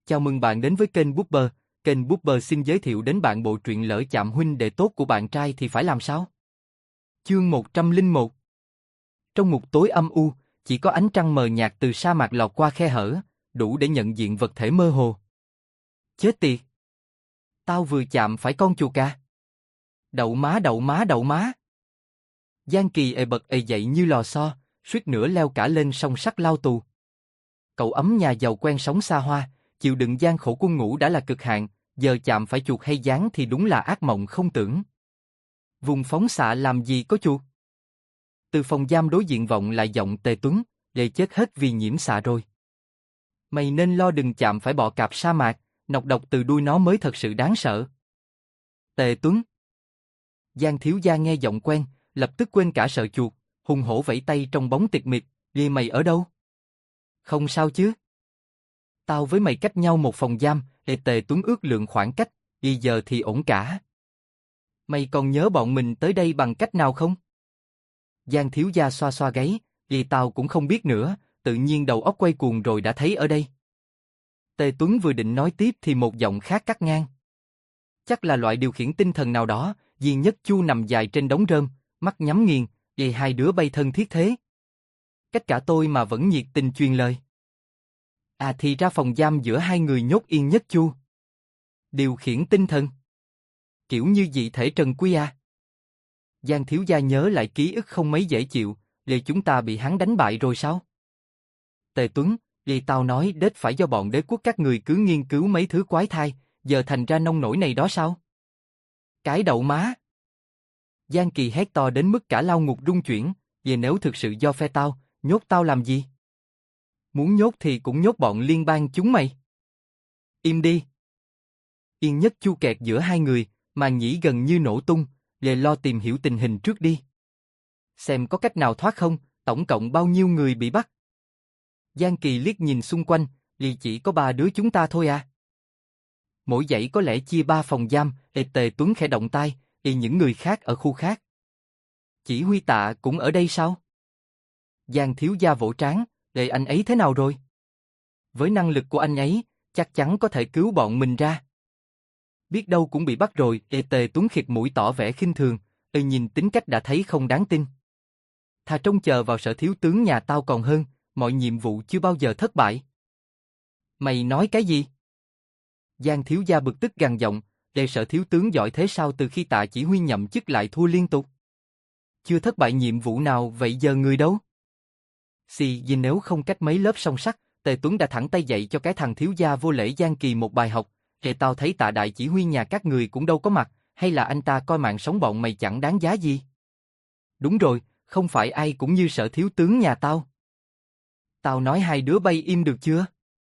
Chào mừng bạn đến với kênh Booper. Kênh Booper xin giới thiệu đến bạn bộ truyện Lỡ chạm huynh đệ tốt của bạn trai thì phải làm sao? Chương 101. Trong ngục tối âm u, chỉ có ánh trăng mờ nhạt từ sa mạc lọt qua khe hở, đủ để nhận diện vật thể mơ hồ. Chết tiệt! Tao vừa chạm phải con chuột à? Đậu má đậu má đậu má! Giang Kỳ bật dậy như lò xo, suýt nữa leo cả lên song sắt lao tù. Cậu ấm nhà giàu quen sống xa hoa, chịu đựng gian khổ quân ngũ đã là cực hạn, giờ chạm phải chuột hay gián thì đúng là ác mộng không tưởng. Vùng phóng xạ làm gì có chuột? Từ phòng giam đối diện vọng lại giọng Tề Tuấn, để chết hết vì nhiễm xạ rồi. Mày nên lo đừng chạm phải bọ cạp sa mạc, nọc độc từ đuôi nó mới thật sự đáng sợ. Tề Tuấn. Giang thiếu gia nghe giọng quen, lập tức quên cả sợ chuột, hùng hổ vẫy tay trong bóng tịch mịch, "Ghê mày ở đâu?" "Không sao chứ? Tao với mày cách nhau một phòng giam." Tề Tuấn ước lượng khoảng cách, "Bây giờ thì ổn cả. Mày còn nhớ bọn mình tới đây bằng cách nào không?" Giang thiếu gia xoa xoa gáy, Tao cũng không biết nữa, tự nhiên đầu óc quay cuồng rồi đã thấy ở đây." Tề Tuấn vừa định nói tiếp thì một giọng khác cắt ngang. "Chắc là loại điều khiển tinh thần nào đó." Diên Nhất Chu nằm dài trên đống rơm, mắt nhắm nghiền, hai đứa bay thân thiết thế. Cách cả tôi mà vẫn nhiệt tình truyền lời. À thì ra phòng giam giữa hai người nhốt Yên Nhất Chu. Điều khiển tinh thần. Kiểu như dị thể Trần Quy à? Giang thiếu gia nhớ lại ký ức không mấy dễ chịu, chúng ta bị hắn đánh bại rồi sao? Tề Tuấn, tao nói đết phải do bọn đế quốc các người cứ nghiên cứu mấy thứ quái thai, giờ thành ra nông nổi này đó sao? Cái đậu má! Giang Kỳ hét to đến mức cả lao ngục rung chuyển, nếu thực sự do phe tao, nhốt tao làm gì? Muốn nhốt thì cũng nhốt bọn liên bang chúng mày. Im đi! Yên Nhất Chu kẹt giữa hai người, màn nhĩ gần như nổ tung, lo tìm hiểu tình hình trước đi. Xem có cách nào thoát không, tổng cộng bao nhiêu người bị bắt. Giang Kỳ liếc nhìn xung quanh, chỉ có 3 đứa chúng ta thôi à? Mỗi dãy có lẽ chia 3 phòng giam, Tề Tuấn khẽ động tay, những người khác ở khu khác. Chỉ huy Tạ cũng ở đây sao? Giang thiếu gia vỗ trán, anh ấy thế nào rồi? Với năng lực của anh ấy, chắc chắn có thể cứu bọn mình ra. Biết đâu cũng bị bắt rồi. Tề Tuấn khịt mũi tỏ vẻ khinh thường, nhìn tính cách đã thấy không đáng tin. Thà trông chờ vào Sở thiếu tướng nhà tao còn hơn, mọi nhiệm vụ chưa bao giờ thất bại. Mày nói cái gì? Giang thiếu gia bực tức gằn giọng, Sở thiếu tướng giỏi thế sao từ khi Tạ chỉ huy nhậm chức lại thua liên tục? Chưa thất bại nhiệm vụ nào vậy giờ người đâu? Vì nếu không cách mấy lớp song sắt, Tề Tuấn đã thẳng tay dạy cho cái thằng thiếu gia vô lễ Giang Kỳ một bài học. Tao thấy Tạ đại chỉ huy nhà các người cũng đâu có mặt, hay là anh ta coi mạng sống bọn mày chẳng đáng giá gì? Đúng rồi, không phải ai cũng như Sở thiếu tướng nhà tao. Tao nói hai đứa bay im được chưa?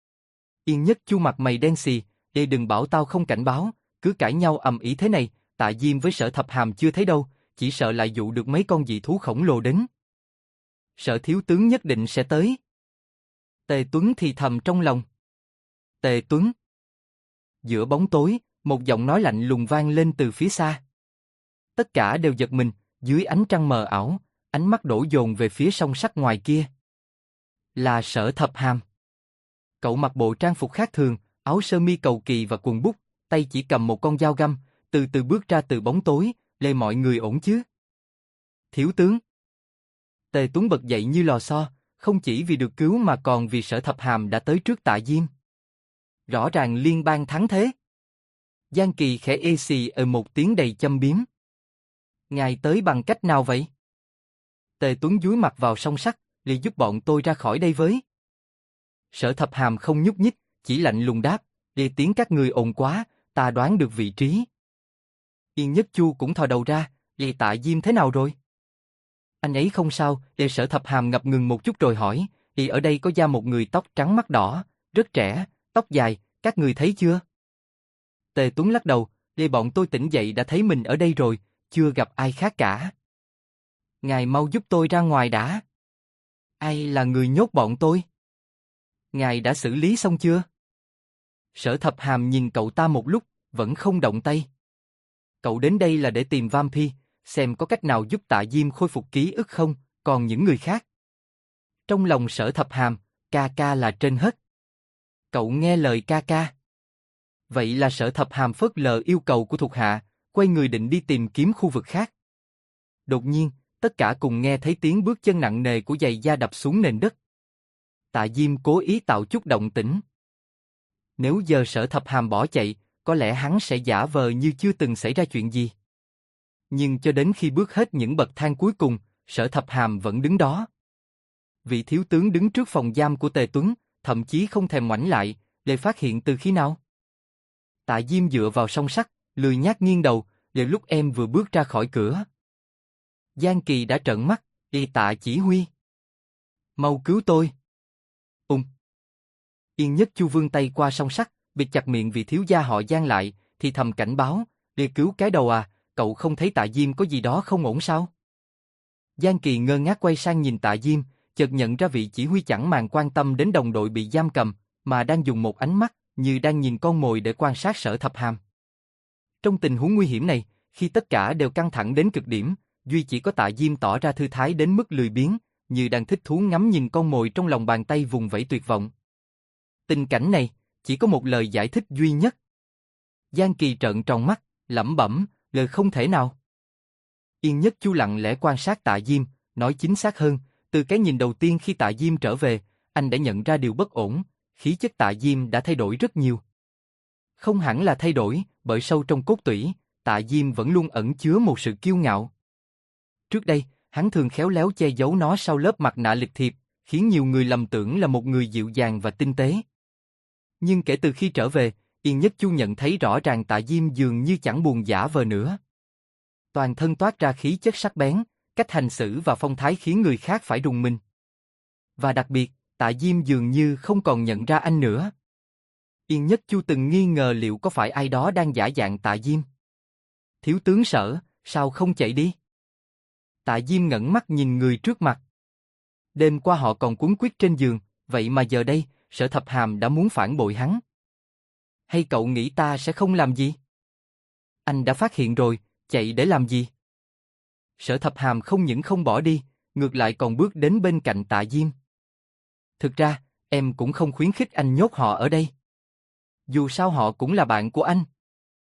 Yên Nhất Chu mặt mày đen xì, đừng bảo tao không cảnh báo, cứ cãi nhau ầm ĩ thế này, Tạ Diêm với Sở Thập Hàm chưa thấy đâu, chỉ sợ lại dụ được mấy con dị thú khổng lồ đến. Sở thiếu tướng nhất định sẽ tới. Tề Tuấn thì thầm trong lòng. Tề Tuấn. Giữa bóng tối, một giọng nói lạnh lùng vang lên từ phía xa. Tất cả đều giật mình, dưới ánh trăng mờ ảo, ánh mắt đổ dồn về phía song sắt ngoài kia. Là Sở Thập Hàm. Cậu mặc bộ trang phục khác thường, áo sơ mi cầu kỳ và quần bút, tay chỉ cầm một con dao găm, từ từ bước ra từ bóng tối, mọi người ổn chứ? Thiếu tướng. Tề Tuấn bật dậy như lò xo, không chỉ vì được cứu mà còn vì Sở Thập Hàm đã tới trước Tạ Diêm. Rõ ràng liên bang thắng thế. Giang Kỳ khẽ ê xì ở một tiếng đầy châm biếm. Ngài tới bằng cách nào vậy? Tề Tuấn dúi mặt vào song sắt, giúp bọn tôi ra khỏi đây với. Sở Thập Hàm không nhúc nhích, chỉ lạnh lùng đáp, tiếng các người ồn quá, ta đoán được vị trí. Yên Nhất Chu cũng thò đầu ra, Tạ Diêm thế nào rồi? Anh ấy không sao. Sở Thập Hàm ngập ngừng một chút rồi hỏi, ở đây có ra một người tóc trắng mắt đỏ, rất trẻ, tóc dài, các người thấy chưa? Tề Tuấn lắc đầu, bọn tôi tỉnh dậy đã thấy mình ở đây rồi, chưa gặp ai khác cả. Ngài mau giúp tôi ra ngoài đã. Ai là người nhốt bọn tôi? Ngài đã xử lý xong chưa? Sở Thập Hàm nhìn cậu ta một lúc, vẫn không động tay. Cậu đến đây là để tìm vampire, xem có cách nào giúp Tạ Diêm khôi phục ký ức không, còn những người khác. Trong lòng Sở Thập Hàm, ca ca là trên hết. Cậu nghe lời ca ca. Vậy là Sở Thập Hàm phớt lờ yêu cầu của thuộc hạ, quay người định đi tìm kiếm khu vực khác. Đột nhiên, tất cả cùng nghe thấy tiếng bước chân nặng nề của giày da đập xuống nền đất. Tạ Diêm cố ý tạo chút động tĩnh. Nếu giờ Sở Thập Hàm bỏ chạy, có lẽ hắn sẽ giả vờ như chưa từng xảy ra chuyện gì. Nhưng cho đến khi bước hết những bậc thang cuối cùng, Sở Thập Hàm vẫn đứng đó. Vị thiếu tướng đứng trước phòng giam của Tề Tuấn, thậm chí không thèm ngoảnh lại, để phát hiện từ khi nào. Tạ Diêm dựa vào song sắt, lười nhác nghiêng đầu, để lúc em vừa bước ra khỏi cửa. Giang Kỳ đã trợn mắt, Tạ chỉ huy. Mau cứu tôi. Yên Nhất Chu vươn tay qua song sắt, bịt chặt miệng vị thiếu gia họ Giang lại, thì thầm cảnh báo, để cứu cái đầu à, cậu không thấy Tạ Diêm có gì đó không ổn sao? Giang Kỳ ngơ ngác quay sang nhìn Tạ Diêm, chợt nhận ra vị chỉ huy chẳng màng quan tâm đến đồng đội bị giam cầm, mà đang dùng một ánh mắt, như đang nhìn con mồi để quan sát Sở Thập Hàm. Trong tình huống nguy hiểm này, khi tất cả đều căng thẳng đến cực điểm, duy chỉ có Tạ Diêm tỏ ra thư thái đến mức lười biếng, như đang thích thú ngắm nhìn con mồi trong lòng bàn tay vùng vẫy tuyệt vọng. Tình cảnh này, chỉ có một lời giải thích duy nhất. Giang Kỳ trợn tròn mắt, lẩm bẩm, lời không thể nào. Yên Nhất Chu lặng lẽ quan sát Tạ Diêm, nói chính xác hơn, từ cái nhìn đầu tiên khi Tạ Diêm trở về, anh đã nhận ra điều bất ổn, khí chất Tạ Diêm đã thay đổi rất nhiều. Không hẳn là thay đổi, bởi sâu trong cốt tủy, Tạ Diêm vẫn luôn ẩn chứa một sự kiêu ngạo. Trước đây, hắn thường khéo léo che giấu nó sau lớp mặt nạ lịch thiệp, khiến nhiều người lầm tưởng là một người dịu dàng và tinh tế. Nhưng kể từ khi trở về, Yên Nhất Chu nhận thấy rõ ràng Tạ Diêm dường như chẳng buồn giả vờ nữa. Toàn thân toát ra khí chất sắc bén, cách hành xử và phong thái khiến người khác phải rùng mình. Và đặc biệt, Tạ Diêm dường như không còn nhận ra anh nữa. Yên Nhất Chu từng nghi ngờ liệu có phải ai đó đang giả dạng Tạ Diêm. Thiếu tướng Sở, sao không chạy đi? Tạ Diêm ngẩng mắt nhìn người trước mặt. Đêm qua họ còn quấn quýt trên giường, vậy mà giờ đây, Sở Thập Hàm đã muốn phản bội hắn. Hay cậu nghĩ ta sẽ không làm gì? Anh đã phát hiện rồi, chạy để làm gì? Sở Thập Hàm không những không bỏ đi, ngược lại còn bước đến bên cạnh Tạ Diêm. Thực ra, em cũng không khuyến khích anh nhốt họ ở đây. Dù sao họ cũng là bạn của anh.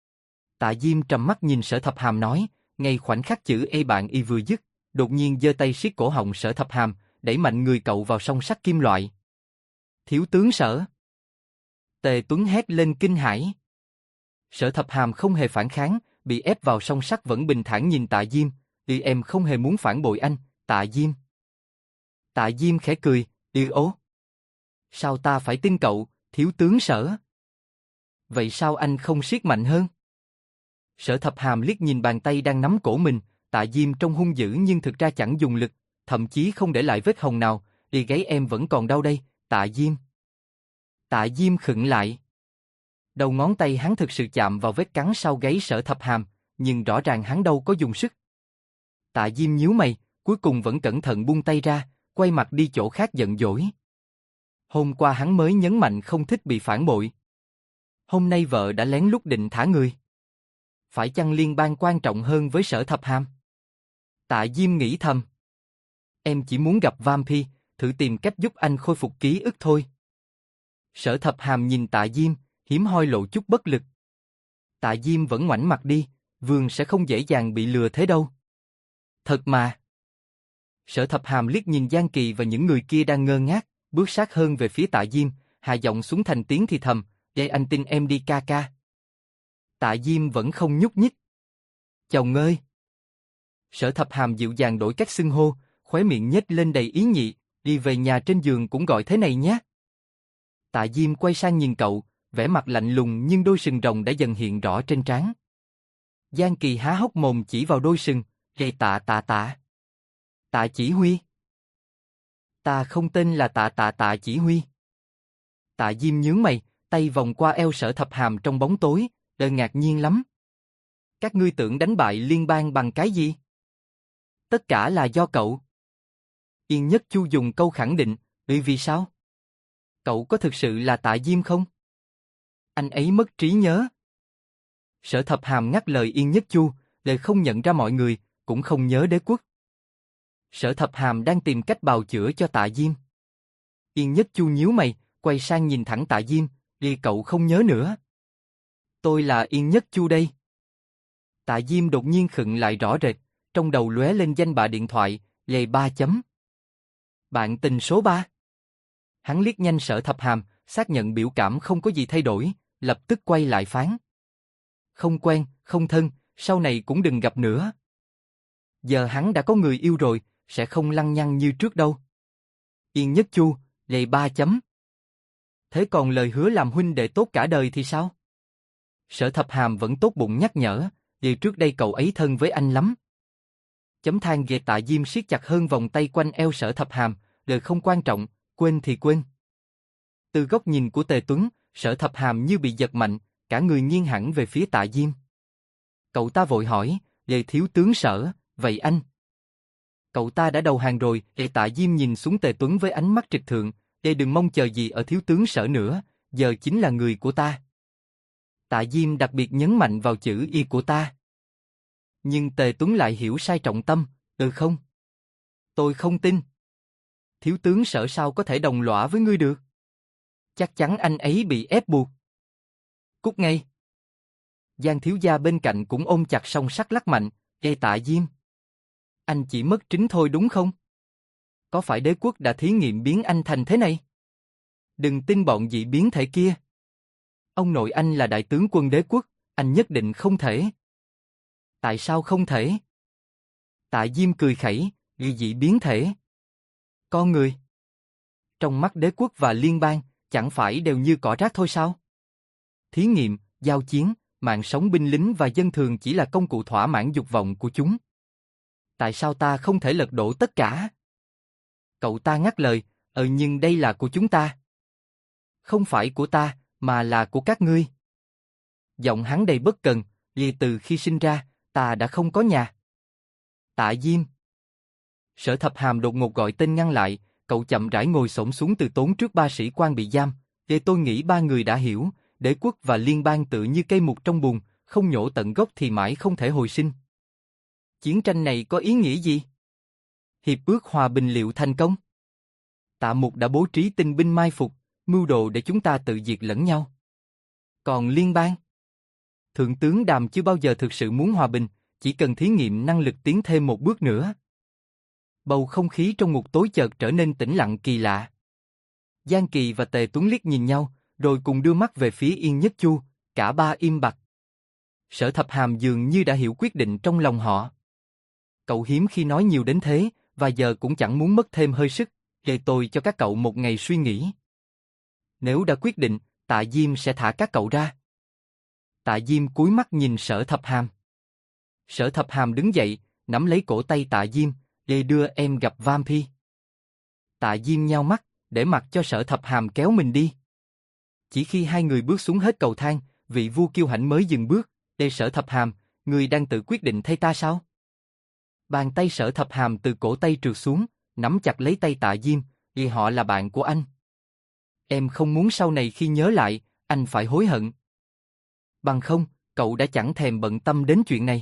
Tạ Diêm trầm mắt nhìn Sở Thập Hàm nói, ngay khoảnh khắc chữ "ê bạn" y vừa dứt, đột nhiên giơ tay siết cổ họng Sở Thập Hàm, đẩy mạnh người cậu vào song sắt kim loại. Thiếu tướng Sở! Tề Tuấn hét lên kinh hãi. Sở Thập Hàm không hề phản kháng, bị ép vào song sắt vẫn bình thản nhìn Tạ Diêm, em không hề muốn phản bội anh, Tạ Diêm. Tạ Diêm khẽ cười, ố. Sao ta phải tin cậu, thiếu tướng Sở? Vậy sao anh không siết mạnh hơn? Sở Thập Hàm liếc nhìn bàn tay đang nắm cổ mình, Tạ Diêm trông hung dữ nhưng thực ra chẳng dùng lực, thậm chí không để lại vết hồng nào, gáy em vẫn còn đau đây, Tạ Diêm. Tạ Diêm khựng lại. Đầu ngón tay hắn thực sự chạm vào vết cắn sau gáy Sở Thập Hàm, nhưng rõ ràng hắn đâu có dùng sức. Tạ Diêm nhíu mày, cuối cùng vẫn cẩn thận buông tay ra, quay mặt đi chỗ khác giận dỗi. Hôm qua hắn mới nhấn mạnh không thích bị phản bội. Hôm nay vợ đã lén lút định thả người. Phải chăng liên bang quan trọng hơn với Sở Thập Hàm? Tạ Diêm nghĩ thầm. Em chỉ muốn gặp Vampire, thử tìm cách giúp anh khôi phục ký ức thôi. Sở Thập Hàm nhìn Tạ Diêm, hiếm hoi lộ chút bất lực. Tạ Diêm vẫn ngoảnh mặt đi, Vương sẽ không dễ dàng bị lừa thế đâu. Thật mà. Sở Thập Hàm liếc nhìn Giang Kỳ và những người kia đang ngơ ngác, bước sát hơn về phía Tạ Diêm, hạ giọng xuống thành tiếng thì thầm, "Để anh tin em đi ca ca." Tạ Diêm vẫn không nhúc nhích. "Chồng ơi." Sở Thập Hàm dịu dàng đổi cách xưng hô, khóe miệng nhếch lên đầy ý nhị, "Đi về nhà trên giường cũng gọi thế này nhé." Tạ Diêm quay sang nhìn cậu, vẻ mặt lạnh lùng nhưng đôi sừng rồng đã dần hiện rõ trên trán. Giang Kỳ há hốc mồm chỉ vào đôi sừng, Tạ. Tạ chỉ huy." "Ta không tên là Tạ chỉ huy." Tạ Diêm nhướng mày, tay vòng qua eo Sở Thập Hàm trong bóng tối, ngạc nhiên lắm. "Các ngươi tưởng đánh bại liên bang bằng cái gì? Tất cả là do cậu." Yên Nhất Chu dùng câu khẳng định, vì sao? Cậu có thực sự là Tạ Diêm không? Anh ấy mất trí nhớ. Sở Thập Hàm ngắt lời Yên Nhất Chu, lời không nhận ra mọi người, cũng không nhớ đế quốc. Sở Thập Hàm đang tìm cách bào chữa cho Tạ Diêm. Yên Nhất Chu nhíu mày, quay sang nhìn thẳng Tạ Diêm, Cậu không nhớ nữa. Tôi là Yên Nhất Chu đây. Tạ Diêm đột nhiên khựng lại rõ rệt, trong đầu lóe lên danh bạ điện thoại, lề 3 chấm. Bạn tình số 3. Hắn liếc nhanh Sở Thập Hàm, xác nhận biểu cảm không có gì thay đổi, lập tức quay lại phán. Không quen, không thân, sau này cũng đừng gặp nữa. Giờ hắn đã có người yêu rồi, sẽ không lăng nhăng như trước đâu. Yên Nhất Chu, lề 3 chấm. Thế còn lời hứa làm huynh đệ tốt cả đời thì sao? Sở Thập Hàm vẫn tốt bụng nhắc nhở, vì trước đây cậu ấy thân với anh lắm. Chấm than ghê. Tạ Diêm siết chặt hơn vòng tay quanh eo Sở Thập Hàm, lời không quan trọng, quên thì quên. Từ góc nhìn của Tề Tuấn, Sở Thập Hàm như bị giật mạnh, cả người nghiêng hẳn về phía Tạ Diêm. Cậu ta vội hỏi, Lê thiếu tướng Sở, vậy anh? Cậu ta đã đầu hàng rồi. Tạ Diêm nhìn xuống Tề Tuấn với ánh mắt trịch thượng, đừng mong chờ gì ở thiếu tướng Sở nữa, giờ chính là người của ta. Tạ Diêm đặc biệt nhấn mạnh vào chữ y của ta. Nhưng Tề Tuấn lại hiểu sai trọng tâm, không? Tôi không tin. Thiếu tướng Sở sao có thể đồng lõa với ngươi được? Chắc chắn anh ấy bị ép buộc. Cút ngay. Giang thiếu gia bên cạnh cũng ôm chặt song sắt lắc mạnh, Tạ Diêm. Anh chỉ mất trứng thôi đúng không? Có phải đế quốc đã thí nghiệm biến anh thành thế này? Đừng tin bọn dị biến thể kia. Ông nội anh là đại tướng quân đế quốc, anh nhất định không thể. Tại sao không thể? Tạ Diêm cười khẩy, dị biến thể. Con người. Trong mắt đế quốc và liên bang, chẳng phải đều như cỏ rác thôi sao? Thí nghiệm, giao chiến, mạng sống binh lính và dân thường chỉ là công cụ thỏa mãn dục vọng của chúng. Tại sao ta không thể lật đổ tất cả? Cậu ta ngắt lời, nhưng đây là của chúng ta. Không phải của ta, mà là của các ngươi. Giọng hắn đầy bất cần, vì từ khi sinh ra, ta đã không có nhà. Tạ Diêm. Sở Thập Hàm đột ngột gọi tên ngăn lại, cậu chậm rãi ngồi xổm xuống từ tốn trước ba sĩ quan bị giam. Tôi nghĩ ba người đã hiểu, đế quốc và liên bang tự như cây mục trong bùn, không nhổ tận gốc thì mãi không thể hồi sinh. Chiến tranh này có ý nghĩa gì? Hiệp ước hòa bình liệu thành công? Tạ Mục đã bố trí tinh binh mai phục, mưu đồ để chúng ta tự diệt lẫn nhau. Còn liên bang? Thượng tướng Đàm chưa bao giờ thực sự muốn hòa bình, chỉ cần thí nghiệm năng lực tiến thêm một bước nữa. Bầu không khí trong ngục tối chợt trở nên tĩnh lặng kỳ lạ. Giang Kỳ và Tề Tuấn liếc nhìn nhau, rồi cùng đưa mắt về phía Yên Nhất Chu, cả ba im bặt. Sở Thập Hàm dường như đã hiểu quyết định trong lòng họ. Cậu hiếm khi nói nhiều đến thế, và giờ cũng chẳng muốn mất thêm hơi sức, tôi cho các cậu một ngày suy nghĩ. Nếu đã quyết định, Tạ Diêm sẽ thả các cậu ra. Tạ Diêm cúi mắt nhìn Sở Thập Hàm. Sở Thập Hàm đứng dậy, nắm lấy cổ tay Tạ Diêm, đưa em gặp Vampy. Tạ Diêm nheo mắt, để mặc cho Sở Thập Hàm kéo mình đi. Chỉ khi hai người bước xuống hết cầu thang, vị vua kiêu hãnh mới dừng bước. Sở Thập Hàm, người đang tự quyết định thay ta sao? Bàn tay Sở Thập Hàm từ cổ tay trượt xuống, nắm chặt lấy tay Tạ Diêm, vì họ là bạn của anh. Em không muốn sau này khi nhớ lại, anh phải hối hận. Bằng không, cậu đã chẳng thèm bận tâm đến chuyện này.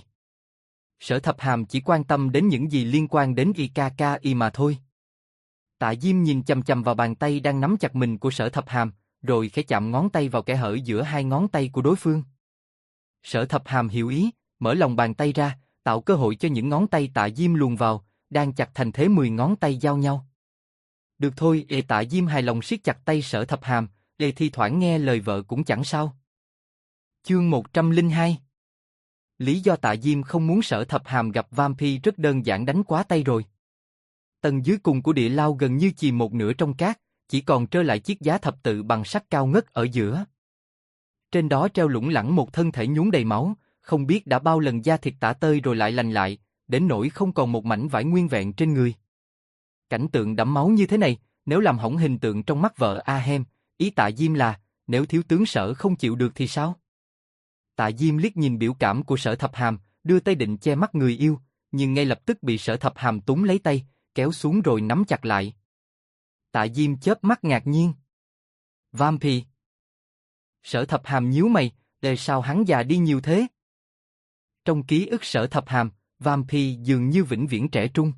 Sở Thập Hàm chỉ quan tâm đến những gì liên quan đến IKKI mà thôi. Tạ Diêm nhìn chằm chằm vào bàn tay đang nắm chặt mình của Sở Thập Hàm, rồi khẽ chạm ngón tay vào kẽ hở giữa hai ngón tay của đối phương. Sở Thập Hàm hiểu ý, mở lòng bàn tay ra, tạo cơ hội cho những ngón tay Tạ Diêm luồn vào, đang chặt thành thế 10 ngón tay giao nhau. Được thôi. Tạ Diêm hài lòng siết chặt tay Sở Thập Hàm, thi thoảng nghe lời vợ cũng chẳng sao. Chương 102. Lý do Tạ Diêm không muốn Sở Thập Hàm gặp Vampy rất đơn giản, đánh quá tay rồi. Tầng dưới cùng của địa lao gần như chìm một nửa trong cát, chỉ còn trơ lại chiếc giá thập tự bằng sắt cao ngất ở giữa. Trên đó treo lủng lẳng một thân thể nhuốm đầy máu, không biết đã bao lần da thịt tả tơi rồi lại lành lại, đến nỗi không còn một mảnh vải nguyên vẹn trên người. Cảnh tượng đẫm máu như thế này, nếu làm hỏng hình tượng trong mắt vợ Ahem, ý Tạ Diêm là, nếu thiếu tướng Sở không chịu được thì sao? Tạ Diêm liếc nhìn biểu cảm của Sở Thập Hàm, đưa tay định che mắt người yêu, nhưng ngay lập tức bị Sở Thập Hàm túm lấy tay, kéo xuống rồi nắm chặt lại. Tạ Diêm chớp mắt ngạc nhiên. Vampy. Sở Thập Hàm nhíu mày, sao hắn già đi nhiều thế? Trong ký ức Sở Thập Hàm, Vampy dường như vĩnh viễn trẻ trung.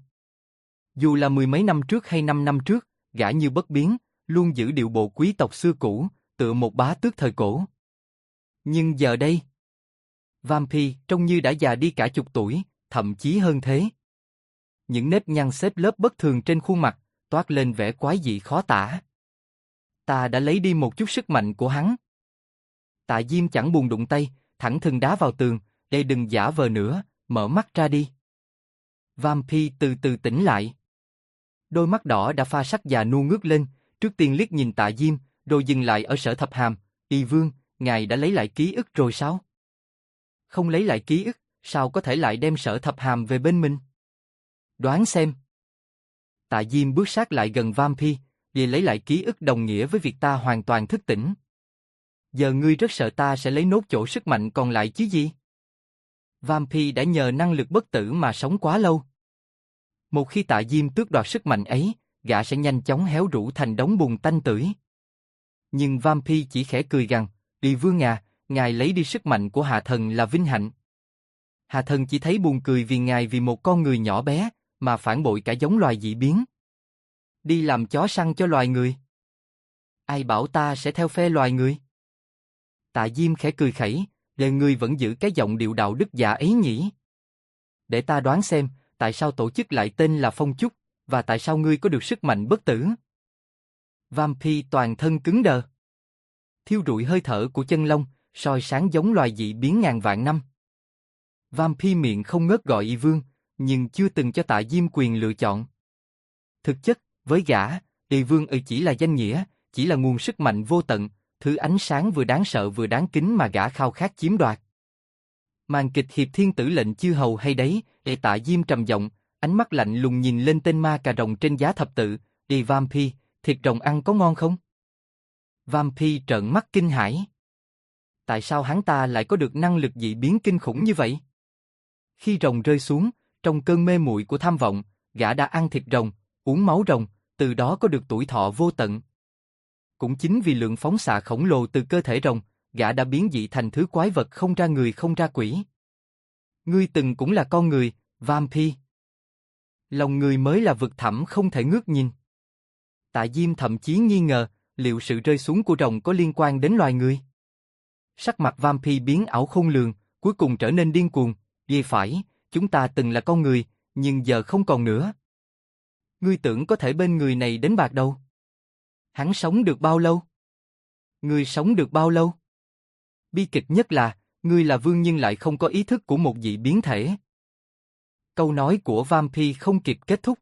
Dù là 10 mấy năm trước hay 5 năm trước, gã như bất biến, luôn giữ điệu bộ quý tộc xưa cũ, tựa một bá tước thời cổ. Nhưng giờ đây, Vampy trông như đã già đi cả chục tuổi, thậm chí hơn thế. Những nếp nhăn xếp lớp bất thường trên khuôn mặt, toát lên vẻ quái dị khó tả. Ta đã lấy đi một chút sức mạnh của hắn. Tạ Diêm chẳng buồn đụng tay, thẳng thừng đá vào tường, để đừng giả vờ nữa, mở mắt ra đi. Vampy từ từ tỉnh lại. Đôi mắt đỏ đã pha sắc già nua ngước lên, trước tiên liếc nhìn Tạ Diêm, rồi dừng lại ở Sở Thập Hàm. Y Vương, ngài đã lấy lại ký ức rồi sao? Không lấy lại ký ức, sao có thể lại đem Sở Thập Hàm về bên mình? Đoán xem. Tạ Diêm bước sát lại gần Vampy, vì lấy lại ký ức đồng nghĩa với việc ta hoàn toàn thức tỉnh. Giờ ngươi rất sợ ta sẽ lấy nốt chỗ sức mạnh còn lại chứ gì? Vampy đã nhờ năng lực bất tử mà sống quá lâu. Một khi Tạ Diêm tước đoạt sức mạnh ấy, gã sẽ nhanh chóng héo rũ thành đống bùn tanh tưởi. Nhưng Vampy chỉ khẽ cười gằn, Y Vương à, ngài lấy đi sức mạnh của Hạ Thần là vinh hạnh. Hạ Thần chỉ thấy buồn cười vì ngài vì một con người nhỏ bé, mà phản bội cả giống loài dị biến. Đi làm chó săn cho loài người. Ai bảo ta sẽ theo phe loài người? Tạ Diêm khẽ cười khẩy, để ngươi vẫn giữ cái giọng điệu đạo đức giả ấy nhỉ? Để ta đoán xem, tại sao tổ chức lại tên là Phong Chúc, và tại sao ngươi có được sức mạnh bất tử? Vampy toàn thân cứng đờ. Thiêu rụi hơi thở của chân long, soi sáng giống loài dị biến ngàn vạn năm. Vampy miệng không ngớt gọi Y Vương, nhưng chưa từng cho Tạ Diêm quyền lựa chọn. Thực chất, với gã, Y Vương chỉ là danh nghĩa, chỉ là nguồn sức mạnh vô tận, thứ ánh sáng vừa đáng sợ vừa đáng kính mà gã khao khát chiếm đoạt. Màn kịch hiệp thiên tử lệnh chư hầu hay đấy, Tạ Diêm trầm giọng, ánh mắt lạnh lùng nhìn lên tên ma cà rồng trên giá thập tự, đi Vampy, thịt rồng ăn có ngon không? Vampy trợn mắt kinh hãi. Tại sao hắn ta lại có được năng lực dị biến kinh khủng như vậy? Khi rồng rơi xuống, trong cơn mê muội của tham vọng, gã đã ăn thịt rồng, uống máu rồng, từ đó có được tuổi thọ vô tận. Cũng chính vì lượng phóng xạ khổng lồ từ cơ thể rồng, gã đã biến dị thành thứ quái vật không ra người không ra quỷ. Ngươi từng cũng là con người, Vampy. Lòng người mới là vực thẳm không thể ngước nhìn. Tạ Diêm thậm chí nghi ngờ, liệu sự rơi xuống của rồng có liên quan đến loài người? Sắc mặt Vampy biến ảo khôn lường, cuối cùng trở nên điên cuồng. Vì phải, chúng ta từng là con người, nhưng giờ không còn nữa. Ngươi tưởng có thể bên người này đến bạc đâu? Hắn sống được bao lâu? Ngươi sống được bao lâu? Bi kịch nhất là, ngươi là vương nhưng lại không có ý thức của một dị biến thể. Câu nói của Vampy không kịp kết thúc.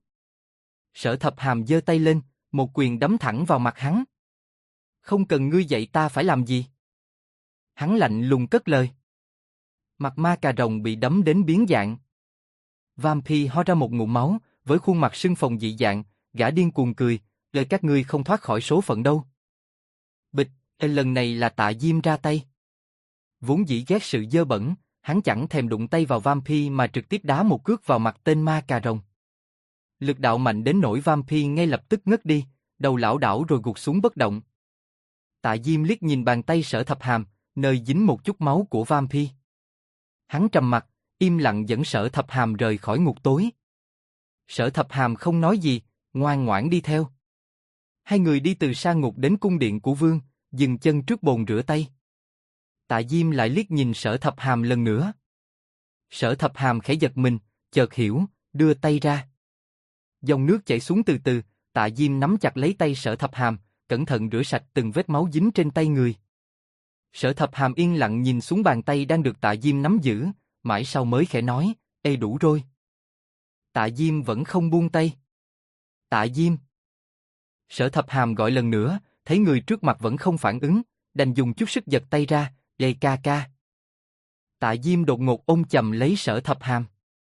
Sở Thập Hàm giơ tay lên, một quyền đấm thẳng vào mặt hắn. Không cần ngươi dạy ta phải làm gì. Hắn lạnh lùng cất lời. Mặt ma cà rồng bị đấm đến biến dạng. Vampy ho ra một ngụm máu, với khuôn mặt sưng phồng dị dạng, gã điên cuồng cười, lời các ngươi không thoát khỏi số phận đâu. Bịch, lần này là Tạ Diêm ra tay. Vốn dĩ ghét sự dơ bẩn, hắn chẳng thèm đụng tay vào Vampy mà trực tiếp đá một cước vào mặt tên ma cà rồng. Lực đạo mạnh đến nỗi Vampy ngay lập tức ngất đi, đầu lảo đảo rồi gục xuống bất động. Tạ Diêm liếc nhìn bàn tay Sở Thập Hàm, nơi dính một chút máu của Vampy. Hắn trầm mặt, im lặng dẫn Sở Thập Hàm rời khỏi ngục tối. Sở Thập Hàm không nói gì, ngoan ngoãn đi theo. Hai người đi từ sa ngục đến cung điện của vương, dừng chân trước bồn rửa tay. Tạ Diêm lại liếc nhìn Sở Thập Hàm lần nữa. Sở Thập Hàm khẽ giật mình, chợt hiểu, đưa tay ra. Dòng nước chảy xuống từ từ, Tạ Diêm nắm chặt lấy tay Sở Thập Hàm, cẩn thận rửa sạch từng vết máu dính trên tay người. Sở Thập Hàm yên lặng nhìn xuống bàn tay đang được Tạ Diêm nắm giữ, mãi sau mới khẽ nói, ê đủ rồi. Tạ Diêm vẫn không buông tay. Tạ Diêm. Sở Thập Hàm gọi lần nữa, thấy người trước mặt vẫn không phản ứng, đành dùng chút sức giật tay ra, ê ca ca. Tạ Diêm đột ngột ôm chầm lấy Sở Thập Hàm.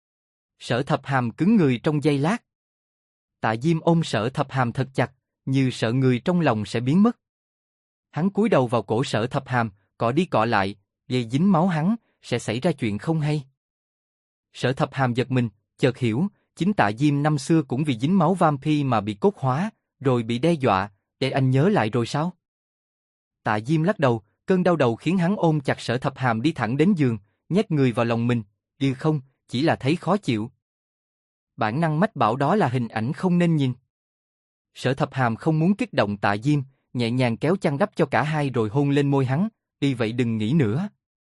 Sở Thập Hàm cứng người trong giây lát. Tạ Diêm ôm Sở Thập Hàm thật chặt, như sợ người trong lòng sẽ biến mất. Hắn cúi đầu vào cổ Sở Thập Hàm, cọ đi cọ lại, dây dính máu hắn, sẽ xảy ra chuyện không hay. Sở Thập Hàm giật mình, chợt hiểu, chính Tạ Diêm năm xưa cũng vì dính máu Vampy mà bị cốt hóa, rồi bị đe dọa, để anh nhớ lại rồi sao? Tạ Diêm lắc đầu, cơn đau đầu khiến hắn ôm chặt Sở Thập Hàm đi thẳng đến giường, nhét người vào lòng mình, không, chỉ là thấy khó chịu. Bản năng mách bảo đó là hình ảnh không nên nhìn. Sở Thập Hàm không muốn kích động Tạ Diêm, nhẹ nhàng kéo chăn đắp cho cả hai rồi hôn lên môi hắn, đi vậy đừng nghĩ nữa.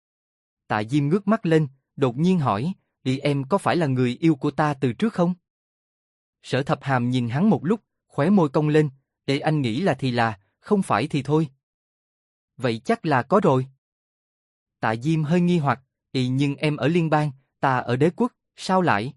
Tạ Diêm ngước mắt lên, đột nhiên hỏi, đi em có phải là người yêu của ta từ trước không? Sở Thập Hàm nhìn hắn một lúc, khóe môi cong lên, để anh nghĩ là thì là, không phải thì thôi. Vậy chắc là có rồi. Tạ Diêm hơi nghi hoặc, nhưng em ở liên bang, ta ở đế quốc, sao lại?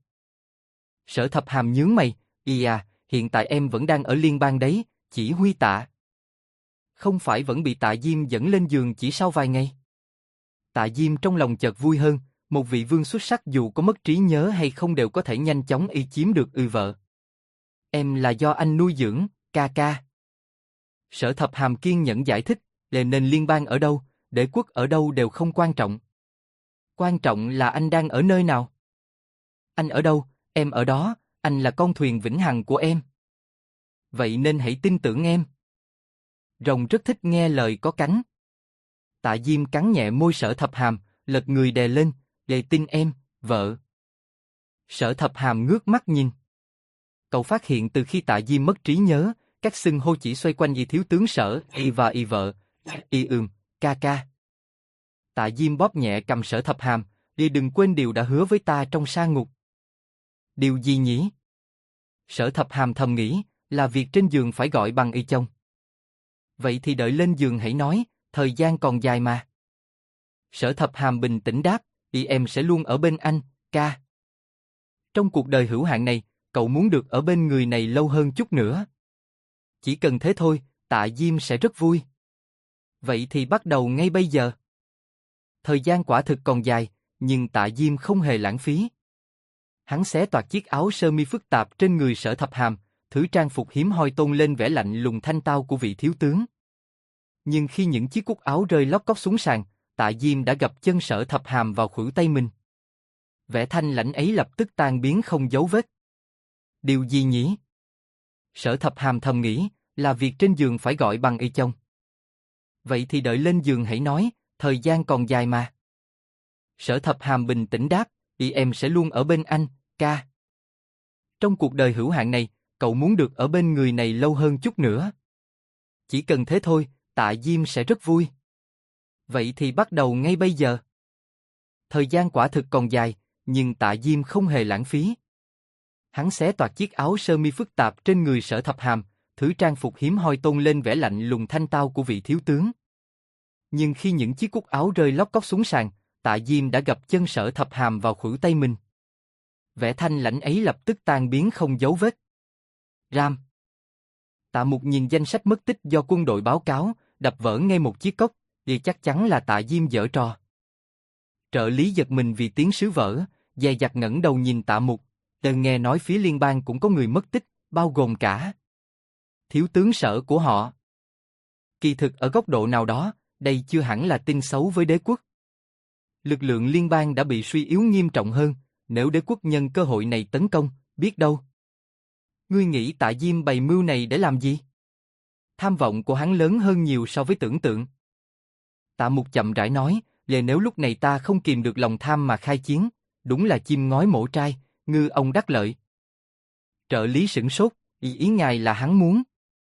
Sở Thập Hàm nhướng mày, hiện tại em vẫn đang ở liên bang đấy, chỉ huy Tạ. Không phải vẫn bị Tạ Diêm dẫn lên giường chỉ sau vài ngày. Tạ Diêm trong lòng chợt vui hơn, một vị vương xuất sắc dù có mất trí nhớ hay không đều có thể nhanh chóng chiếm được vợ. Em là do anh nuôi dưỡng, ca ca. Sở Thập Hàm kiên nhẫn giải thích, nên liên bang ở đâu, đế quốc ở đâu đều không quan trọng. Quan trọng là anh đang ở nơi nào. Anh ở đâu, em ở đó, anh là con thuyền vĩnh hằng của em. Vậy nên hãy tin tưởng em. Rồng rất thích nghe lời có cánh. Tạ Diêm cắn nhẹ môi Sở Thập Hàm, lật người đè lên, để tin em, vợ. Sở Thập Hàm ngước mắt nhìn. Cậu phát hiện từ khi Tạ Diêm mất trí nhớ, các xưng hô chỉ xoay quanh thiếu tướng Sở, và vợ, ca ca. Tạ Diêm bóp nhẹ cầm Sở Thập Hàm, đừng quên điều đã hứa với ta trong sa ngục. Điều gì nhỉ? Sở Thập Hàm thầm nghĩ, là việc trên giường phải gọi bằng chồng. Vậy thì đợi lên giường hãy nói, thời gian còn dài mà. Sở Thập Hàm bình tĩnh đáp, em sẽ luôn ở bên anh, ca. Trong cuộc đời hữu hạn này, cậu muốn được ở bên người này lâu hơn chút nữa. Chỉ cần thế thôi, Tạ Diêm sẽ rất vui. Vậy thì bắt đầu ngay bây giờ. Thời gian quả thực còn dài, nhưng Tạ Diêm không hề lãng phí. Hắn xé toạc chiếc áo sơ mi phức tạp trên người Sở Thập Hàm, thứ trang phục hiếm hoi tôn lên vẻ lạnh lùng thanh tao của vị thiếu tướng. Nhưng khi những chiếc cúc áo rơi lóc cóc xuống sàn, Tạ Diêm đã gặp chân Sở Thập Hàm vào khuỷu tay mình. Vẻ thanh lãnh ấy lập tức tan biến không dấu vết. Điều gì nhỉ? Sở Thập Hàm thầm nghĩ, là việc trên giường phải gọi bằng chồng. Vậy thì đợi lên giường hãy nói, thời gian còn dài mà. Sở Thập Hàm bình tĩnh đáp, em sẽ luôn ở bên anh, ca. Trong cuộc đời hữu hạn này, cậu muốn được ở bên người này lâu hơn chút nữa. Chỉ cần thế thôi, Tạ Diêm sẽ rất vui. Vậy thì bắt đầu ngay bây giờ. Thời gian quả thực còn dài, nhưng Tạ Diêm không hề lãng phí. Hắn xé toạc chiếc áo sơ mi phức tạp trên người Sở Thập Hàm, thứ trang phục hiếm hoi tôn lên vẻ lạnh lùng thanh tao của vị thiếu tướng. Nhưng khi những chiếc cúc áo rơi lóc cóc xuống sàn, Tạ Diêm đã gặp chân Sở Thập Hàm vào khuỷu tay mình. Vẻ thanh lãnh ấy lập tức tan biến không dấu vết. Ram. Tạ Mục nhìn danh sách mất tích do quân đội báo cáo, đập vỡ ngay một chiếc cốc, thì chắc chắn là Tạ Diêm giở trò. Trợ lý giật mình vì tiếng sứ vỡ, dè dặt ngẩng đầu nhìn Tạ Mục, nghe nói phía liên bang cũng có người mất tích, bao gồm cả thiếu tướng Sở của họ. Kỳ thực ở góc độ nào đó, đây chưa hẳn là tin xấu với đế quốc. Lực lượng liên bang đã bị suy yếu nghiêm trọng hơn, nếu đế quốc nhân cơ hội này tấn công, biết đâu. Ngươi nghĩ Tạ Diêm bày mưu này để làm gì? Tham vọng của hắn lớn hơn nhiều so với tưởng tượng. Tạ Mục chậm rãi nói, nếu lúc này ta không kìm được lòng tham mà khai chiến, đúng là chim ngói mổ trai, ngư ông đắc lợi. Trợ lý sửng sốt, ý ngài là hắn muốn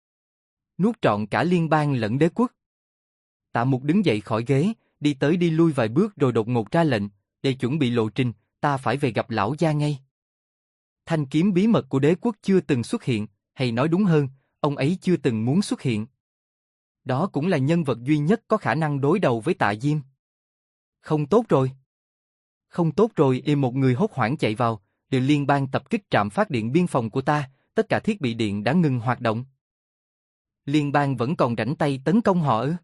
nuốt trọn cả liên bang lẫn đế quốc. Tạ Mục đứng dậy khỏi ghế, đi tới đi lui vài bước rồi đột ngột ra lệnh, để chuẩn bị lộ trình, ta phải về gặp lão gia ngay. Thanh kiếm bí mật của đế quốc chưa từng xuất hiện, hay nói đúng hơn, ông ấy chưa từng muốn xuất hiện. Đó cũng là nhân vật duy nhất có khả năng đối đầu với Tạ Diêm. Không tốt rồi. Không tốt rồi, một người hốt hoảng chạy vào, liên bang tập kích trạm phát điện biên phòng của ta, tất cả thiết bị điện đã ngừng hoạt động. Liên bang vẫn còn rảnh tay tấn công họ ư?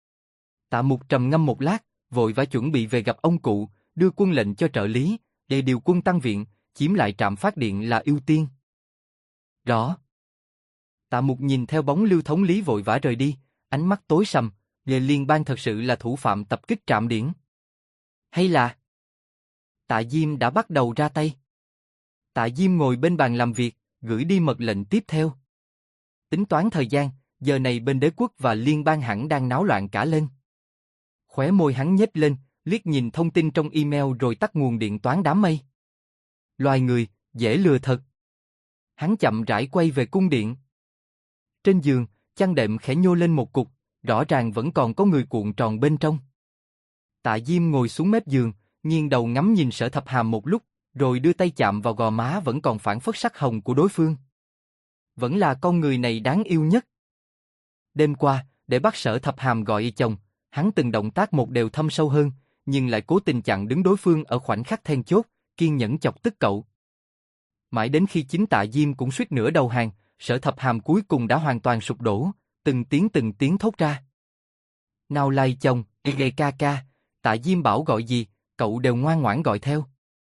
Tạ Mục trầm ngâm một lát, vội vã chuẩn bị về gặp ông cụ, đưa quân lệnh cho trợ lý, để điều quân tăng viện, chiếm lại trạm phát điện là ưu tiên. Rõ. Tạ Mục nhìn theo bóng Lưu thống lý vội vã rời đi, ánh mắt tối sầm, liên bang thật sự là thủ phạm tập kích trạm điện? Hay là Tạ Diêm đã bắt đầu ra tay? Tạ Diêm ngồi bên bàn làm việc, gửi đi mật lệnh tiếp theo. Tính toán thời gian, giờ này bên đế quốc và liên bang hẳn đang náo loạn cả lên. Khóe môi hắn nhếch lên, liếc nhìn thông tin trong email rồi tắt nguồn điện toán đám mây. Loài người, dễ lừa thật. Hắn chậm rãi quay về cung điện. Trên giường, Chăn đệm khẽ nhô lên một cục, rõ ràng vẫn còn có người cuộn tròn bên trong. Tạ Diêm ngồi xuống mép giường, nghiêng đầu ngắm nhìn Sở Thập Hàm một lúc, rồi đưa tay chạm vào gò má vẫn còn phảng phất sắc hồng của đối phương. Vẫn là con người này đáng yêu nhất. Đêm qua, để bắt Sở Thập Hàm gọi chồng, hắn từng động tác một đều thâm sâu hơn, nhưng lại cố tình chặn đứng đối phương ở khoảnh khắc then chốt, kiên nhẫn chọc tức cậu. Mãi đến khi chính Tạ Diêm cũng suýt nữa đầu hàng, Sở Thập Hàm cuối cùng đã hoàn toàn sụp đổ, từng tiếng thốt ra. Nào lai chồng, ghê ca ca, Tạ Diêm bảo gọi gì, cậu đều ngoan ngoãn gọi theo.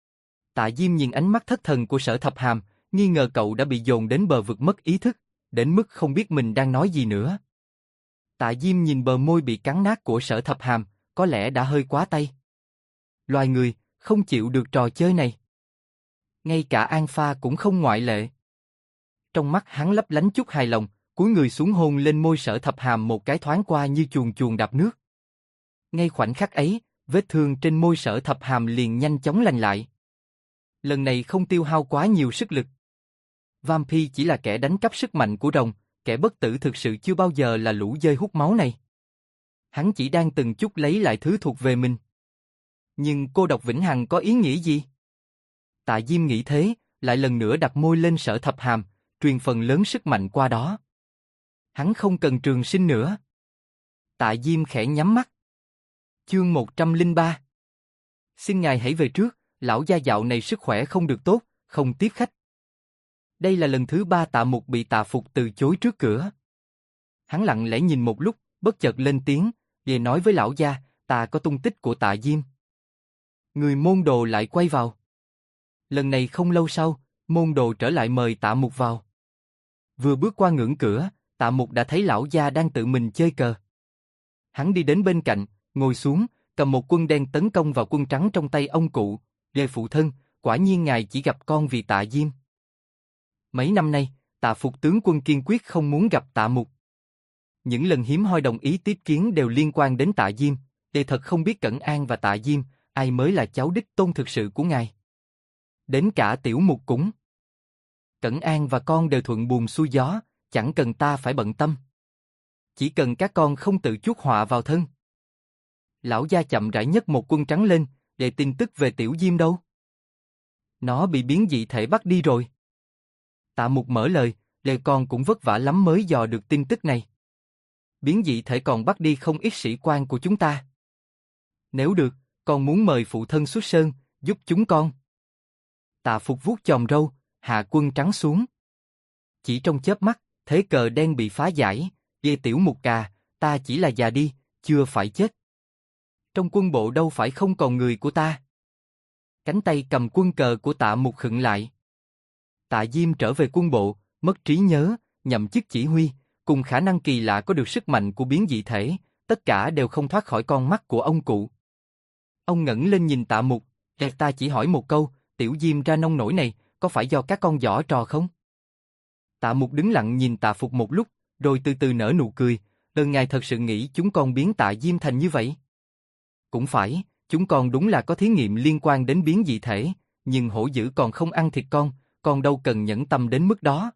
Tạ Diêm nhìn ánh mắt thất thần của Sở Thập Hàm, nghi ngờ cậu đã bị dồn đến bờ vực mất ý thức, đến mức không biết mình đang nói gì nữa. Tạ Diêm nhìn bờ môi bị cắn nát của Sở Thập Hàm, có lẽ đã hơi quá tay. Loài người, không chịu được trò chơi này. Ngay cả An Pha cũng không ngoại lệ. Trong mắt hắn lấp lánh chút hài lòng, cúi người xuống hôn lên môi Sở Thập Hàm một cái thoáng qua như chuồn chuồn đạp nước. Ngay khoảnh khắc ấy, vết thương trên môi Sở Thập Hàm liền nhanh chóng lành lại. Lần này không tiêu hao quá nhiều sức lực. Vampire chỉ là kẻ đánh cắp sức mạnh của rồng, kẻ bất tử thực sự chưa bao giờ là lũ dơi hút máu này. Hắn chỉ đang từng chút lấy lại thứ thuộc về mình. Nhưng cô độc vĩnh hằng có ý nghĩa gì? Tạ Diêm nghĩ thế, lại lần nữa đặt môi lên Sở Thập Hàm, truyền phần lớn sức mạnh qua đó. Hắn không cần trường sinh nữa. Tạ Diêm khẽ nhắm mắt. Chương 103. Xin ngài hãy về trước, lão gia dạo này sức khỏe không được tốt, không tiếp khách. Đây là lần thứ 3 Tạ Mục bị Tạ Phục từ chối trước cửa. Hắn lặng lẽ nhìn một lúc, bất chợt lên tiếng, về nói với lão gia, ta có tung tích của Tạ Diêm. Người môn đồ lại quay vào. Lần này không lâu sau, môn đồ trở lại mời Tạ Mục vào. Vừa bước qua ngưỡng cửa, Tạ Mục đã thấy lão gia đang tự mình chơi cờ. Hắn đi đến bên cạnh, ngồi xuống, cầm một quân đen tấn công vào quân trắng trong tay ông cụ, "Lê phụ thân, quả nhiên ngài chỉ gặp con vì Tạ Diêm." Mấy năm nay, Tạ Phục tướng quân kiên quyết không muốn gặp Tạ Mục. Những lần hiếm hoi đồng ý tiếp kiến đều liên quan đến Tạ Diêm, để thật không biết Cẩn An và Tạ Diêm, ai mới là cháu đích tôn thực sự của ngài. Đến cả Tiểu Mục cũng. Cẩn An và con đều thuận buồm xuôi gió, chẳng cần ta phải bận tâm. Chỉ cần các con không tự chuốc họa vào thân. Lão gia chậm rãi nhấc một quân trắng lên, để tin tức về Tiểu Diêm đâu? Nó bị biến dị thể bắt đi rồi. Tạ Mục mở lời, "Lê con cũng vất vả lắm mới dò được tin tức này. Biến dị thể còn bắt đi không ít sĩ quan của chúng ta. Nếu được, con muốn mời phụ thân xuất sơn, giúp chúng con." Tạ Phục vuốt chòm râu, hạ quân trắng xuống. Chỉ trong chớp mắt, thế cờ đen bị phá giải, "Ghê Tiểu Mục cà, ta chỉ là già đi, chưa phải chết. Trong quân bộ đâu phải không còn người của ta." Cánh tay cầm quân cờ của Tạ Mục khựng lại. Tạ Diêm trở về quân bộ, mất trí nhớ, nhậm chức chỉ huy, cùng khả năng kỳ lạ có được sức mạnh của biến dị thể, tất cả đều không thoát khỏi con mắt của ông cụ. Ông ngẩng lên nhìn Tạ Mục, "Ta chỉ hỏi một câu, Tiểu Diêm ra nông nổi này, có phải do các con giở trò không?" Tạ Mục đứng lặng nhìn Tạ Phục một lúc, rồi từ từ nở nụ cười, ngài thật sự nghĩ chúng con biến Tạ Diêm thành như vậy?" "Cũng phải, chúng con đúng là có thí nghiệm liên quan đến biến dị thể, nhưng hổ dữ còn không ăn thịt con đâu cần nhẫn tâm đến mức đó."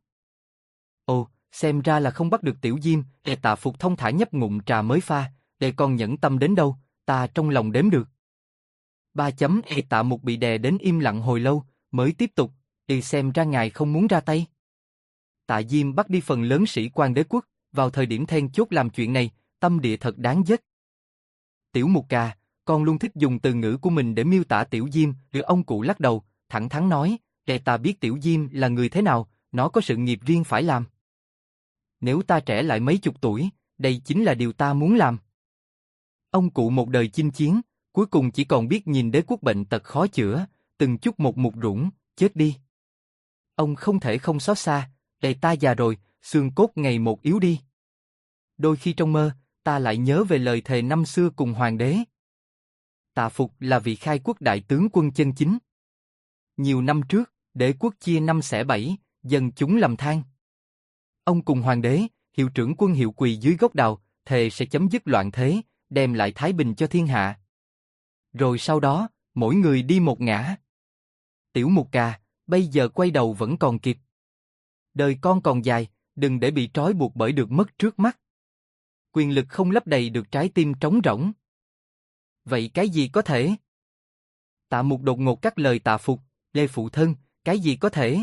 "Ồ, xem ra là không bắt được Tiểu Diêm." Tạ Phục thông thả nhấp ngụm trà mới pha, "Để con nhẫn tâm đến đâu, ta trong lòng đếm được." Tạ Mục bị đè đến im lặng hồi lâu, mới tiếp tục, xem ra ngài không muốn ra tay." Tạ Diêm bắt đi phần lớn sĩ quan đế quốc, vào thời điểm then chốt làm chuyện này, tâm địa thật đáng giết. "Tiểu Mục cà, con luôn thích dùng từ ngữ của mình để miêu tả Tiểu Diêm." Ông cụ lắc đầu, thẳng thắn nói, Ta biết Tiểu Diêm là người thế nào, nó có sự nghiệp riêng phải làm. Nếu ta trẻ lại mấy chục tuổi, đây chính là điều ta muốn làm." Ông cụ một đời chinh chiến, cuối cùng chỉ còn biết nhìn đế quốc bệnh tật khó chữa, từng chút một mục rũng, chết đi. Ông không thể không xót xa, ta già rồi, xương cốt ngày một yếu đi. Đôi khi trong mơ, ta lại nhớ về lời thề năm xưa cùng hoàng đế. Tạ Phục là vị khai quốc đại tướng quân chân chính. Nhiều năm trước, đế quốc chia năm xẻ bảy, dân chúng lầm than. Ông cùng hoàng đế, hiệu trưởng quân hiệu quỳ dưới gốc đào, thề sẽ chấm dứt loạn thế, đem lại thái bình cho thiên hạ. Rồi sau đó, mỗi người đi một ngả. Tiểu Mục cà, bây giờ quay đầu vẫn còn kịp. Đời con còn dài, đừng để bị trói buộc bởi được mất trước mắt. Quyền lực không lấp đầy được trái tim trống rỗng. Vậy cái gì có thể? Tạ Mục đột ngột cắt lời Tạ Phục, Lê phụ thân, cái gì có thể?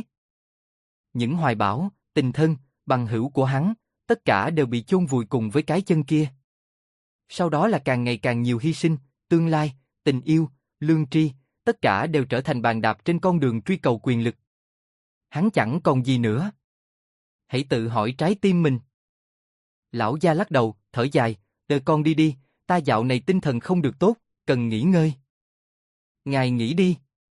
Những hoài bão, tình thân, bằng hữu của hắn, tất cả đều bị chôn vùi cùng với cái chân kia. Sau đó là càng ngày càng nhiều hy sinh, tương lai, tình yêu, lương tri, tất cả đều trở thành bàn đạp trên con đường truy cầu quyền lực. Hắn chẳng còn gì nữa. Hãy tự hỏi trái tim mình. Lão gia lắc đầu, thở dài, "Đợi con đi đi, ta dạo này tinh thần không được tốt, cần nghỉ ngơi." "Ngài nghỉ đi."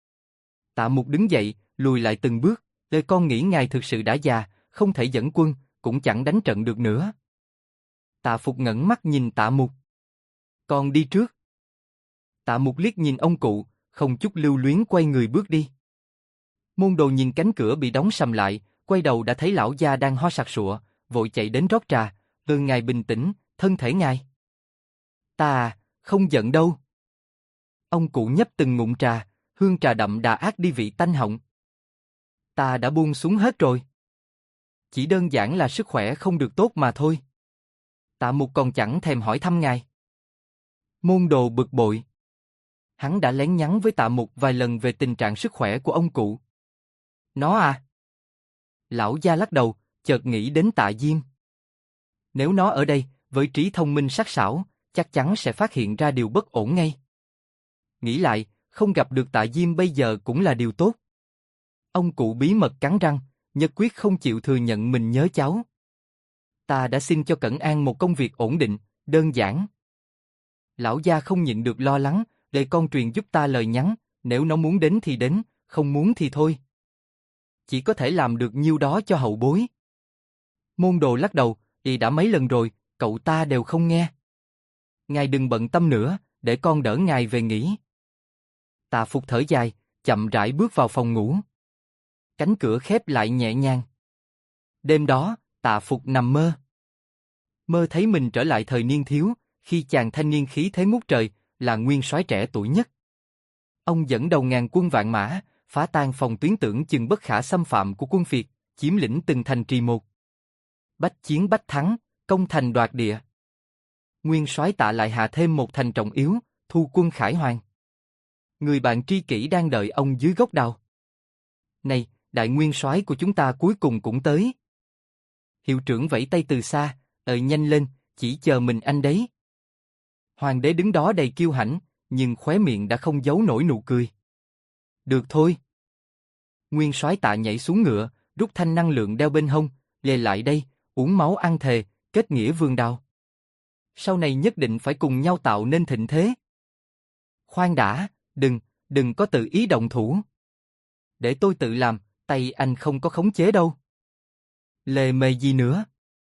Tạ Mục đứng dậy, lùi lại từng bước, "Đợi con nghĩ ngài thực sự đã già, không thể dẫn quân, cũng chẳng đánh trận được nữa." Tạ Phục ngẩng mắt nhìn Tạ Mục. "Con đi trước." Tạ Mục liếc nhìn ông cụ, không chút lưu luyến quay người bước đi. Môn Đồ nhìn cánh cửa bị đóng sầm lại, quay đầu đã thấy lão gia đang ho sặc sụa, vội chạy đến rót trà, ngài bình tĩnh, thân thể ngài." "Ta không giận đâu." Ông cụ nhấp từng ngụm trà, hương trà đậm đà át đi vị tanh họng. "Ta đã buông xuống hết rồi. Chỉ đơn giản là sức khỏe không được tốt mà thôi." Tạ Mục còn chẳng thèm hỏi thăm ngài. Môn Đồ bực bội. Hắn đã lén nhắn với Tạ Mục vài lần về tình trạng sức khỏe của ông cụ. "Nó à?" Lão gia lắc đầu, chợt nghĩ đến Tạ Diêm. Nếu nó ở đây, với trí thông minh sắc sảo, chắc chắn sẽ phát hiện ra điều bất ổn ngay. Nghĩ lại, không gặp được Tạ Diêm bây giờ cũng là điều tốt. Ông cụ bí mật cắn răng, nhất quyết không chịu thừa nhận mình nhớ cháu. "Ta đã xin cho Cẩn An một công việc ổn định, đơn giản." Lão gia không nhịn được lo lắng, "Để con truyền giúp ta lời nhắn, nếu nó muốn đến thì đến, không muốn thì thôi." "Chỉ có thể làm được nhiêu đó cho hậu bối." Môn Đồ lắc đầu, đã mấy lần rồi, cậu ta đều không nghe." "Ngài đừng bận tâm nữa, để con đỡ ngài về nghỉ." Tạ Phục thở dài, chậm rãi bước vào phòng ngủ. Cánh cửa khép lại nhẹ nhàng. Đêm đó, Tạ Phục nằm mơ. Mơ thấy mình trở lại thời niên thiếu, khi chàng thanh niên khí thế ngút trời, là nguyên soái trẻ tuổi nhất. Ông dẫn đầu ngàn quân vạn mã, phá tan phòng tuyến tưởng chừng bất khả xâm phạm của quân Việt, chiếm lĩnh từng thành trì một. Bách chiến bách thắng, công thành đoạt địa. Nguyên soái Tạ lại hạ thêm một thành trọng yếu, thu quân Khải Hoàn. Người bạn tri kỷ đang đợi ông dưới gốc đào. "Này, đại nguyên soái của chúng ta cuối cùng cũng tới." Hiệu trưởng vẫy tay từ xa, "Nhanh lên, chỉ chờ mình anh đấy." Hoàng đế đứng đó đầy kiêu hãnh, nhưng khóe miệng đã không giấu nổi nụ cười. "Được thôi." Nguyên soái Tạ nhảy xuống ngựa, rút thanh năng lượng đeo bên hông, "Lề lại đây, uống máu ăn thề, kết nghĩa vương đao. Sau này nhất định phải cùng nhau tạo nên thịnh thế." "Khoan đã, đừng có tự ý động thủ. Để tôi tự làm, tay anh không có khống chế đâu." "Lề mề gì nữa?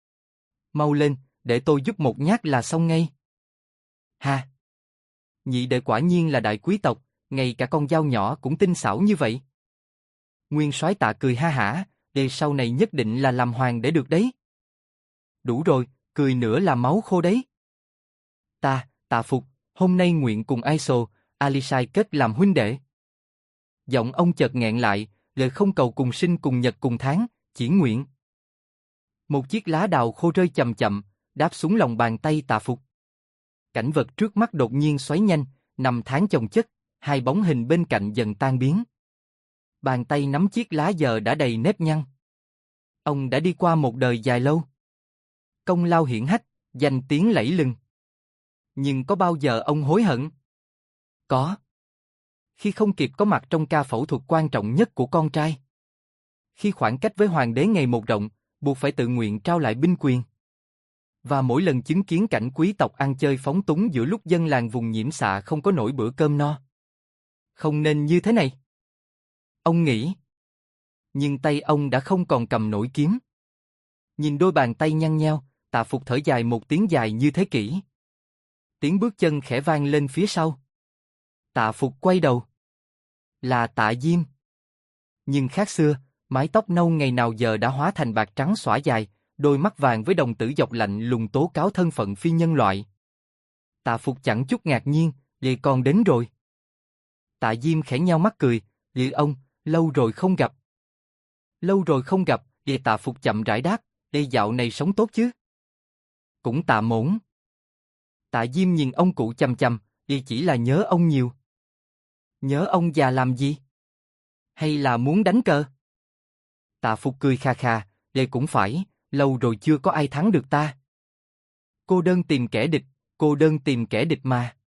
Mau lên, để tôi giúp một nhát là xong ngay." "Ha! Nhị đệ quả nhiên là đại quý tộc, ngay cả con dao nhỏ cũng tinh xảo như vậy." Nguyên soái Tạ cười ha hả, "Để sau này nhất định là làm hoàng để được đấy." "Đủ rồi, cười nữa là máu khô đấy." "Ta, Tạ Phục, hôm nay nguyện cùng Aiso, Alisai kết làm huynh đệ." Giọng ông chợt nghẹn lại, lời không cầu cùng sinh cùng nhật cùng tháng, chỉ nguyện. Một chiếc lá đào khô rơi chậm chậm, đáp xuống lòng bàn tay Tạ Phục. Cảnh vật trước mắt đột nhiên xoáy nhanh, năm tháng chồng chất, hai bóng hình bên cạnh dần tan biến. Bàn tay nắm chiếc lá giờ đã đầy nếp nhăn. Ông đã đi qua một đời dài lâu. Công lao hiển hách, danh tiếng lẫy lừng. Nhưng có bao giờ ông hối hận? Có. Khi không kịp có mặt trong ca phẫu thuật quan trọng nhất của con trai. Khi khoảng cách với hoàng đế ngày một rộng, buộc phải tự nguyện trao lại binh quyền. Và mỗi lần chứng kiến cảnh quý tộc ăn chơi phóng túng giữa lúc dân làng vùng nhiễm xạ không có nổi bữa cơm no. Không nên như thế này. Ông nghĩ. Nhưng tay ông đã không còn cầm nổi kiếm. Nhìn đôi bàn tay nhăn nheo, Tạ Phục thở dài một tiếng dài như thế kỷ. Tiếng bước chân khẽ vang lên phía sau. Tạ Phục quay đầu. Là Tạ Diêm. Nhưng khác xưa, mái tóc nâu ngày nào giờ đã hóa thành bạc trắng xõa dài, đôi mắt vàng với đồng tử dọc lạnh lùng tố cáo thân phận phi nhân loại. Tạ Phục chẳng chút ngạc nhiên, "Vậy con đến rồi." Tạ Diêm khẽ nheo mắt cười, "Liệu ông, lâu rồi không gặp." "Lâu rồi không gặp." Tạ Phục chậm rãi đáp, Đây dạo này sống tốt chứ? Cũng tạm ổn. Tạ Diêm nhìn ông cụ chằm chằm, y chỉ là nhớ ông nhiều. Nhớ ông già làm gì? Hay là muốn đánh cờ? Tạ Phục cười kha kha, đây cũng phải, lâu rồi chưa có ai thắng được ta. Cô đơn tìm kẻ địch, cô đơn tìm kẻ địch mà.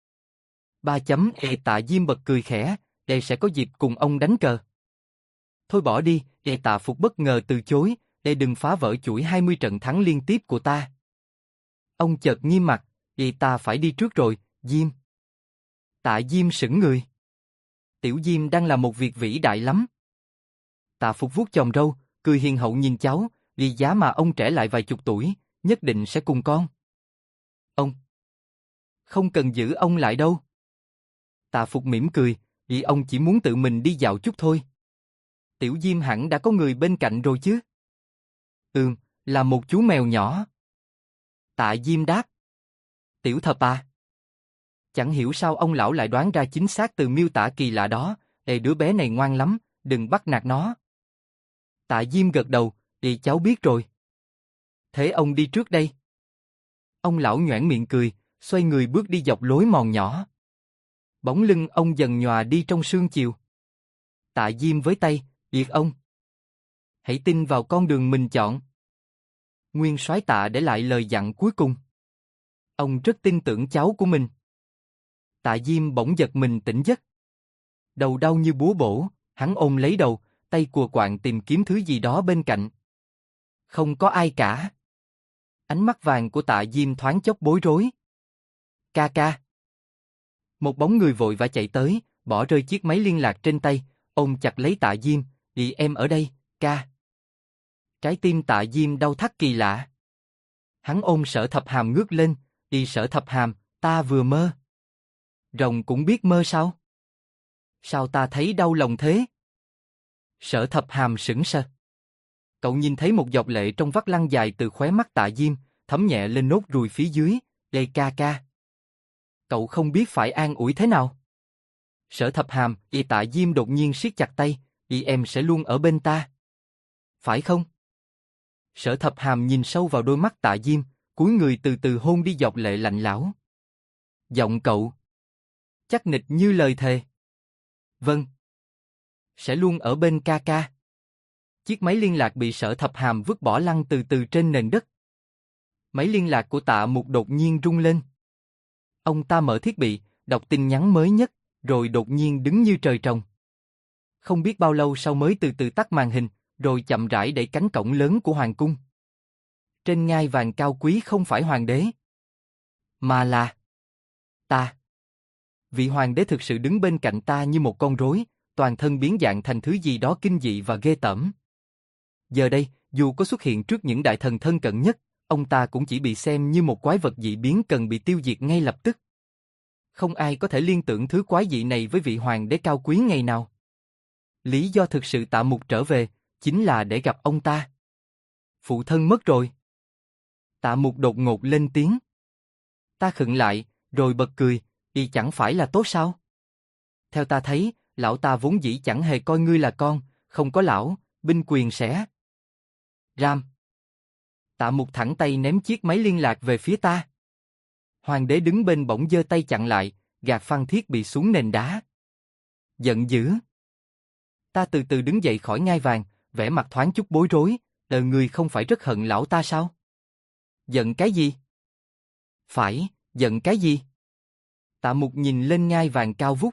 Tạ Diêm bật cười khẽ, đây sẽ có dịp cùng ông đánh cờ. Thôi bỏ đi, Tạ Phục bất ngờ từ chối, đây đừng phá vỡ chuỗi 20 trận thắng liên tiếp của ta. Ông chợt nghiêm mặt, ta phải đi trước rồi, Diêm. Tạ Diêm sững người. Tiểu Diêm đang làm một việc vĩ đại lắm. Tạ Phục vuốt chòm râu, cười hiền hậu nhìn cháu, vì giá mà ông trẻ lại vài chục tuổi, nhất định sẽ cùng con. Ông không cần giữ ông lại đâu. Tạ Phục mỉm cười, vì ông chỉ muốn tự mình đi dạo chút thôi. Tiểu Diêm hẳn đã có người bên cạnh rồi chứ? Là một chú mèo nhỏ. Tạ Diêm đáp. Tiểu Thập à? Chẳng hiểu sao ông lão lại đoán ra chính xác từ miêu tả kỳ lạ đó, đứa bé này ngoan lắm, đừng bắt nạt nó. Tạ Diêm gật đầu, cháu biết rồi. Thế ông đi trước đây. Ông lão nhoẻn miệng cười, xoay người bước đi dọc lối mòn nhỏ. Bóng lưng ông dần nhòa đi trong sương chiều. Tạ Diêm với tay, ông. Hãy tin vào con đường mình chọn. Nguyên soái Tạ để lại lời dặn cuối cùng. Ông rất tin tưởng cháu của mình. Tạ Diêm bỗng giật mình tỉnh giấc. Đầu đau như búa bổ, hắn ôm lấy đầu, tay cùa quạng tìm kiếm thứ gì đó bên cạnh. Không có ai cả. Ánh mắt vàng của Tạ Diêm thoáng chốc bối rối. Ca ca. Một bóng người vội vã chạy tới, bỏ rơi chiếc máy liên lạc trên tay, ôm chặt lấy Tạ Diêm, em ở đây, ca. Trái tim Tạ Diêm đau thắt kỳ lạ. Hắn ôm Sở Thập Hàm ngước lên, Sở Thập Hàm, ta vừa mơ. Rồng cũng biết mơ sao? Sao ta thấy đau lòng thế? Sở Thập Hàm sững sờ. Cậu nhìn thấy một giọt lệ trong vắt lăn dài từ khóe mắt Tạ Diêm, thấm nhẹ lên nốt ruồi phía dưới, đây ca ca. Cậu không biết phải an ủi thế nào. Sở Thập Hàm, Tạ Diêm đột nhiên siết chặt tay, em sẽ luôn ở bên ta. Phải không? Sở Thập Hàm nhìn sâu vào đôi mắt Tạ Diêm, cúi người từ từ hôn đi giọt lệ lạnh lẽo. Giọng cậu chắc nịch như lời thề. Vâng. Sẽ luôn ở bên ca ca. Chiếc máy liên lạc bị Sở Thập Hàm vứt bỏ lăn từ từ trên nền đất. Máy liên lạc của Tạ Mục đột nhiên rung lên. Ông ta mở thiết bị, đọc tin nhắn mới nhất, rồi đột nhiên đứng như trời trồng. Không biết bao lâu sau mới từ từ tắt màn hình, rồi chậm rãi đẩy cánh cổng lớn của hoàng cung. Trên ngai vàng cao quý không phải hoàng đế, mà là ta. Vị hoàng đế thực sự đứng bên cạnh ta như một con rối, toàn thân biến dạng thành thứ gì đó kinh dị và ghê tởm. Giờ đây, dù có xuất hiện trước những đại thần thân cận nhất, ông ta cũng chỉ bị xem như một quái vật dị biến cần bị tiêu diệt ngay lập tức. Không ai có thể liên tưởng thứ quái dị này với vị hoàng đế cao quý ngày nào. Lý do thực sự Tạ Mục trở về, chính là để gặp ông ta. Phụ thân mất rồi. Tạ Mục đột ngột lên tiếng. Ta khựng lại, rồi bật cười, chẳng phải là tốt sao? Theo ta thấy, lão ta vốn dĩ chẳng hề coi ngươi là con, không có lão, binh quyền sẽ... Ram. Tạ Mục thẳng tay ném chiếc máy liên lạc về phía ta. Hoàng đế đứng bên bỗng giơ tay chặn lại, gạt phăng thiết bị xuống nền đá. Giận dữ. Ta từ từ đứng dậy khỏi ngai vàng, vẻ mặt thoáng chút bối rối, người không phải rất hận lão ta sao? Giận cái gì? Phải, giận cái gì? Tạ Mục nhìn lên ngai vàng cao vút.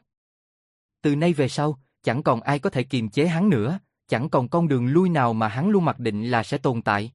Từ nay về sau, chẳng còn ai có thể kiềm chế hắn nữa, chẳng còn con đường lui nào mà hắn luôn mặc định là sẽ tồn tại.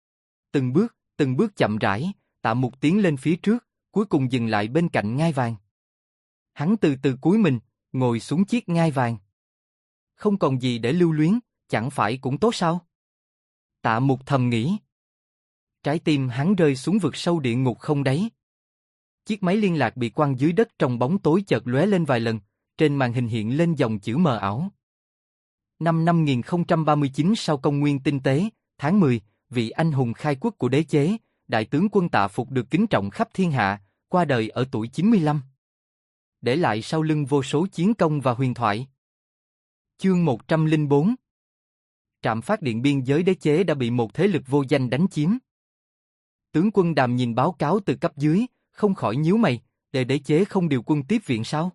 Từng bước chậm rãi, Tạ Mục tiến lên phía trước, cuối cùng dừng lại bên cạnh ngai vàng. Hắn từ từ cúi mình, ngồi xuống chiếc ngai vàng. Không còn gì để lưu luyến, chẳng phải cũng tốt sao? Tạ Mục thầm nghĩ. Trái tim hắn rơi xuống vực sâu địa ngục không đáy. Chiếc máy liên lạc bị quăng dưới đất trong bóng tối chợt lóe lên vài lần, trên màn hình hiện lên dòng chữ mờ ảo. Năm 5039 sau công nguyên tinh tế, tháng 10, vị anh hùng khai quốc của đế chế, đại tướng quân Tạ Phục được kính trọng khắp thiên hạ, qua đời ở tuổi 95. Để lại sau lưng vô số chiến công và huyền thoại. Chương 104 trạm phát điện biên giới đế chế đã bị một thế lực vô danh đánh chiếm. Tướng quân Đàm nhìn báo cáo từ cấp dưới, không khỏi nhíu mày, đế chế không điều quân tiếp viện sao?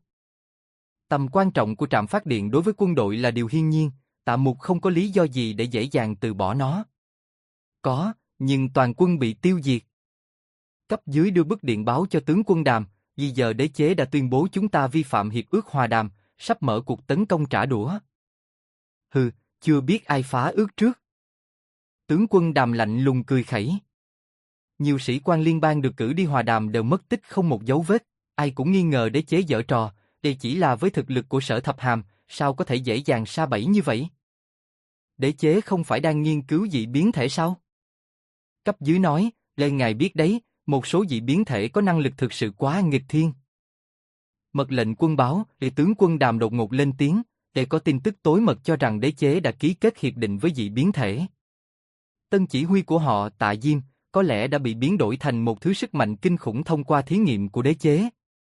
Tầm quan trọng của trạm phát điện đối với quân đội là điều hiển nhiên, Tạ Mục không có lý do gì để dễ dàng từ bỏ nó. Có, nhưng toàn quân bị tiêu diệt. Cấp dưới đưa bức điện báo cho tướng quân Đàm, vì giờ đế chế đã tuyên bố chúng ta vi phạm hiệp ước hòa đàm, sắp mở cuộc tấn công trả đũa. Hừ, chưa biết ai phá ước trước. Tướng quân Đàm lạnh lùng cười khẩy. Nhiều sĩ quan liên bang được cử đi hòa đàm đều mất tích không một dấu vết, ai cũng nghi ngờ đế chế giở trò, đây chỉ là với thực lực của Sở Thập Hàm, sao có thể dễ dàng sa bẫy như vậy? Đế chế không phải đang nghiên cứu dị biến thể sao? Cấp dưới nói, lên ngài biết đấy, một số dị biến thể có năng lực thực sự quá nghịch thiên. Mật lệnh quân báo, để tướng quân Đàm đột ngột lên tiếng, để có tin tức tối mật cho rằng đế chế đã ký kết hiệp định với dị biến thể. Tân chỉ huy của họ, Tạ Diêm, có lẽ đã bị biến đổi thành một thứ sức mạnh kinh khủng thông qua thí nghiệm của đế chế.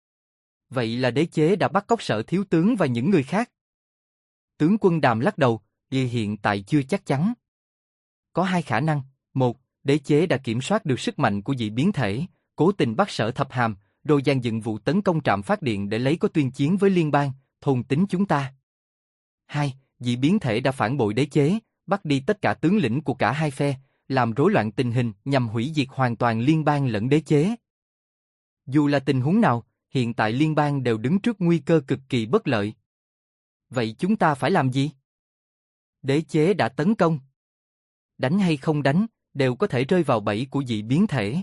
Vậy là đế chế đã bắt cóc Sở thiếu tướng và những người khác. Tướng quân Đàm lắc đầu, vì hiện tại chưa chắc chắn. Có hai khả năng, một, đế chế đã kiểm soát được sức mạnh của dị biến thể, cố tình bắt Sở Thập Hàm, rồi dàn dựng vụ tấn công trạm phát điện để lấy có tuyên chiến với liên bang, thôn tính chúng ta. Hai, dị biến thể đã phản bội đế chế, bắt đi tất cả tướng lĩnh của cả hai phe, làm rối loạn tình hình nhằm hủy diệt hoàn toàn liên bang lẫn đế chế. Dù là tình huống nào, hiện tại liên bang đều đứng trước nguy cơ cực kỳ bất lợi. Vậy chúng ta phải làm gì? Đế chế đã tấn công. Đánh hay không đánh, đều có thể rơi vào bẫy của dị biến thể.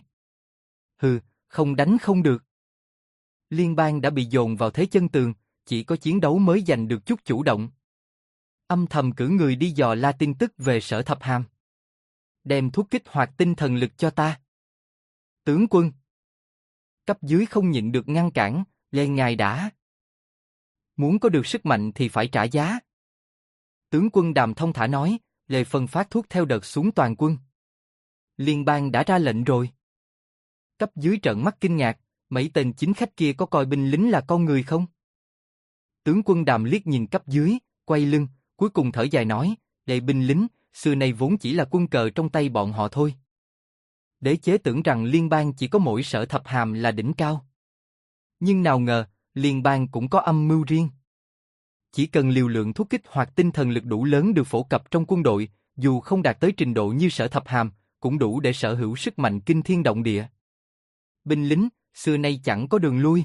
Hừ, không đánh không được. Liên bang đã bị dồn vào thế chân tường, chỉ có chiến đấu mới giành được chút chủ động. Âm thầm cử người đi dò la tin tức về Sở Thập Hàm. Đem thuốc kích hoạt tinh thần lực cho ta. Tướng quân. Cấp dưới không nhịn được ngăn cản, lên ngài đã. Muốn có được sức mạnh thì phải trả giá. Tướng quân Đàm thông thả nói, lệ phân phát thuốc theo đợt xuống toàn quân. Liên bang đã ra lệnh rồi. Cấp dưới trợn mắt kinh ngạc, mấy tên chính khách kia có coi binh lính là con người không? Tướng quân Đàm liếc nhìn cấp dưới, quay lưng, cuối cùng thở dài nói, lệ binh lính, xưa nay vốn chỉ là quân cờ trong tay bọn họ thôi. Đế chế tưởng rằng liên bang chỉ có mỗi Sở Thập Hàm là đỉnh cao. Nhưng nào ngờ, liên bang cũng có âm mưu riêng. Chỉ cần liều lượng thuốc kích hoạt tinh thần lực đủ lớn được phổ cập trong quân đội, dù không đạt tới trình độ như Sở Thập Hàm, cũng đủ để sở hữu sức mạnh kinh thiên động địa. Binh lính, xưa nay chẳng có đường lui.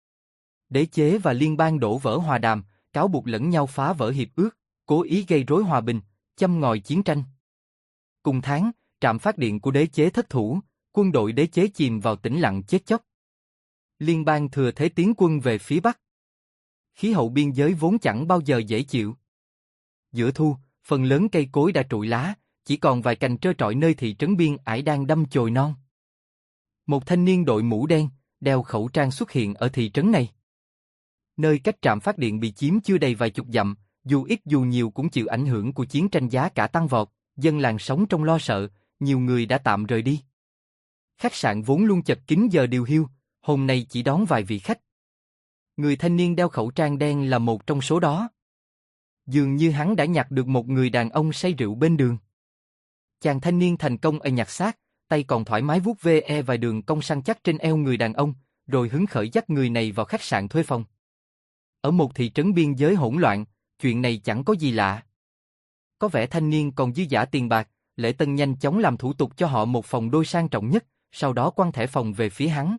Đế chế và liên bang đổ vỡ hòa đàm, cáo buộc lẫn nhau phá vỡ hiệp ước, cố ý gây rối hòa bình, châm ngòi chiến tranh. Cùng tháng, trạm phát điện của đế chế thất thủ, quân đội đế chế chìm vào tĩnh lặng chết chóc. Liên bang thừa thế tiến quân về phía Bắc. Khí hậu biên giới vốn chẳng bao giờ dễ chịu. Giữa thu, phần lớn cây cối đã trụi lá, chỉ còn vài cành trơ trọi nơi thị trấn biên ải đang đâm chồi non. Một thanh niên đội mũ đen, đeo khẩu trang xuất hiện ở thị trấn này. Nơi cách trạm phát điện bị chiếm chưa đầy vài chục dặm, dù ít dù nhiều cũng chịu ảnh hưởng của chiến tranh giá cả tăng vọt, dân làng sống trong lo sợ, nhiều người đã tạm rời đi. Khách sạn vốn luôn chật kín giờ điều hiu, hôm nay chỉ đón vài vị khách. Người thanh niên đeo khẩu trang đen là một trong số đó. Dường như hắn đã nhặt được một người đàn ông say rượu bên đường. Chàng thanh niên thành công nhặt xác, tay còn thoải mái vuốt ve vài đường cong săn chắc trên eo người đàn ông, rồi hứng khởi dắt người này vào khách sạn thuê phòng. Ở một thị trấn biên giới hỗn loạn, chuyện này chẳng có gì lạ. Có vẻ thanh niên còn dư dả tiền bạc, lễ tân nhanh chóng làm thủ tục cho họ một phòng đôi sang trọng nhất, sau đó quăng thẻ phòng về phía hắn.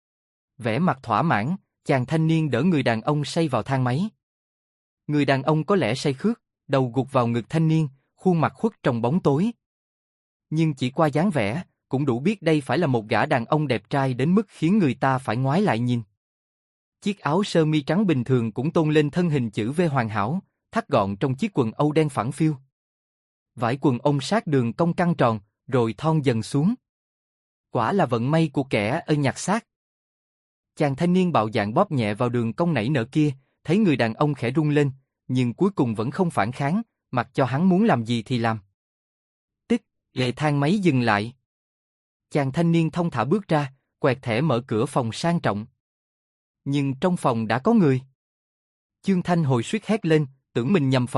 Vẻ mặt thỏa mãn, chàng thanh niên đỡ người đàn ông say vào thang máy. Người đàn ông có lẽ say khướt, đầu gục vào ngực thanh niên, khuôn mặt khuất trong bóng tối. Nhưng chỉ qua dáng vẻ, cũng đủ biết đây phải là một gã đàn ông đẹp trai đến mức khiến người ta phải ngoái lại nhìn. Chiếc áo sơ mi trắng bình thường cũng tôn lên thân hình chữ V hoàn hảo, thắt gọn trong chiếc quần âu đen phẳng phiu. Vải quần ôm sát đường cong căng tròn, rồi thon dần xuống. Quả là vận may của kẻ nhặt xác. Chàng thanh niên bạo dạn bóp nhẹ vào đường cong nảy nở kia, thấy người đàn ông khẽ rung lên, nhưng cuối cùng vẫn không phản kháng, mặc cho hắn muốn làm gì thì làm. Tích, lệ thang máy dừng lại. Chàng thanh niên thong thả bước ra, quẹt thẻ mở cửa phòng sang trọng. Nhưng trong phòng đã có người. Chương Thanh hồi suýt hét lên, tưởng mình nhầm phòng,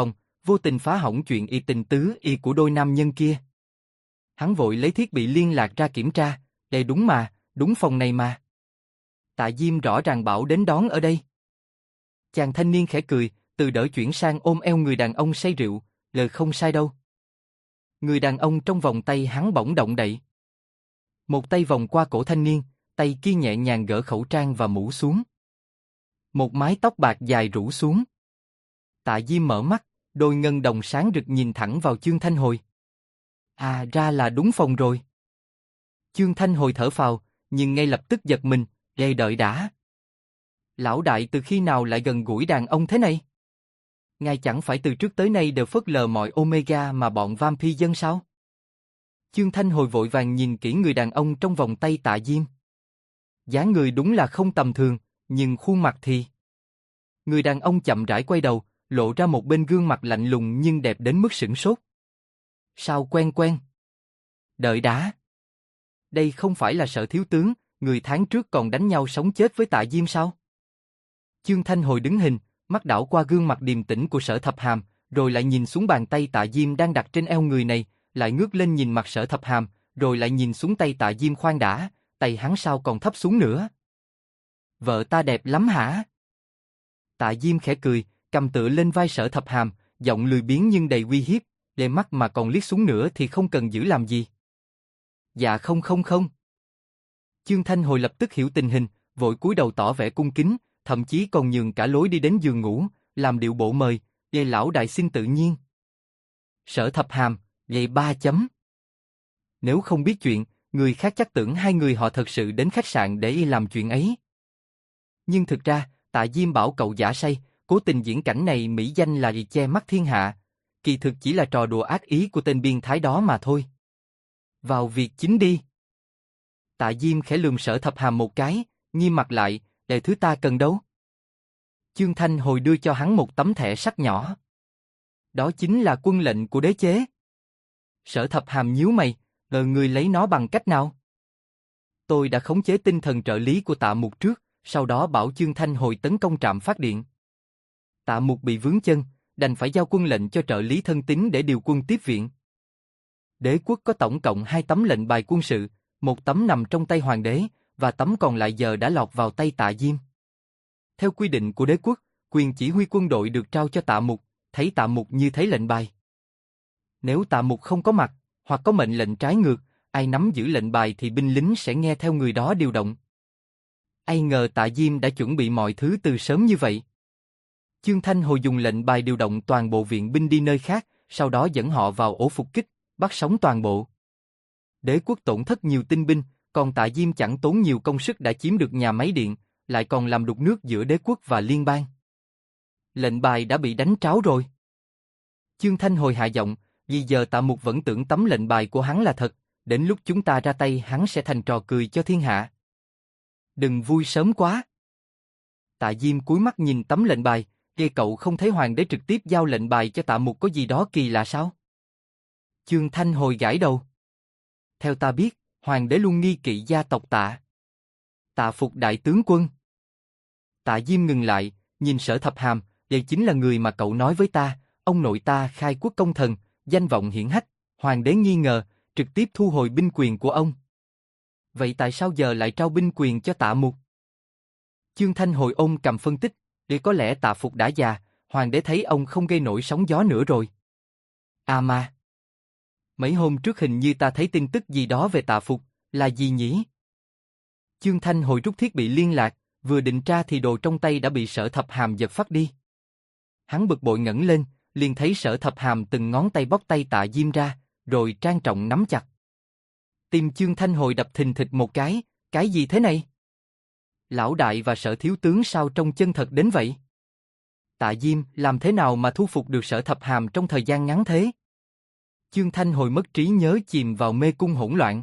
vô tình phá hỏng chuyện y tình tứ y của đôi nam nhân kia. Hắn vội lấy thiết bị liên lạc ra kiểm tra, đây đúng mà, đúng phòng này mà. Tạ Diêm rõ ràng bảo đến đón ở đây. Chàng thanh niên khẽ cười, từ đỡ chuyển sang ôm eo người đàn ông say rượu, lời không sai đâu. Người đàn ông trong vòng tay hắn bỗng động đậy. Một tay vòng qua cổ thanh niên, tay kia nhẹ nhàng gỡ khẩu trang và mũ xuống. Một mái tóc bạc dài rủ xuống. Tạ Diêm mở mắt, đôi ngân đồng sáng rực nhìn thẳng vào Chương Thanh Hồi. À, ra là đúng phòng rồi. Chương Thanh Hồi thở phào, nhưng ngay lập tức giật mình, đợi đã. Lão đại từ khi nào lại gần gũi đàn ông thế này? Ngài chẳng phải từ trước tới nay đều phớt lờ mọi Omega mà bọn vampire dân sao? Chương Thanh Hồi vội vàng nhìn kỹ người đàn ông trong vòng tay Tạ Diêm. Dáng người đúng là không tầm thường, nhưng khuôn mặt thì... Người đàn ông chậm rãi quay đầu, lộ ra một bên gương mặt lạnh lùng nhưng đẹp đến mức sửng sốt. Sao quen quen? Đợi đã. Đây không phải là Sở thiếu tướng, người tháng trước còn đánh nhau sống chết với Tạ Diêm sao? Chương Thanh Hồi đứng hình, mắt đảo qua gương mặt điềm tĩnh của Sở Thập Hàm, rồi lại nhìn xuống bàn tay Tạ Diêm đang đặt trên eo người này, lại ngước lên nhìn mặt Sở Thập Hàm, rồi lại nhìn xuống tay Tạ Diêm. Khoan đã, tay hắn sao còn thấp xuống nữa? Vợ ta đẹp lắm hả? Tạ Diêm khẽ cười, cầm tựa lên vai Sở Thập Hàm, giọng lười biếng nhưng đầy uy hiếp, để mắt mà còn liếc xuống nữa thì không cần giữ làm gì. Dạ không. Chương Thanh Hồi lập tức hiểu tình hình, vội cúi đầu tỏ vẻ cung kính, thậm chí còn nhường cả lối đi đến giường ngủ, làm điệu bộ mời, lão đại xin tự nhiên. Sở Thập Hàm, vậy 3 chấm. Nếu không biết chuyện, người khác chắc tưởng hai người họ thật sự đến khách sạn để làm chuyện ấy. Nhưng thực ra, Tạ Diêm bảo cậu giả say, cố tình diễn cảnh này mỹ danh là che mắt thiên hạ, kỳ thực chỉ là trò đùa ác ý của tên biên thái đó mà thôi. Vào việc chính đi. Tạ Diêm khẽ lườm Sở Thập Hàm một cái, nghiêm mặt lại, đệ thứ ta cần đâu? Chương Thanh Hồi đưa cho hắn một tấm thẻ sắt nhỏ. Đó chính là quân lệnh của đế chế. Sở Thập Hàm nhíu mày, người lấy nó bằng cách nào? Tôi đã khống chế tinh thần trợ lý của Tạ Mục trước, sau đó bảo Chương Thanh Hồi tấn công trạm phát điện. Tạ Mục bị vướng chân, đành phải giao quân lệnh cho trợ lý thân tín để điều quân tiếp viện. Đế quốc có tổng cộng 2 tấm lệnh bài quân sự, một tấm nằm trong tay hoàng đế, và tấm còn lại giờ đã lọt vào tay Tạ Diêm. Theo quy định của đế quốc, quyền chỉ huy quân đội được trao cho Tạ Mục, thấy Tạ Mục như thấy lệnh bài. Nếu Tạ Mục không có mặt, hoặc có mệnh lệnh trái ngược, ai nắm giữ lệnh bài thì binh lính sẽ nghe theo người đó điều động. Ai ngờ Tạ Diêm đã chuẩn bị mọi thứ từ sớm như vậy. Chương Thanh Hồi dùng lệnh bài điều động toàn bộ viện binh đi nơi khác, sau đó dẫn họ vào ổ phục kích, bắt sống toàn bộ. Đế quốc tổn thất nhiều tinh binh, còn Tạ Diêm chẳng tốn nhiều công sức đã chiếm được nhà máy điện, lại còn làm đục nước giữa đế quốc và liên bang. Lệnh bài đã bị đánh tráo rồi. Chương Thanh Hồi hạ giọng, vì giờ Tạ Mục vẫn tưởng tấm lệnh bài của hắn là thật, đến lúc chúng ta ra tay hắn sẽ thành trò cười cho thiên hạ. Đừng vui sớm quá. Tạ Diêm cúi mắt nhìn tấm lệnh bài, cậu không thấy hoàng đế trực tiếp giao lệnh bài cho Tạ Mục có gì đó kỳ lạ sao? Chương Thanh Hồi gãi đầu. Theo ta biết, hoàng đế luôn nghi kỵ gia tộc Tạ. Tạ Phục đại tướng quân. Tạ Diêm ngừng lại, nhìn Sở Thập Hàm, đây chính là người mà cậu nói với ta, ông nội ta khai quốc công thần, danh vọng hiển hách, hoàng đế nghi ngờ, trực tiếp thu hồi binh quyền của ông. Vậy tại sao giờ lại trao binh quyền cho Tạ Mục? Chương Thanh Hồi ôm cầm phân tích, để có lẽ Tạ Phục đã già, hoàng đế thấy ông không gây nổi sóng gió nữa rồi. À mà. Mấy hôm trước hình như ta thấy tin tức gì đó về Tạ Phục, là gì nhỉ? Chương Thanh Hồi rút thiết bị liên lạc, vừa định tra thì đồ trong tay đã bị Sở Thập Hàm giật phắt đi. Hắn bực bội ngẩng lên, liền thấy Sở Thập Hàm từng ngón tay bóc tay Tạ Diêm ra, rồi trang trọng nắm chặt. Tim Chương Thanh Hồi đập thình thịch một cái gì thế này? Lão đại và Sở thiếu tướng sao trông chân thật đến vậy? Tạ Diêm làm thế nào mà thu phục được Sở Thập Hàm trong thời gian ngắn thế? Chương Thanh Hồi mất trí nhớ chìm vào mê cung hỗn loạn.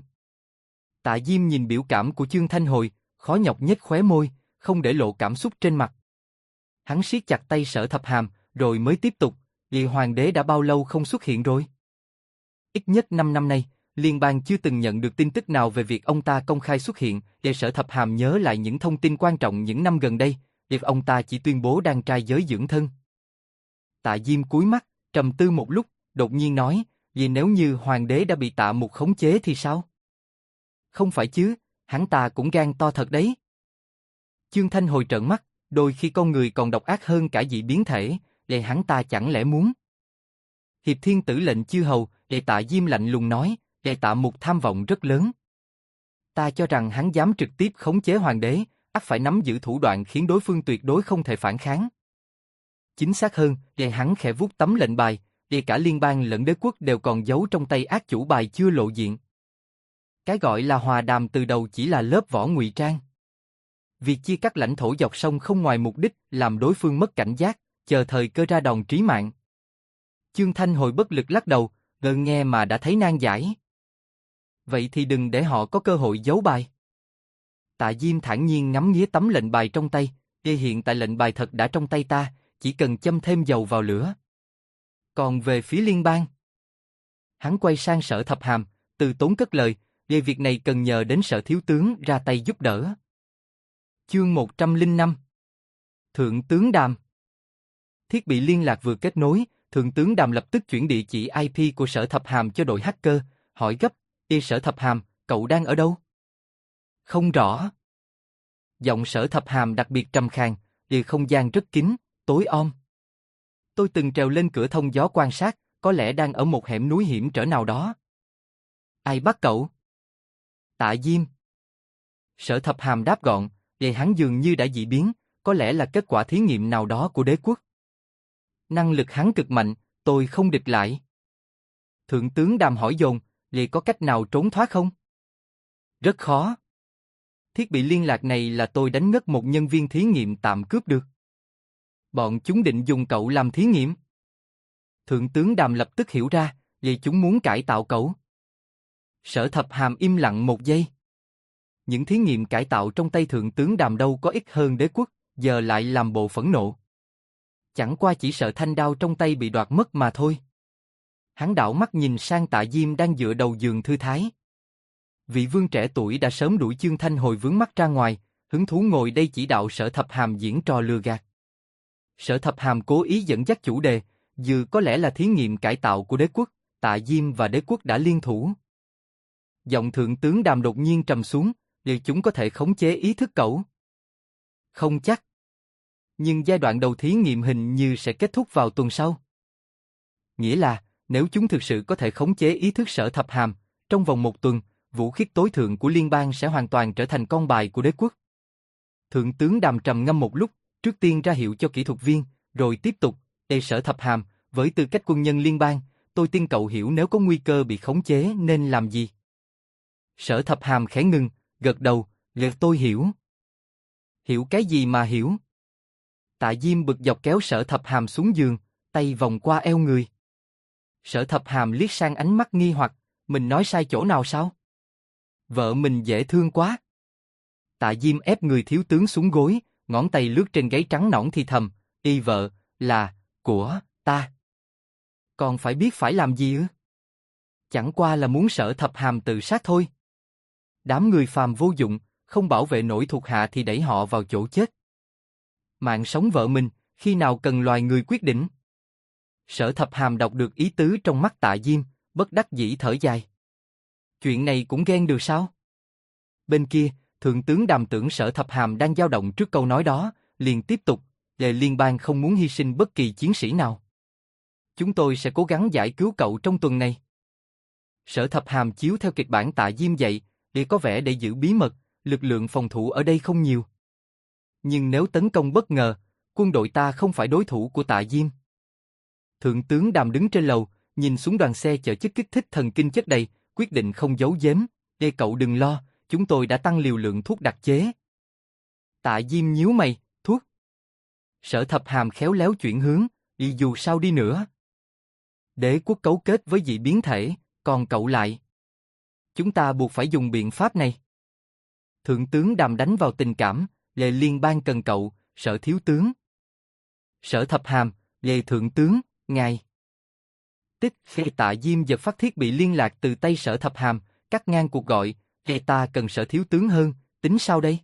Tạ Diêm nhìn biểu cảm của Chương Thanh Hồi, khó nhọc nhếch khóe môi, không để lộ cảm xúc trên mặt. Hắn siết chặt tay Sở Thập Hàm, rồi mới tiếp tục, vì hoàng đế đã bao lâu không xuất hiện rồi? Ít nhất 5 năm nay, liên bang chưa từng nhận được tin tức nào về việc ông ta công khai xuất hiện, để Sở Thập Hàm nhớ lại những thông tin quan trọng những năm gần đây, việc ông ta chỉ tuyên bố đang trai giới dưỡng thân. Tạ Diêm cúi mắt, trầm tư một lúc, đột nhiên nói, vì nếu như hoàng đế đã bị Tạ Mục khống chế thì sao? Không phải chứ, hắn ta cũng gan to thật đấy. Chương Thanh Hồi trợn mắt, đôi khi con người còn độc ác hơn cả dị biến thể, để hắn ta chẳng lẽ muốn. Hiệp Thiên Tử lệnh chư hầu, để Tạ Diêm lạnh lùng nói, để Tạ Mục tham vọng rất lớn. Ta cho rằng hắn dám trực tiếp khống chế hoàng đế, ắt phải nắm giữ thủ đoạn khiến đối phương tuyệt đối không thể phản kháng. Chính xác hơn, để hắn khẽ vuốt tấm lệnh bài, để cả liên bang lẫn đế quốc đều còn giấu trong tay ác chủ bài chưa lộ diện. Cái gọi là hòa đàm từ đầu chỉ là lớp vỏ ngụy trang. Việc chia cắt lãnh thổ dọc sông không ngoài mục đích làm đối phương mất cảnh giác, chờ thời cơ ra đòn trí mạng. Chương Thanh Hồi bất lực lắc đầu, ngờ nghe mà đã thấy nan giải. Vậy thì đừng để họ có cơ hội giấu bài. Tạ Diêm thản nhiên ngắm nghía tấm lệnh bài trong tay, hiện tại lệnh bài thật đã trong tay ta, chỉ cần châm thêm dầu vào lửa. Còn về phía liên bang, hắn quay sang Sở Thập Hàm, từ tốn cất lời, về việc này cần nhờ đến Sở Thiếu Tướng ra tay giúp đỡ. Chương 105 Thượng tướng Đàm. Thiết bị liên lạc vừa kết nối, Thượng tướng Đàm lập tức chuyển địa chỉ IP của Sở Thập Hàm cho đội hacker, hỏi gấp, Sở Thập Hàm, cậu đang ở đâu? Không rõ. Giọng Sở Thập Hàm đặc biệt trầm khàn, không gian rất kín, tối om. Tôi từng trèo lên cửa thông gió quan sát, có lẽ đang ở một hẻm núi hiểm trở nào đó. Ai bắt cậu? Tạ Diêm. Sở Thập Hàm đáp gọn, hắn dường như đã dị biến, có lẽ là kết quả thí nghiệm nào đó của đế quốc. Năng lực hắn cực mạnh, tôi không địch lại. Thượng tướng Đàm hỏi dồn, có cách nào trốn thoát không? Rất khó. Thiết bị liên lạc này là tôi đánh ngất một nhân viên thí nghiệm tạm cướp được. Bọn chúng định dùng cậu làm thí nghiệm. Thượng tướng Đàm lập tức hiểu ra, chúng muốn cải tạo cậu. Sở Thập Hàm im lặng một giây. Những thí nghiệm cải tạo trong tay Thượng tướng Đàm đâu có ích hơn đế quốc, giờ lại làm bộ phẫn nộ. Chẳng qua chỉ sợ thanh đao trong tay bị đoạt mất mà thôi. Hắn đảo mắt nhìn sang Tạ Diêm đang dựa đầu giường thư thái. Vị vương trẻ tuổi đã sớm đuổi Chương Thanh Hồi vướng mắt ra ngoài, hứng thú ngồi đây chỉ đạo Sở Thập Hàm diễn trò lừa gạt. Sở Thập Hàm cố ý dẫn dắt chủ đề, có lẽ là thí nghiệm cải tạo của đế quốc, Tạ Diêm và đế quốc đã liên thủ. Giọng Thượng tướng Đàm đột nhiên trầm xuống, liệu chúng có thể khống chế ý thức cậu? Không chắc. Nhưng giai đoạn đầu thí nghiệm hình như sẽ kết thúc vào tuần sau. Nghĩa là, nếu chúng thực sự có thể khống chế ý thức Sở Thập Hàm, trong vòng một tuần, vũ khí tối thượng của liên bang sẽ hoàn toàn trở thành con bài của đế quốc. Thượng tướng Đàm trầm ngâm một lúc, trước tiên ra hiệu cho kỹ thuật viên, rồi tiếp tục, Sở Thập Hàm, với tư cách quân nhân liên bang, tôi tin cậu hiểu nếu có nguy cơ bị khống chế nên làm gì. Sở Thập Hàm khẽ ngừng, gật đầu, tôi hiểu. Hiểu cái gì mà hiểu? Tạ Diêm bực dọc kéo Sở Thập Hàm xuống giường, tay vòng qua eo người. Sở Thập Hàm liếc sang ánh mắt nghi hoặc, mình nói sai chỗ nào sao? Vợ mình dễ thương quá. Tạ Diêm ép người thiếu tướng xuống gối, ngón tay lướt trên gáy trắng nõn thì thầm, vợ, là, của, ta. Còn phải biết phải làm gì ư? Chẳng qua là muốn Sở Thập Hàm tự sát thôi. Đám người phàm vô dụng, không bảo vệ nổi thuộc hạ thì đẩy họ vào chỗ chết. Mạng sống vợ mình, khi nào cần loài người quyết định. Sở Thập Hàm đọc được ý tứ trong mắt Tạ Diêm, bất đắc dĩ thở dài. Chuyện này cũng ghen được sao? Bên kia, Thượng tướng Đàm tưởng Sở Thập Hàm đang dao động trước câu nói đó, liền tiếp tục, liên bang không muốn hy sinh bất kỳ chiến sĩ nào. Chúng tôi sẽ cố gắng giải cứu cậu trong tuần này. Sở Thập Hàm chiếu theo kịch bản Tạ Diêm dạy, có vẻ để giữ bí mật, lực lượng phòng thủ ở đây không nhiều. Nhưng nếu tấn công bất ngờ, quân đội ta không phải đối thủ của Tạ Diêm. Thượng tướng Đàm đứng trên lầu, nhìn xuống đoàn xe chở chất kích thích thần kinh chất đầy, quyết định không giấu giếm. Cậu đừng lo, chúng tôi đã tăng liều lượng thuốc đặc chế. Tạ Diêm nhíu mày, thuốc. Sở Thập Hàm khéo léo chuyển hướng, dù sao đi nữa. Đế quốc cấu kết với dị biến thể, còn cậu lại. Chúng ta buộc phải dùng biện pháp này. Thượng tướng Đàm đánh vào tình cảm, liên bang cần cậu, Sở thiếu tướng. Sở Thập Hàm, thượng tướng, ngài. Tích, Tạ Diêm giật phát thiết bị liên lạc từ tay Sở Thập Hàm, cắt ngang cuộc gọi, ta cần Sở thiếu tướng hơn, tính sao đây?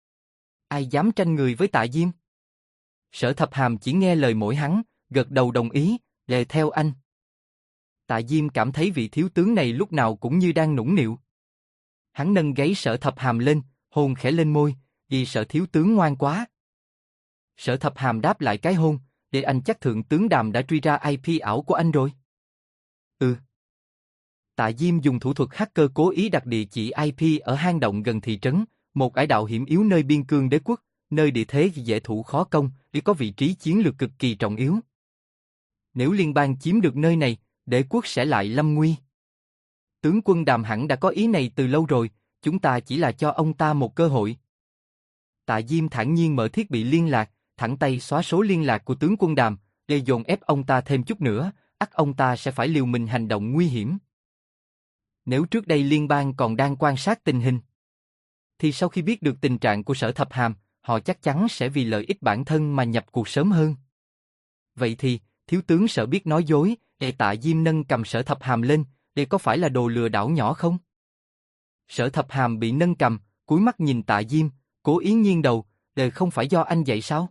Ai dám tranh người với Tạ Diêm? Sở Thập Hàm chỉ nghe lời mỗi hắn, gật đầu đồng ý, Lệ theo anh. Tạ Diêm cảm thấy vị thiếu tướng này lúc nào cũng như đang nũng nịu. Hắn nâng gáy Sở Thập Hàm lên, hôn khẽ lên môi, vì sợ thiếu tướng ngoan quá. Sở Thập Hàm đáp lại cái hôn, để anh chắc thượng tướng Đàm đã truy ra IP ảo của anh rồi. Ừ. Tạ Diêm dùng thủ thuật hacker cố ý đặt địa chỉ IP ở hang động gần thị trấn, một ải đạo hiểm yếu nơi biên cương đế quốc, nơi địa thế dễ thủ khó công, để có vị trí chiến lược cực kỳ trọng yếu. Nếu liên bang chiếm được nơi này, đế quốc sẽ lại lâm nguy. Tướng quân Đàm hẳn đã có ý này từ lâu rồi, chúng ta chỉ là cho ông ta một cơ hội. Tạ Diêm thản nhiên mở thiết bị liên lạc, thẳng tay xóa số liên lạc của tướng quân Đàm, để dồn ép ông ta thêm chút nữa, ắt ông ta sẽ phải liều mình hành động nguy hiểm. Nếu trước đây liên bang còn đang quan sát tình hình, thì sau khi biết được tình trạng của Sở Thập Hàm, họ chắc chắn sẽ vì lợi ích bản thân mà nhập cuộc sớm hơn. Vậy thì, thiếu tướng Sở biết nói dối, để Tạ Diêm nâng cầm Sở Thập Hàm lên, để có phải là đồ lừa đảo nhỏ không? Sở Thập Hàm bị nâng cầm, cúi mắt nhìn Tạ Diêm, cố ý nghiêng đầu, để không phải do anh dạy sao?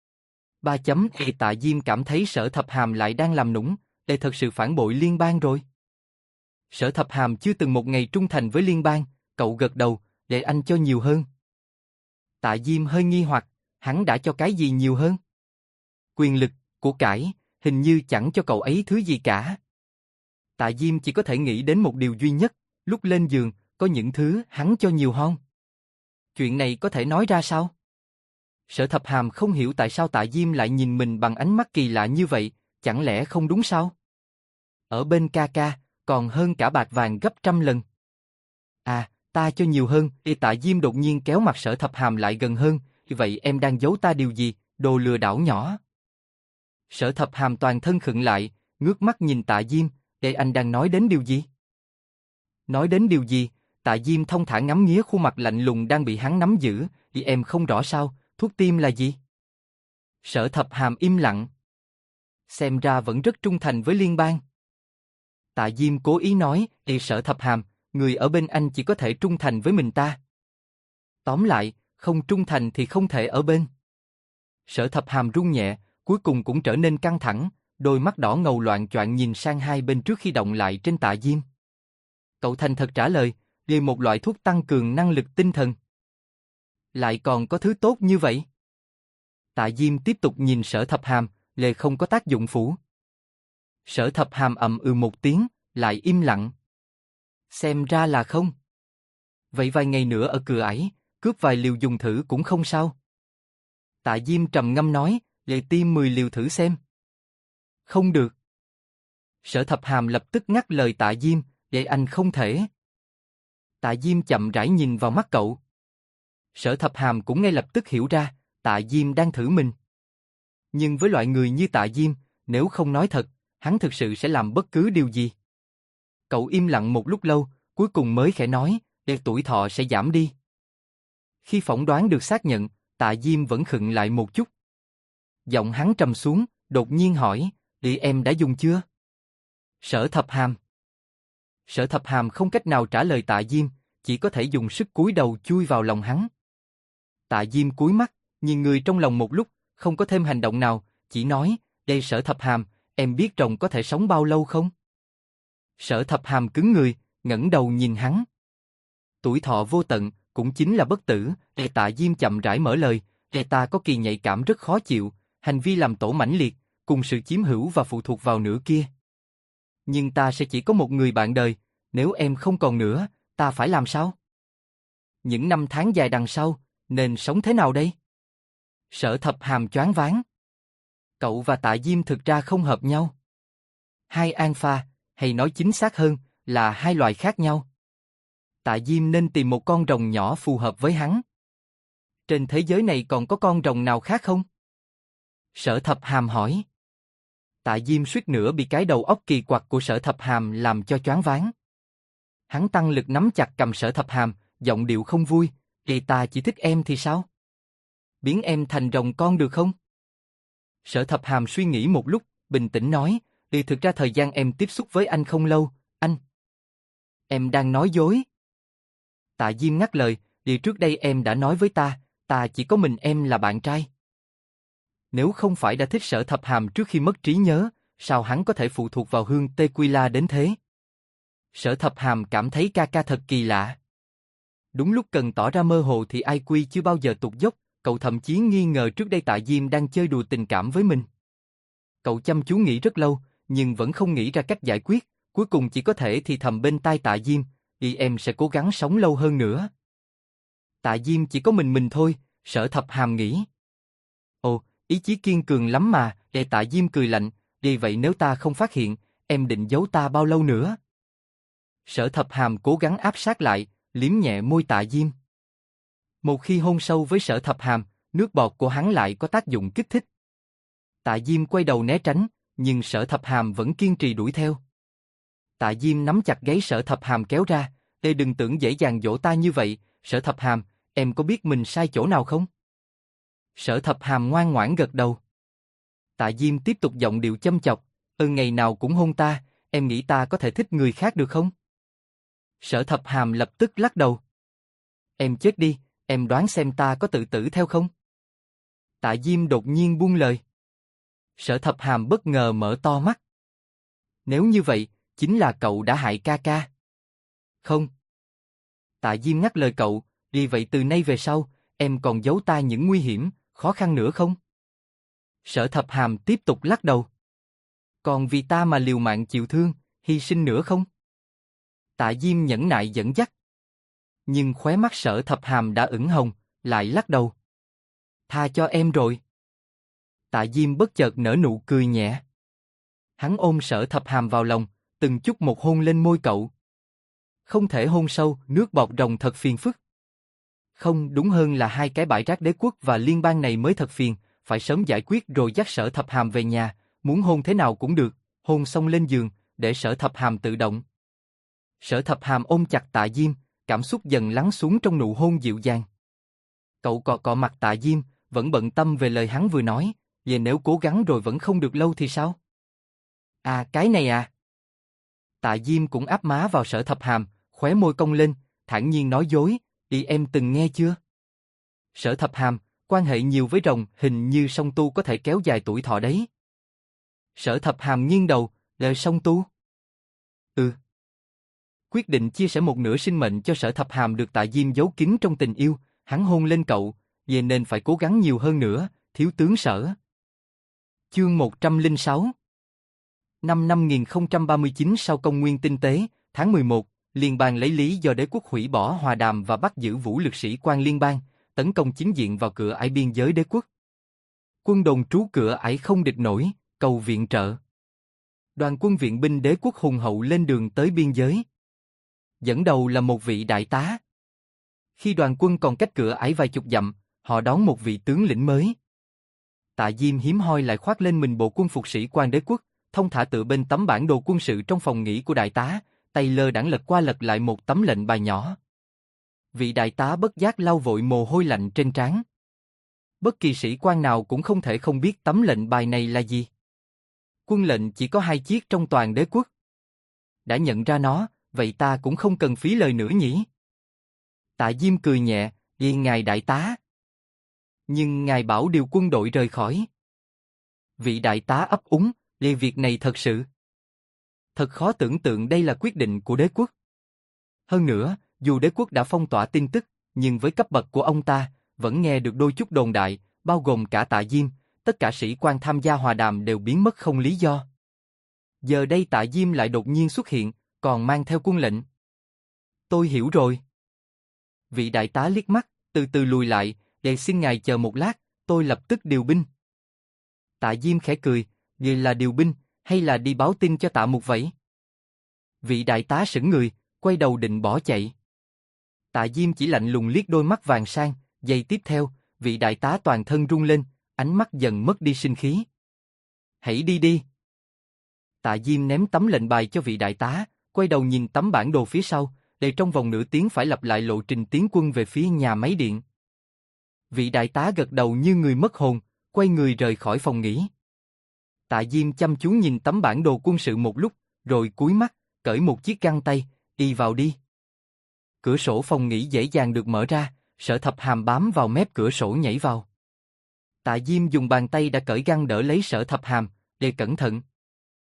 Tạ Diêm cảm thấy Sở Thập Hàm lại đang làm nũng, để thật sự phản bội liên bang rồi. Sở Thập Hàm chưa từng một ngày trung thành với liên bang, cậu gật đầu, để anh cho nhiều hơn. Tạ Diêm hơi nghi hoặc, hắn đã cho cái gì nhiều hơn? Quyền lực, của cải, hình như chẳng cho cậu ấy thứ gì cả. Tạ Diêm chỉ có thể nghĩ đến một điều duy nhất, lúc lên giường, có những thứ hắn cho nhiều hơn. Chuyện này có thể nói ra sao? Sở Thập Hàm không hiểu tại sao Tạ Diêm lại nhìn mình bằng ánh mắt kỳ lạ như vậy, chẳng lẽ không đúng sao? Ở bên ca ca, còn hơn cả bạc vàng gấp trăm lần. À, ta cho nhiều hơn, Tạ Diêm đột nhiên kéo mặt Sở Thập Hàm lại gần hơn, vậy em đang giấu ta điều gì, đồ lừa đảo nhỏ? Sở Thập Hàm toàn thân khựng lại, ngước mắt nhìn Tạ Diêm, để anh đang nói đến điều gì? Nói đến điều gì? Tạ Diêm thông thả ngắm nghía khuôn mặt lạnh lùng đang bị hắn nắm giữ, thì em không rõ sao, thuốc tim là gì? Sở Thập Hàm im lặng. Xem ra vẫn rất trung thành với liên bang. Tạ Diêm cố ý nói, Sở Thập Hàm, người ở bên anh chỉ có thể trung thành với mình ta. Tóm lại, không trung thành thì không thể ở bên. Sở Thập Hàm run nhẹ, cuối cùng cũng trở nên căng thẳng, đôi mắt đỏ ngầu loạn choạng nhìn sang hai bên trước khi động lại trên Tạ Diêm. Cậu thành thật trả lời, vì một loại thuốc tăng cường năng lực tinh thần. Lại còn có thứ tốt như vậy? Tạ Diêm tiếp tục nhìn Sở Thập Hàm, lệ không có tác dụng phụ. Sở Thập Hàm một tiếng, lại im lặng. Xem ra là không. Vậy vài ngày nữa ở cửa ải, cướp vài liều dùng thử cũng không sao. Tạ Diêm trầm ngâm nói, lệ tiêm 10 liều thử xem. Không được. Sở Thập Hàm lập tức ngắt lời Tạ Diêm, để anh không thể. Tạ Diêm chậm rãi nhìn vào mắt cậu. Sở Thập Hàm cũng ngay lập tức hiểu ra, Tạ Diêm đang thử mình. Nhưng với loại người như Tạ Diêm, nếu không nói thật, hắn thực sự sẽ làm bất cứ điều gì. Cậu im lặng một lúc lâu, cuối cùng mới khẽ nói, để tuổi thọ sẽ giảm đi. Khi phỏng đoán được xác nhận, Tạ Diêm vẫn khựng lại một chút. Giọng hắn trầm xuống, đột nhiên hỏi, đi em đã dùng chưa? Sở Thập Hàm. Sở Thập Hàm không cách nào trả lời Tạ Diêm, chỉ có thể dùng sức cúi đầu chui vào lòng hắn. Tạ Diêm cúi mắt, nhìn người trong lòng một lúc, không có thêm hành động nào, chỉ nói, đây Sở Thập Hàm, em biết rồng có thể sống bao lâu không? Sở Thập Hàm cứng người, ngẩng đầu nhìn hắn. Tuổi thọ vô tận, cũng chính là bất tử, Tạ Diêm chậm rãi mở lời, ta có kỳ nhạy cảm rất khó chịu, hành vi làm tổ mãnh liệt, cùng sự chiếm hữu và phụ thuộc vào nửa kia. Nhưng ta sẽ chỉ có một người bạn đời, nếu em không còn nữa, ta phải làm sao? Những năm tháng dài đằng sau, nên sống thế nào đây? Sở Thập Hàm choáng váng. Cậu và Tạ Diêm thực ra không hợp nhau. Hai alpha, hay nói chính xác hơn, là hai loài khác nhau. Tạ Diêm nên tìm một con rồng nhỏ phù hợp với hắn. Trên thế giới này còn có con rồng nào khác không? Sở Thập Hàm hỏi. Tạ Diêm suýt nữa bị cái đầu óc kỳ quặc của Sở Thập Hàm làm cho choáng váng. Hắn tăng lực nắm chặt cầm Sở Thập Hàm, giọng điệu không vui, ta chỉ thích em thì sao? Biến em thành rồng con được không? Sở Thập Hàm suy nghĩ một lúc, bình tĩnh nói, thực ra thời gian em tiếp xúc với anh không lâu, anh. Em đang nói dối. Tạ Diêm ngắt lời, trước đây em đã nói với ta chỉ có mình em là bạn trai. Nếu không phải đã thích Sở Thập Hàm trước khi mất trí nhớ, sao hắn có thể phụ thuộc vào Hương Tequila đến thế? Sở Thập Hàm cảm thấy ca ca thật kỳ lạ. Đúng lúc cần tỏ ra mơ hồ thì ai quy chưa bao giờ tụt dốc, cậu thậm chí nghi ngờ trước đây Tạ Diêm đang chơi đùa tình cảm với mình. Cậu chăm chú nghĩ rất lâu, nhưng vẫn không nghĩ ra cách giải quyết, cuối cùng chỉ có thể thì thầm bên tai Tạ Diêm, em sẽ cố gắng sống lâu hơn nữa. Tạ Diêm chỉ có mình thôi, Sở Thập Hàm nghĩ. Ồ, ý chí kiên cường lắm mà, Tạ Diêm cười lạnh, vậy nếu ta không phát hiện, em định giấu ta bao lâu nữa? Sở Thập Hàm cố gắng áp sát lại, liếm nhẹ môi Tạ Diêm. Một khi hôn sâu với Sở Thập Hàm, nước bọt của hắn lại có tác dụng kích thích. Tạ Diêm quay đầu né tránh, nhưng Sở Thập Hàm vẫn kiên trì đuổi theo. Tạ Diêm nắm chặt gáy Sở Thập Hàm kéo ra, đừng tưởng dễ dàng dỗ ta như vậy, Sở Thập Hàm, em có biết mình sai chỗ nào không? Sở Thập Hàm ngoan ngoãn gật đầu. Tạ Diêm tiếp tục giọng điệu châm chọc, ngày nào cũng hôn ta, em nghĩ ta có thể thích người khác được không? Sở Thập Hàm lập tức lắc đầu. Em chết đi, em đoán xem ta có tự tử theo không? Tạ Diêm đột nhiên buông lời. Sở Thập Hàm bất ngờ mở to mắt. Nếu như vậy, chính là cậu đã hại ca ca. Không. Tạ Diêm ngắt lời cậu, vậy từ nay về sau, em còn giấu ta những nguy hiểm, khó khăn nữa không? Sở Thập Hàm tiếp tục lắc đầu. Còn vì ta mà liều mạng chịu thương, hy sinh nữa không? Tạ Diêm nhẫn nại dẫn dắt. Nhưng khóe mắt Sở Thập Hàm đã ửng hồng, lại lắc đầu. Tha cho em rồi. Tạ Diêm bất chợt nở nụ cười nhẹ. Hắn ôm Sở Thập Hàm vào lòng, từng chút một hôn lên môi cậu. Không thể hôn sâu, nước bọt rồng thật phiền phức. Không, đúng hơn là hai cái bãi rác đế quốc và liên bang này mới thật phiền, phải sớm giải quyết rồi dắt Sở Thập Hàm về nhà, muốn hôn thế nào cũng được, hôn xong lên giường, để Sở Thập Hàm tự động. Sở Thập Hàm ôm chặt Tạ Diêm, cảm xúc dần lắng xuống trong nụ hôn dịu dàng. Cậu cọ mặt Tạ Diêm, vẫn bận tâm về lời hắn vừa nói, về nếu cố gắng rồi vẫn không được lâu thì sao? À, cái này à? Tạ Diêm cũng áp má vào Sở Thập Hàm, khóe môi cong lên, thản nhiên nói dối, em từng nghe chưa? Sở Thập Hàm, quan hệ nhiều với rồng, hình như song tu có thể kéo dài tuổi thọ đấy. Sở Thập Hàm nghiêng đầu, lời song tu? Ừ. Quyết định chia sẻ một nửa sinh mệnh cho Sở Thập Hàm được Tạ Diêm giấu kín trong tình yêu, hắn hôn lên cậu, về nên phải cố gắng nhiều hơn nữa, thiếu tướng Sở. Chương 106. Năm 5039 sau công nguyên tinh tế, tháng 11, liên bang lấy lý do đế quốc hủy bỏ hòa đàm và bắt giữ vũ lực sĩ quan liên bang, tấn công chính diện vào cửa ải biên giới đế quốc. Quân đồn trú cửa ải không địch nổi, cầu viện trợ. Đoàn quân viện binh đế quốc hùng hậu lên đường tới biên giới. Dẫn đầu là một vị đại tá. Khi đoàn quân còn cách cửa ải vài chục dặm, họ đón một vị tướng lĩnh mới. Tạ Diêm hiếm hoi lại khoác lên mình bộ quân phục sĩ quan đế quốc, thông thả tựa bên tấm bản đồ quân sự trong phòng nghỉ của đại tá, tay lơ đãng lật qua lật lại một tấm lệnh bài nhỏ. Vị đại tá bất giác lau vội mồ hôi lạnh trên trán. Bất kỳ sĩ quan nào cũng không thể không biết tấm lệnh bài này là gì. Quân lệnh chỉ có 2 chiếc trong toàn đế quốc. Đã nhận ra nó, vậy ta cũng không cần phí lời nữa nhỉ? Tạ Diêm cười nhẹ, ngài đại tá. Nhưng ngài bảo điều quân đội rời khỏi. Vị đại tá ấp úng, việc này thật sự. Thật khó tưởng tượng đây là quyết định của đế quốc. Hơn nữa, dù đế quốc đã phong tỏa tin tức, nhưng với cấp bậc của ông ta, vẫn nghe được đôi chút đồn đại, bao gồm cả Tạ Diêm, tất cả sĩ quan tham gia hòa đàm đều biến mất không lý do. Giờ đây Tạ Diêm lại đột nhiên xuất hiện, còn mang theo quân lệnh. Tôi hiểu rồi. Vị đại tá liếc mắt, từ từ lùi lại, xin ngài chờ một lát, tôi lập tức điều binh. Tạ Diêm khẽ cười, vậy là điều binh, hay là đi báo tin cho Tạ Mục vậy? Vị đại tá sững người, quay đầu định bỏ chạy. Tạ Diêm chỉ lạnh lùng liếc đôi mắt vàng sang, giây tiếp theo, vị đại tá toàn thân rung lên, ánh mắt dần mất đi sinh khí. Hãy đi đi. Tạ Diêm ném tấm lệnh bài cho vị đại tá, quay đầu nhìn tấm bản đồ phía sau, để trong vòng nửa tiếng phải lặp lại lộ trình tiến quân về phía nhà máy điện. Vị đại tá gật đầu như người mất hồn, quay người rời khỏi phòng nghỉ. Tạ Diêm chăm chú nhìn tấm bản đồ quân sự một lúc, rồi cúi mắt, cởi một chiếc găng tay, đi vào đi. Cửa sổ phòng nghỉ dễ dàng được mở ra, Sở Thập Hàm bám vào mép cửa sổ nhảy vào. Tạ Diêm dùng bàn tay đã cởi găng đỡ lấy Sở Thập Hàm, để cẩn thận.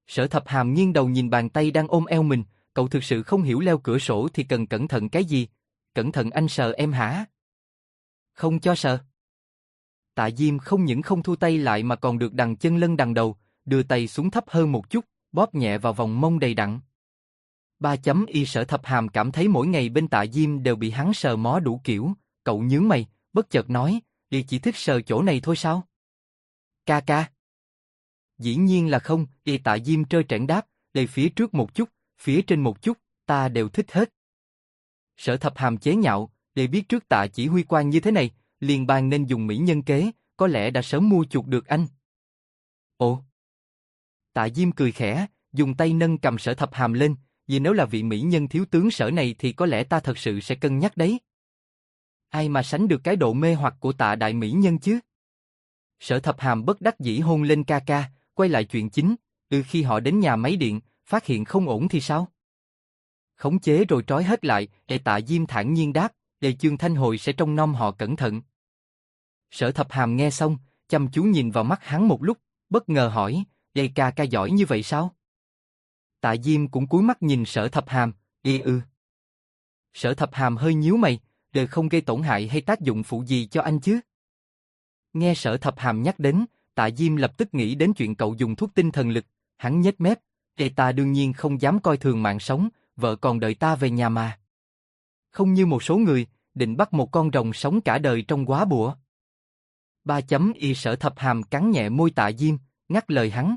Sở Thập Hàm nghiêng đầu nhìn bàn tay đang ôm eo mình, cậu thực sự không hiểu leo cửa sổ thì cần cẩn thận cái gì? Cẩn thận anh sờ em hả? Không cho sờ. Tạ Diêm không những không thu tay lại mà còn được đằng chân lân đằng đầu, đưa tay xuống thấp hơn một chút, bóp nhẹ vào vòng mông đầy đặn. Sở Thập Hàm cảm thấy mỗi ngày bên Tạ Diêm đều bị hắn sờ mó đủ kiểu, cậu nhướng mày, bất chợt nói, y chỉ thích sờ chỗ này thôi sao? Ca ca. Dĩ nhiên là không, Tạ Diêm trơ trẽn đáp, đây phía trước một chút, phía trên một chút, ta đều thích hết. Sở Thập Hàm chế nhạo, để biết trước Tạ chỉ huy quan như thế này, liên bang nên dùng mỹ nhân kế, có lẽ đã sớm mua chuộc được anh. Ồ. Tạ Diêm cười khẽ, dùng tay nâng cầm Sở Thập Hàm lên, vì nếu là vị mỹ nhân thiếu tướng Sở này thì có lẽ ta thật sự sẽ cân nhắc đấy. Ai mà sánh được cái độ mê hoặc của Tạ đại mỹ nhân chứ? Sở Thập Hàm bất đắc dĩ hôn lên ca ca, quay lại chuyện chính, khi họ đến nhà máy điện, phát hiện không ổn thì sao? Khống chế rồi trói hết lại, Tạ Diêm thản nhiên đáp, Chương Thanh Hồi sẽ trông nom họ cẩn thận. Sở Thập Hàm nghe xong, chăm chú nhìn vào mắt hắn một lúc, bất ngờ hỏi, ca ca giỏi như vậy sao? Tạ Diêm cũng cúi mắt nhìn Sở Thập Hàm, Sở Thập Hàm hơi nhíu mày, đều không gây tổn hại hay tác dụng phụ gì cho anh chứ? Nghe Sở Thập Hàm nhắc đến, Tạ Diêm lập tức nghĩ đến chuyện cậu dùng thuốc tinh thần lực, hắn nhếch mép, ta đương nhiên không dám coi thường mạng sống, vợ còn đợi ta về nhà mà. Không như một số người, định bắt một con rồng sống cả đời trong góa bụa. Sở Thập Hàm cắn nhẹ môi Tạ Diêm, ngắt lời hắn.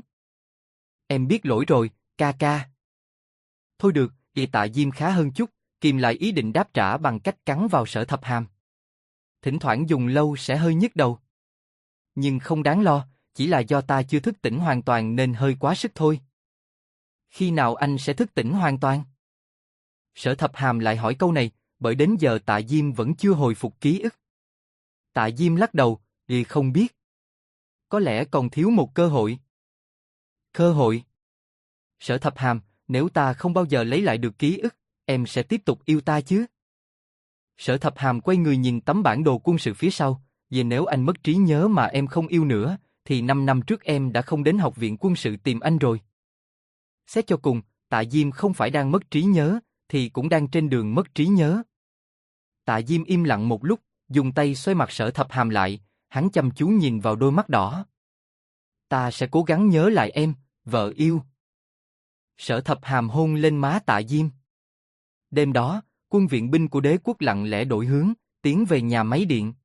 Em biết lỗi rồi, ca ca. Thôi được, Tạ Diêm khá hơn chút, kìm lại ý định đáp trả bằng cách cắn vào Sở Thập Hàm. Thỉnh thoảng dùng lâu sẽ hơi nhức đầu. Nhưng không đáng lo, chỉ là do ta chưa thức tỉnh hoàn toàn nên hơi quá sức thôi. Khi nào anh sẽ thức tỉnh hoàn toàn? Sở Thập Hàm lại hỏi câu này, bởi đến giờ Tạ Diêm vẫn chưa hồi phục ký ức. Tạ Diêm lắc đầu, không biết. Có lẽ còn thiếu một cơ hội. Cơ hội? Sở Thập Hàm, nếu ta không bao giờ lấy lại được ký ức, em sẽ tiếp tục yêu ta chứ? Sở Thập Hàm quay người nhìn tấm bản đồ quân sự phía sau, vì nếu anh mất trí nhớ mà em không yêu nữa, thì 5 năm trước em đã không đến học viện quân sự tìm anh rồi. Xét cho cùng, Tạ Diêm không phải đang mất trí nhớ, thì cũng đang trên đường mất trí nhớ. Tạ Diêm im lặng một lúc, dùng tay xoay mặt Sở Thập Hàm lại, hắn chăm chú nhìn vào đôi mắt đỏ. Ta sẽ cố gắng nhớ lại em, vợ yêu. Sở Thập Hàm hôn lên má Tạ Diêm. Đêm đó, quân viện binh của đế quốc lặng lẽ đổi hướng, tiến về nhà máy điện.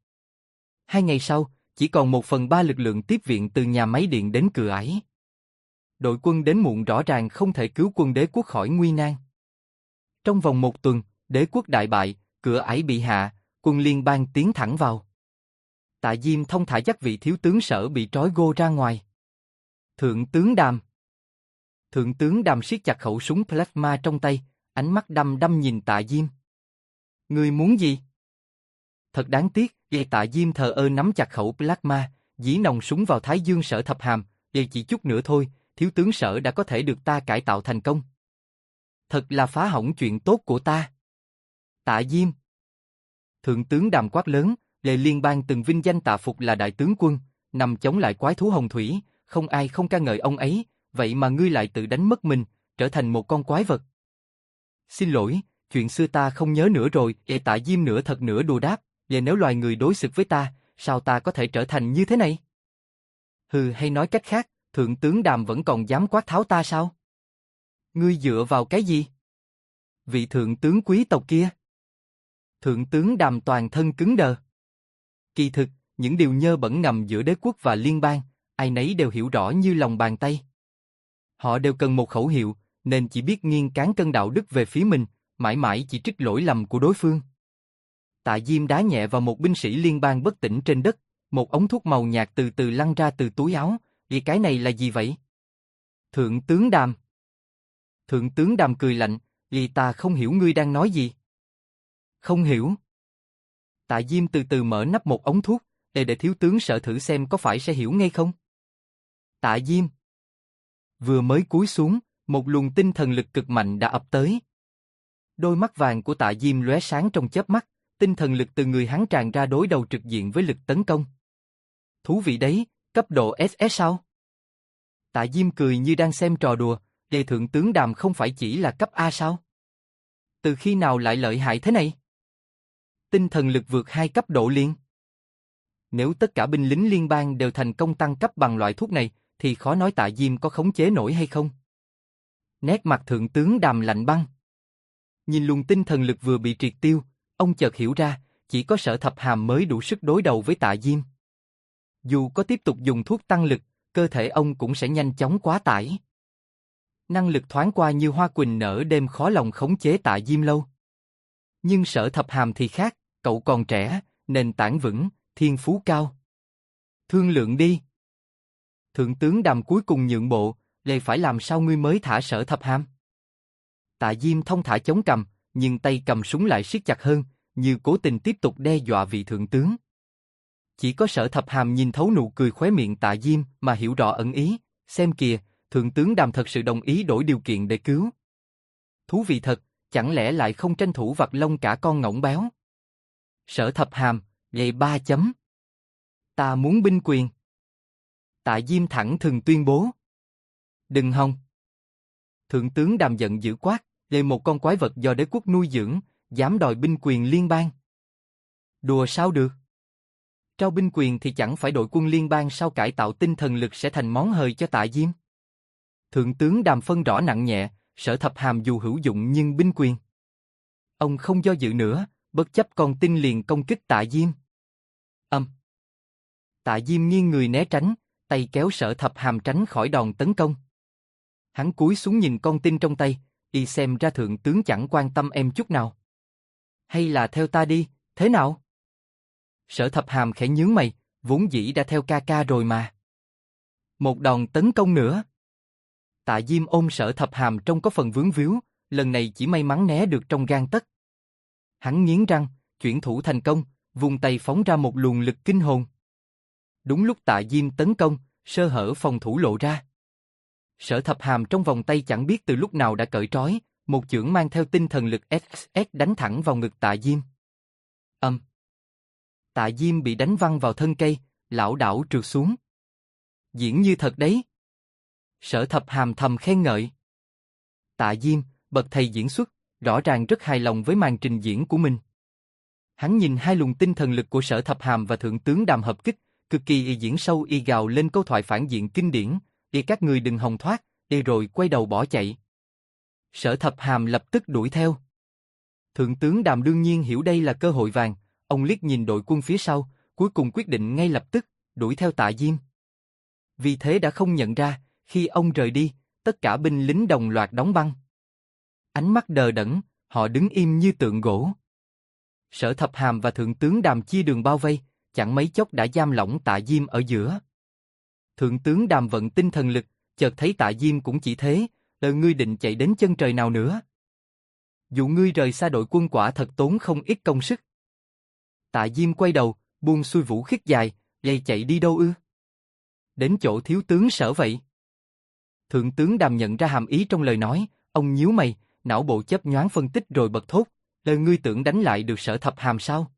2 ngày sau, chỉ còn 1/3 lực lượng tiếp viện từ nhà máy điện đến Cửa Ải. Đội quân đến muộn rõ ràng không thể cứu quân đế quốc khỏi nguy nan. Trong vòng 1 tuần, đế quốc đại bại, Cửa Ải bị hạ, quân liên bang tiến thẳng vào. Tạ Diêm thông thả dắt vị thiếu tướng Sở bị trói gô ra ngoài. Thượng tướng Đàm. Thượng tướng Đàm siết chặt khẩu súng plasma trong tay, ánh mắt đăm đăm nhìn Tạ Diêm. Ngươi muốn gì? Thật đáng tiếc, Tạ Diêm thờ ơ nắm chặt khẩu plasma, dí nòng súng vào thái dương Sở Thập Hàm, chỉ chút nữa thôi, thiếu tướng Sở đã có thể được ta cải tạo thành công. Thật là phá hỏng chuyện tốt của ta. Tạ Diêm. Thượng tướng Đàm quát lớn, liên bang từng vinh danh Tạ Phục là đại tướng quân, nằm chống lại quái thú hồng thủy, không ai không ca ngợi ông ấy, vậy mà ngươi lại tự đánh mất mình, trở thành một con quái vật. Xin lỗi, chuyện xưa ta không nhớ nữa rồi. Tạ Diêm nửa thật nửa đùa đáp, vậy nếu loài người đối xử với ta, sao ta có thể trở thành như thế này? Hay nói cách khác, Thượng tướng Đàm vẫn còn dám quát tháo ta sao? Ngươi dựa vào cái gì? Vị thượng tướng quý tộc kia. Thượng tướng Đàm toàn thân cứng đờ. Kỳ thực, những điều nhơ bẩn ngầm giữa đế quốc và liên bang, ai nấy đều hiểu rõ như lòng bàn tay. Họ đều cần một khẩu hiệu, nên chỉ biết nghiêng cán cân đạo đức về phía mình, mãi mãi chỉ trích lỗi lầm của đối phương. Tạ Diêm đá nhẹ vào một binh sĩ liên bang bất tỉnh trên đất, một ống thuốc màu nhạt từ từ lăn ra từ túi áo. Cái này là gì vậy? Thượng tướng Đàm. Thượng tướng Đàm cười lạnh, ta không hiểu ngươi đang nói gì. Không hiểu. Tạ Diêm từ từ mở nắp một ống thuốc, để thiếu tướng Sở thử xem có phải sẽ hiểu ngay không. Tạ Diêm. Vừa mới cúi xuống, một luồng tinh thần lực cực mạnh đã ập tới. Đôi mắt vàng của Tạ Diêm lóe sáng trong chớp mắt, tinh thần lực từ người hắn tràn ra đối đầu trực diện với lực tấn công. Thú vị đấy, cấp độ SS sao? Tạ Diêm cười như đang xem trò đùa, Lê Thượng tướng Đàm không phải chỉ là cấp A sao? Từ khi nào lại lợi hại thế này? Tinh thần lực vượt 2 cấp độ liền. Nếu tất cả binh lính liên bang đều thành công tăng cấp bằng loại thuốc này, thì khó nói Tạ Diêm có khống chế nổi hay không. Nét mặt Thượng tướng Đàm lạnh băng. Nhìn luồng tinh thần lực vừa bị triệt tiêu, ông chợt hiểu ra, chỉ có Sở Thập Hàm mới đủ sức đối đầu với Tạ Diêm. Dù có tiếp tục dùng thuốc tăng lực, cơ thể ông cũng sẽ nhanh chóng quá tải. Năng lực thoáng qua như hoa quỳnh nở đêm, khó lòng khống chế Tạ Diêm lâu. Nhưng Sở Thập Hàm thì khác, cậu còn trẻ, nền tảng vững, thiên phú cao. Thương lượng đi. Thượng tướng Đàm cuối cùng nhượng bộ, Lê phải làm sao ngươi mới thả Sở Thập Hàm? Tạ Diêm thông thả chống cằm, nhưng tay cầm súng lại siết chặt hơn, như cố tình tiếp tục đe dọa vị thượng tướng. Chỉ có Sở Thập Hàm nhìn thấu nụ cười khóe miệng Tạ Diêm mà hiểu rõ ẩn ý, xem kìa, thượng tướng Đàm thật sự đồng ý đổi điều kiện để cứu. Thú vị thật, chẳng lẽ lại không tranh thủ vặt lông cả con ngỗng béo? Sở Thập Hàm, Lê 3 chấm. Ta muốn binh quyền. Tạ Diêm thẳng thừng tuyên bố. Đừng hòng. Thượng tướng Đàm giận dữ quát, Lê một con quái vật do đế quốc nuôi dưỡng, dám đòi binh quyền liên bang. Đùa sao được? Trao binh quyền thì chẳng phải đội quân liên bang sao cải tạo tinh thần lực sẽ thành món hời cho Tạ Diêm. Thượng tướng Đàm phân rõ nặng nhẹ, Sở Thập Hàm dù hữu dụng nhưng binh quyền. Ông không do dự nữa, bất chấp con tin liền công kích Tạ Diêm. Tạ Diêm nghiêng người né tránh, tay kéo Sở Thập Hàm tránh khỏi đòn tấn công. Hắn cúi xuống nhìn con tin trong tay, y xem ra thượng tướng chẳng quan tâm em chút nào. Hay là theo ta đi, thế nào? Sở Thập Hàm khẽ nhướng mày, vốn dĩ đã theo ca ca rồi mà. Một đòn tấn công nữa. Tạ Diêm ôm Sở Thập Hàm trông có phần vướng víu, lần này chỉ may mắn né được trong gang tấc. Hắn nghiến răng, chuyển thủ thành công, vùng tay phóng ra một luồng lực kinh hồn. Đúng lúc Tạ Diêm tấn công, sơ hở phòng thủ lộ ra. Sở Thập Hàm trong vòng tay chẳng biết từ lúc nào đã cởi trói, một chưởng mang theo tinh thần lực SS đánh thẳng vào ngực Tạ Diêm. Tạ Diêm bị đánh văng vào thân cây, lảo đảo trượt xuống. Diễn như thật đấy. Sở Thập Hàm thầm khen ngợi. Tạ Diêm, bậc thầy diễn xuất, rõ ràng rất hài lòng với màn trình diễn của mình. Hắn nhìn hai luồng tinh thần lực của Sở Thập Hàm và thượng tướng Đàm hợp kích, cực kỳ diễn sâu, y gào lên câu thoại phản diện kinh điển, y các người đừng hòng thoát, y rồi quay đầu bỏ chạy. Sở Thập Hàm lập tức đuổi theo. Thượng tướng Đàm đương nhiên hiểu đây là cơ hội vàng, ông liếc nhìn đội quân phía sau, cuối cùng quyết định ngay lập tức đuổi theo Tạ Diêm. Vì thế đã không nhận ra, khi ông rời đi, tất cả binh lính đồng loạt đóng băng. Ánh mắt đờ đẫn, họ đứng im như tượng gỗ. Sở Thập Hàm và thượng tướng Đàm chia đường bao vây, chẳng mấy chốc đã giam lỏng Tạ Diêm ở giữa. Thượng tướng Đàm vận tinh thần lực, chợt thấy Tạ Diêm cũng chỉ thế, ngươi định chạy đến chân trời nào nữa? Dù ngươi rời xa đội quân quả thật tốn không ít công sức. Tạ Diêm quay đầu, buông xuôi vũ khích dài, dây chạy đi đâu ư? Đến chỗ thiếu tướng Sở vậy. Thượng tướng Đàm nhận ra hàm ý trong lời nói, ông nhíu mày, não bộ chớp nhoáng phân tích rồi bật thốt, ngươi tưởng đánh lại được Sở Thập Hàm sao?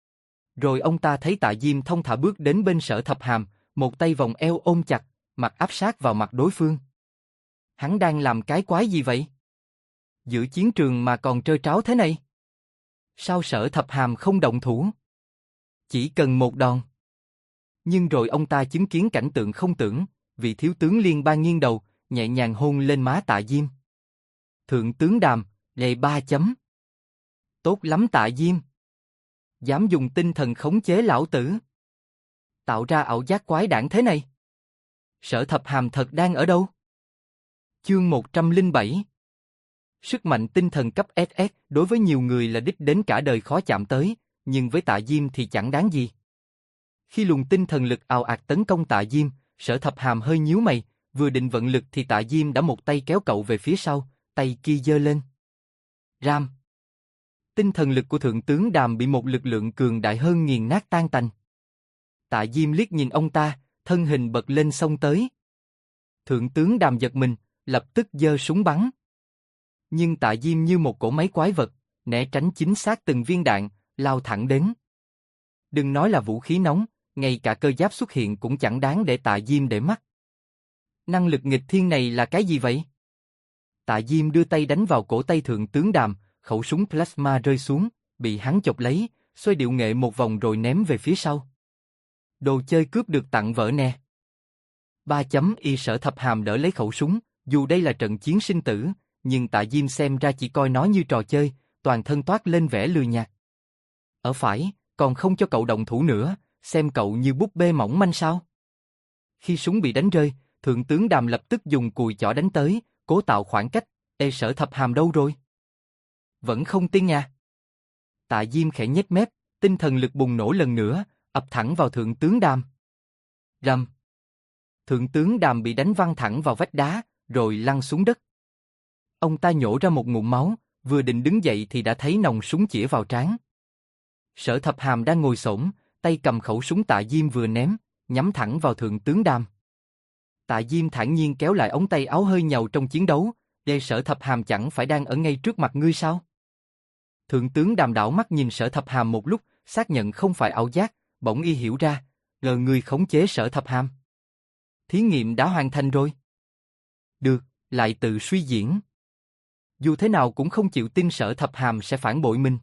Rồi ông ta thấy Tạ Diêm thông thả bước đến bên Sở Thập Hàm, một tay vòng eo ôm chặt, mặt áp sát vào mặt đối phương. Hắn đang làm cái quái gì vậy? Giữa chiến trường mà còn trơ tráo thế này? Sao Sở Thập Hàm không động thủ? Chỉ cần một đòn. Nhưng rồi ông ta chứng kiến cảnh tượng không tưởng, vị thiếu tướng liên bang nghiêng đầu, nhẹ nhàng hôn lên má Tạ Diêm. Thượng tướng Đàm, Lê 3 chấm. Tốt lắm Tạ Diêm. Dám dùng tinh thần khống chế lão tử. Tạo ra ảo giác quái đản thế này. Sở Thập Hàm thật đang ở đâu? Chương 107. Sức mạnh tinh thần cấp SS đối với nhiều người là đích đến cả đời khó chạm tới, nhưng với Tạ Diêm thì chẳng đáng gì. Khi luồng tinh thần lực ào ạt tấn công Tạ Diêm, Sở Thập Hàm hơi nhíu mày, vừa định vận lực thì Tạ Diêm đã một tay kéo cậu về phía sau, tay kia giơ lên. Ram. Tinh thần lực của thượng tướng Đàm bị một lực lượng cường đại hơn nghiền nát tan tành. Tạ Diêm liếc nhìn ông ta, thân hình bật lên xông tới. Thượng tướng Đàm giật mình, lập tức giơ súng bắn. Nhưng Tạ Diêm như một cỗ máy quái vật, né tránh chính xác từng viên đạn, lao thẳng đến. Đừng nói là vũ khí nóng, ngay cả cơ giáp xuất hiện cũng chẳng đáng để Tạ Diêm để mắt. Năng lực nghịch thiên này là cái gì vậy? Tạ Diêm đưa tay đánh vào cổ tay thượng tướng Đàm, khẩu súng plasma rơi xuống, bị hắn chộp lấy, xoay điệu nghệ một vòng rồi ném về phía sau. Đồ chơi cướp được tặng vợ nè. 3.y Sở Thập Hàm đỡ lấy khẩu súng, dù đây là trận chiến sinh tử, nhưng Tạ Diêm xem ra chỉ coi nó như trò chơi, toàn thân toát lên vẻ lười nhác. Ở phải, còn không cho cậu động thủ nữa, xem cậu như búp bê mỏng manh sao? Khi súng bị đánh rơi, thượng tướng Đàm lập tức dùng cùi chỏ đánh tới, cố tạo khoảng cách. Ê, Sở Thập Hàm đâu rồi? Vẫn không tin nha. Tạ Diêm khẽ nhếch mép, tinh thần lực bùng nổ lần nữa, ập thẳng vào thượng tướng Đàm. Rầm. Thượng tướng Đàm bị đánh văng thẳng vào vách đá, rồi lăn xuống đất. Ông ta nhổ ra một ngụm máu, vừa định đứng dậy thì đã thấy nòng súng chĩa vào trán. Sở Thập Hàm đang ngồi xổm, tay cầm khẩu súng Tạ Diêm vừa ném, nhắm thẳng vào thượng tướng Đàm. Tạ Diêm thản nhiên kéo lại ống tay áo hơi nhàu trong chiến đấu, để Sở Thập Hàm chẳng phải đang ở ngay trước mặt ngươi sao? Thượng tướng Đàm đảo mắt nhìn Sở Thập Hàm một lúc, xác nhận không phải ảo giác, bỗng y hiểu ra, ngờ ngươi khống chế Sở Thập Hàm. Thí nghiệm đã hoàn thành rồi. Được, lại tự suy diễn. Dù thế nào cũng không chịu tin Sở Thập Hàm sẽ phản bội mình.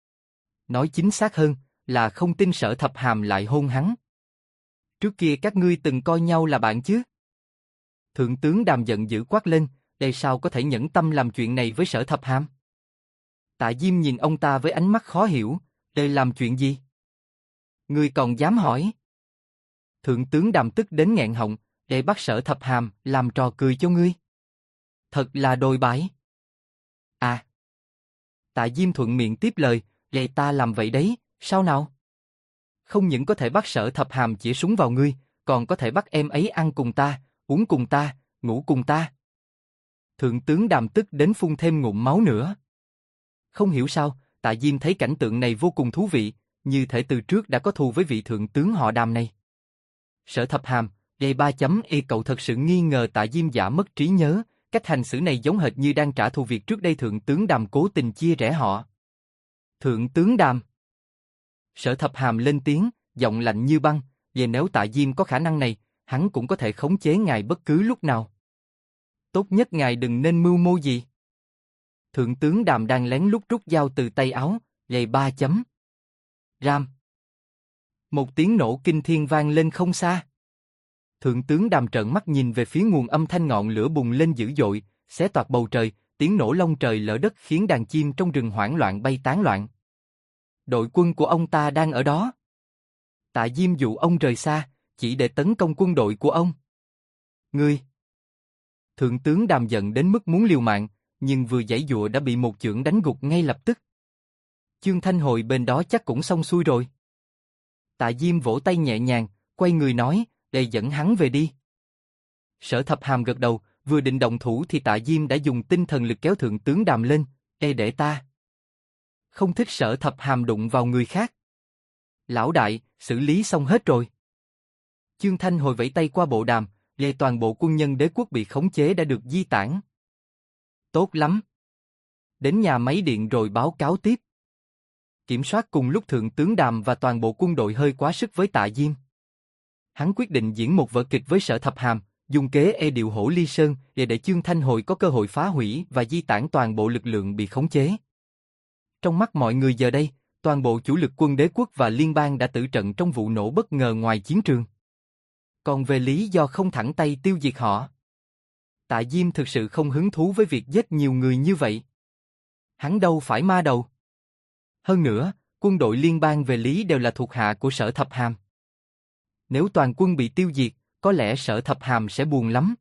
Nói chính xác hơn, là không tin Sở Thập Hàm lại hôn hắn. Trước kia các ngươi từng coi nhau là bạn chứ? Thượng tướng Đàm giận dữ quát lên, đây sao có thể nhẫn tâm làm chuyện này với Sở Thập Hàm? Tạ Diêm nhìn ông ta với ánh mắt khó hiểu, đây làm chuyện gì? Ngươi còn dám hỏi? Thượng tướng Đàm tức đến nghẹn họng, để bắt Sở Thập Hàm làm trò cười cho ngươi. Thật là đồi bại. À. Tạ Diêm thuận miệng tiếp lời, vậy ta làm vậy đấy, sao nào? Không những có thể bắt Sở Thập Hàm chĩa súng vào ngươi, còn có thể bắt em ấy ăn cùng ta, uống cùng ta, ngủ cùng ta. Thượng tướng Đàm tức đến phun thêm ngụm máu nữa. Không hiểu sao, Tạ Diêm thấy cảnh tượng này vô cùng thú vị, như thể từ trước đã có thù với vị thượng tướng họ Đàm này. Sở Thập Hàm, gây 3.y cậu thật sự nghi ngờ Tạ Diêm giả mất trí nhớ, cách hành xử này giống hệt như đang trả thù việc trước đây thượng tướng Đàm cố tình chia rẽ họ. Thượng tướng Đàm. Sở Thập Hàm lên tiếng, giọng lạnh như băng, về nếu Tạ Diêm có khả năng này, hắn cũng có thể khống chế ngài bất cứ lúc nào. Tốt nhất ngài đừng nên mưu mô gì. Thượng tướng Đàm đang lén lút rút dao từ tay áo, gầy 3 chấm. Ram. Một tiếng nổ kinh thiên vang lên không xa. Thượng tướng Đàm trợn mắt nhìn về phía nguồn âm thanh ngọn lửa bùng lên dữ dội, xé toạc bầu trời, tiếng nổ long trời lở đất khiến đàn chim trong rừng hoảng loạn bay tán loạn. Đội quân của ông ta đang ở đó. Tạ Diêm dụ ông rời xa, chỉ để tấn công quân đội của ông. Ngươi! Thượng tướng Đàm giận đến mức muốn liều mạng, nhưng vừa giãy giụa đã bị một chưởng đánh gục ngay lập tức. Chương Thanh Hồi bên đó chắc cũng xong xuôi rồi. Tạ Diêm vỗ tay nhẹ nhàng, quay người nói, để dẫn hắn về đi. Sở Thập Hàm gật đầu, vừa định động thủ thì Tạ Diêm đã dùng tinh thần lực kéo thượng tướng Đàm lên, để ta. Không thích Sở Thập Hàm đụng vào người khác. Lão đại, xử lý xong hết rồi. Chương Thanh Hồi vẫy tay qua bộ đàm, về toàn bộ quân nhân đế quốc bị khống chế đã được di tản. Tốt lắm. Đến nhà máy điện rồi báo cáo tiếp. Kiểm soát cùng lúc thượng tướng Đàm và toàn bộ quân đội hơi quá sức với Tạ Diêm. Hắn quyết định diễn một vở kịch với Sở Thập Hàm, dùng kế điệu hổ ly sơn để Chương Thanh Hồi có cơ hội phá hủy và di tản toàn bộ lực lượng bị khống chế. Trong mắt mọi người giờ đây, toàn bộ chủ lực quân đế quốc và liên bang đã tử trận trong vụ nổ bất ngờ ngoài chiến trường. Còn về lý do không thẳng tay tiêu diệt họ, Tạ Diêm thực sự không hứng thú với việc giết nhiều người như vậy. Hắn đâu phải ma đầu. Hơn nữa, quân đội liên bang về lý đều là thuộc hạ của Sở Thập Hàm. Nếu toàn quân bị tiêu diệt, có lẽ Sở Thập Hàm sẽ buồn lắm.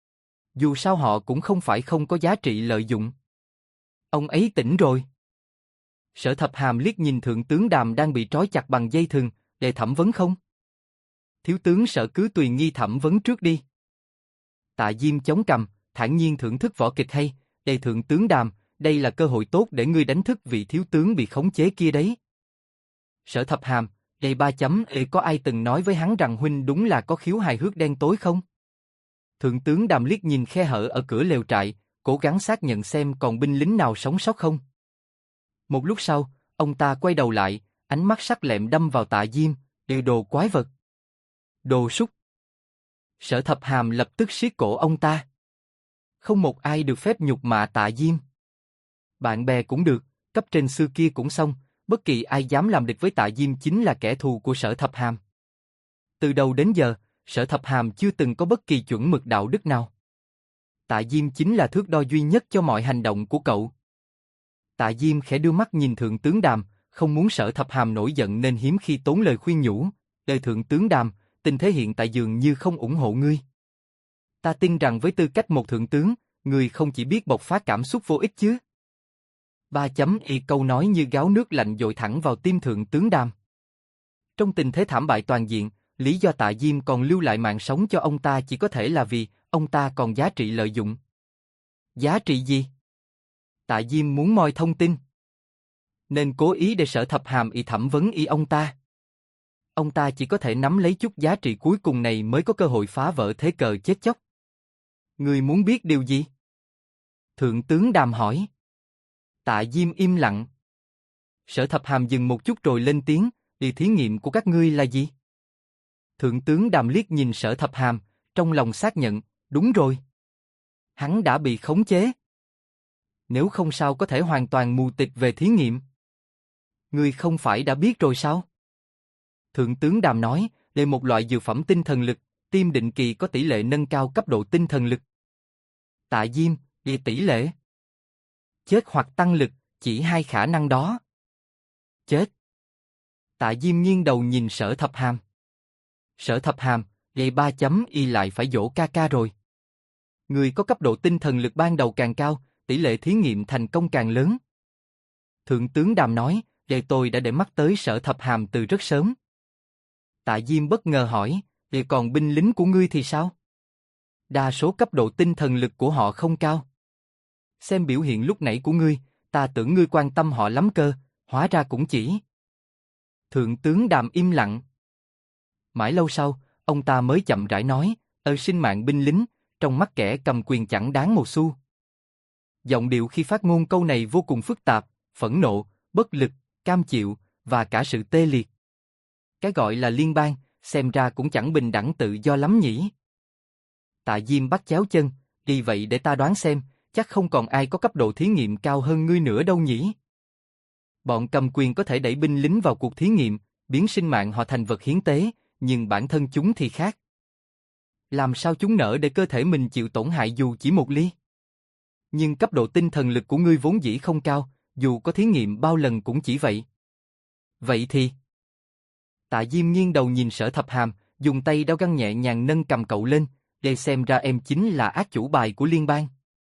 Dù sao họ cũng không phải không có giá trị lợi dụng. Ông ấy tỉnh rồi. Sở Thập Hàm liếc nhìn thượng tướng Đàm đang bị trói chặt bằng dây thừng, để thẩm vấn không? Thiếu tướng Sở cứ tùy nghi thẩm vấn trước đi. Tạ Diêm chống cằm, thản nhiên thưởng thức võ kịch hay, để thượng tướng Đàm, đây là cơ hội tốt để ngươi đánh thức vị thiếu tướng bị khống chế kia đấy. Sở Thập Hàm, đây 3.ê có ai từng nói với hắn rằng huynh đúng là có khiếu hài hước đen tối không? Thượng tướng Đàm liếc nhìn khe hở ở cửa lều trại, cố gắng xác nhận xem còn binh lính nào sống sót không. Một lúc sau, ông ta quay đầu lại, ánh mắt sắc lẹm đâm vào Tạ Diêm, đều đồ quái vật. Đồ súc. Sở Thập Hàm lập tức siết cổ ông ta. Không một ai được phép nhục mạ Tạ Diêm. Bạn bè cũng được, cấp trên xưa kia cũng xong, bất kỳ ai dám làm địch với Tạ Diêm chính là kẻ thù của Sở Thập Hàm. Từ đầu đến giờ, Sở Thập Hàm chưa từng có bất kỳ chuẩn mực đạo đức nào. Tạ Diêm chính là thước đo duy nhất cho mọi hành động của cậu. Tạ Diêm khẽ đưa mắt nhìn Thượng tướng Đàm, không muốn Sở Thập Hàm nổi giận nên hiếm khi tốn lời khuyên nhủ. Đời Thượng tướng Đàm, tình thế hiện tại dường như không ủng hộ ngươi. Ta tin rằng với tư cách một thượng tướng, ngươi không chỉ biết bộc phát cảm xúc vô ích chứ. Y câu nói như gáo nước lạnh dội thẳng vào tim Thượng tướng Đàm. Trong tình thế thảm bại toàn diện, lý do Tạ Diêm còn lưu lại mạng sống cho ông ta chỉ có thể là vì ông ta còn giá trị lợi dụng. Giá trị gì? Tạ Diêm muốn moi thông tin, nên cố ý để Sở Thập Hàm thẩm vấn ông ta. Ông ta chỉ có thể nắm lấy chút giá trị cuối cùng này mới có cơ hội phá vỡ thế cờ chết chóc. Ngươi muốn biết điều gì? Thượng tướng Đàm hỏi. Tạ Diêm im lặng. Sở Thập Hàm dừng một chút rồi lên tiếng, thí nghiệm của các ngươi là gì? Thượng tướng Đàm liếc nhìn Sở Thập Hàm, trong lòng xác nhận, đúng rồi. Hắn đã bị khống chế. Nếu không sao có thể hoàn toàn mù tịt về thí nghiệm. Ngươi không phải đã biết rồi sao? Thượng tướng Đàm nói, đây một loại dược phẩm tinh thần lực, tiêm định kỳ có tỷ lệ nâng cao cấp độ tinh thần lực. Tạ Diêm, tỷ lệ chết hoặc tăng lực, chỉ hai khả năng đó. Chết. Tạ Diêm nghiêng đầu nhìn Sở Thập Hàm. Sở Thập Hàm, Y lại phải dỗ ca ca rồi. Người có cấp độ tinh thần lực ban đầu càng cao, tỷ lệ thí nghiệm thành công càng lớn. Thượng tướng Đàm nói, tôi đã để mắt tới Sở Thập Hàm từ rất sớm. Tạ Diêm bất ngờ hỏi, còn binh lính của ngươi thì sao? Đa số cấp độ tinh thần lực của họ không cao. Xem biểu hiện lúc nãy của ngươi, ta tưởng ngươi quan tâm họ lắm cơ, hóa ra cũng chỉ. Thượng tướng Đàm im lặng. Mãi lâu sau, ông ta mới chậm rãi nói, sinh mạng binh lính, trong mắt kẻ cầm quyền chẳng đáng một xu. Giọng điệu khi phát ngôn câu này vô cùng phức tạp, phẫn nộ, bất lực, cam chịu, và cả sự tê liệt. Cái gọi là liên bang, xem ra cũng chẳng bình đẳng tự do lắm nhỉ. Tạ Diêm bắt chéo chân, đi vậy để ta đoán xem, chắc không còn ai có cấp độ thí nghiệm cao hơn ngươi nữa đâu nhỉ. Bọn cầm quyền có thể đẩy binh lính vào cuộc thí nghiệm, biến sinh mạng họ thành vật hiến tế, nhưng bản thân chúng thì khác. Làm sao chúng nỡ để cơ thể mình chịu tổn hại dù chỉ một ly? Nhưng cấp độ tinh thần lực của ngươi vốn dĩ không cao, dù có thí nghiệm bao lần cũng chỉ vậy. Vậy thì... Tạ Diêm nghiêng đầu nhìn Sở Thập Hàm, dùng tay đao găng nhẹ nhàng nâng cầm cậu lên, để xem ra em chính là ác chủ bài của liên bang.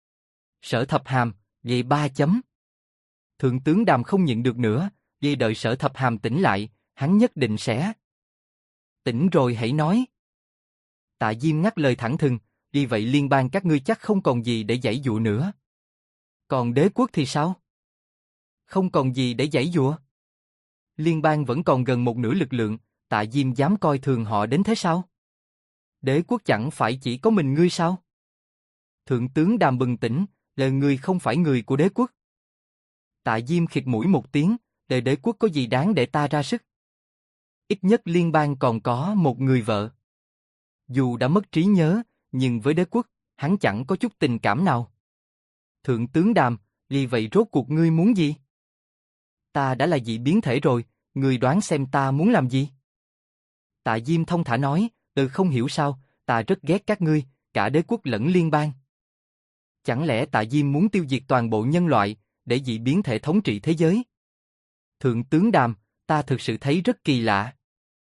Sở Thập Hàm, vậy 3 chấm. Thượng tướng Đàm không nhịn được nữa, vì đợi Sở Thập Hàm tỉnh lại, hắn nhất định sẽ. Tỉnh rồi hãy nói. Tạ Diêm ngắt lời thẳng thừng, vì vậy liên bang các ngươi chắc không còn gì để giãy dụa nữa. Còn đế quốc thì sao? Không còn gì để giãy dụa. Liên bang vẫn còn gần một nửa lực lượng, Tạ Diêm dám coi thường họ đến thế sao? Đế quốc chẳng phải chỉ có mình ngươi sao? Thượng tướng Đàm bừng tỉnh, là ngươi không phải người của đế quốc. Tạ Diêm khịt mũi một tiếng, đế quốc có gì đáng để ta ra sức? Ít nhất liên bang còn có một người vợ. Dù đã mất trí nhớ, nhưng với đế quốc, hắn chẳng có chút tình cảm nào. Thượng tướng Đàm, vì vậy rốt cuộc ngươi muốn gì? Ta đã là dị biến thể rồi, ngươi đoán xem ta muốn làm gì? Tạ Diêm thông thả nói, không hiểu sao, ta rất ghét các ngươi, cả đế quốc lẫn liên bang. Chẳng lẽ Tạ Diêm muốn tiêu diệt toàn bộ nhân loại, để dị biến thể thống trị thế giới? Thượng tướng Đàm, ta thực sự thấy rất kỳ lạ.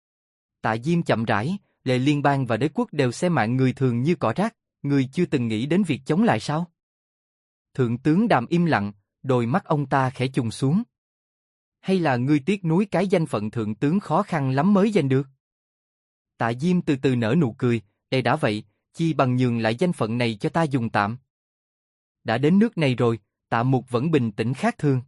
Tạ Diêm chậm rãi, liên bang và đế quốc đều xem mạng người thường như cỏ rác, ngươi chưa từng nghĩ đến việc chống lại sao? Thượng tướng Đàm im lặng, đôi mắt ông ta khẽ trùng xuống. Hay là ngươi tiếc nuối cái danh phận thượng tướng khó khăn lắm mới giành được? Tạ Diêm từ từ nở nụ cười, đã vậy, chi bằng nhường lại danh phận này cho ta dùng tạm. Đã đến nước này rồi, Tạ Mục vẫn bình tĩnh khác thường.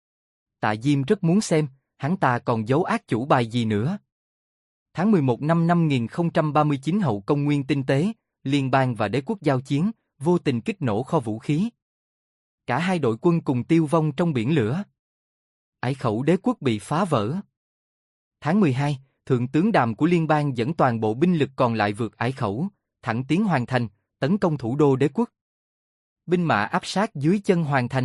Tạ Diêm rất muốn xem, hắn ta còn giấu ác chủ bài gì nữa. Tháng 11 năm 5039 hậu công nguyên tinh tế, liên bang và đế quốc giao chiến, vô tình kích nổ kho vũ khí. Cả hai đội quân cùng tiêu vong trong biển lửa. Ải khẩu đế quốc bị phá vỡ. Tháng 12, thượng tướng Đàm của liên bang dẫn toàn bộ binh lực còn lại vượt ải khẩu, thẳng tiến Hoàng Thành, tấn công thủ đô đế quốc. Binh mã áp sát dưới chân Hoàng Thành.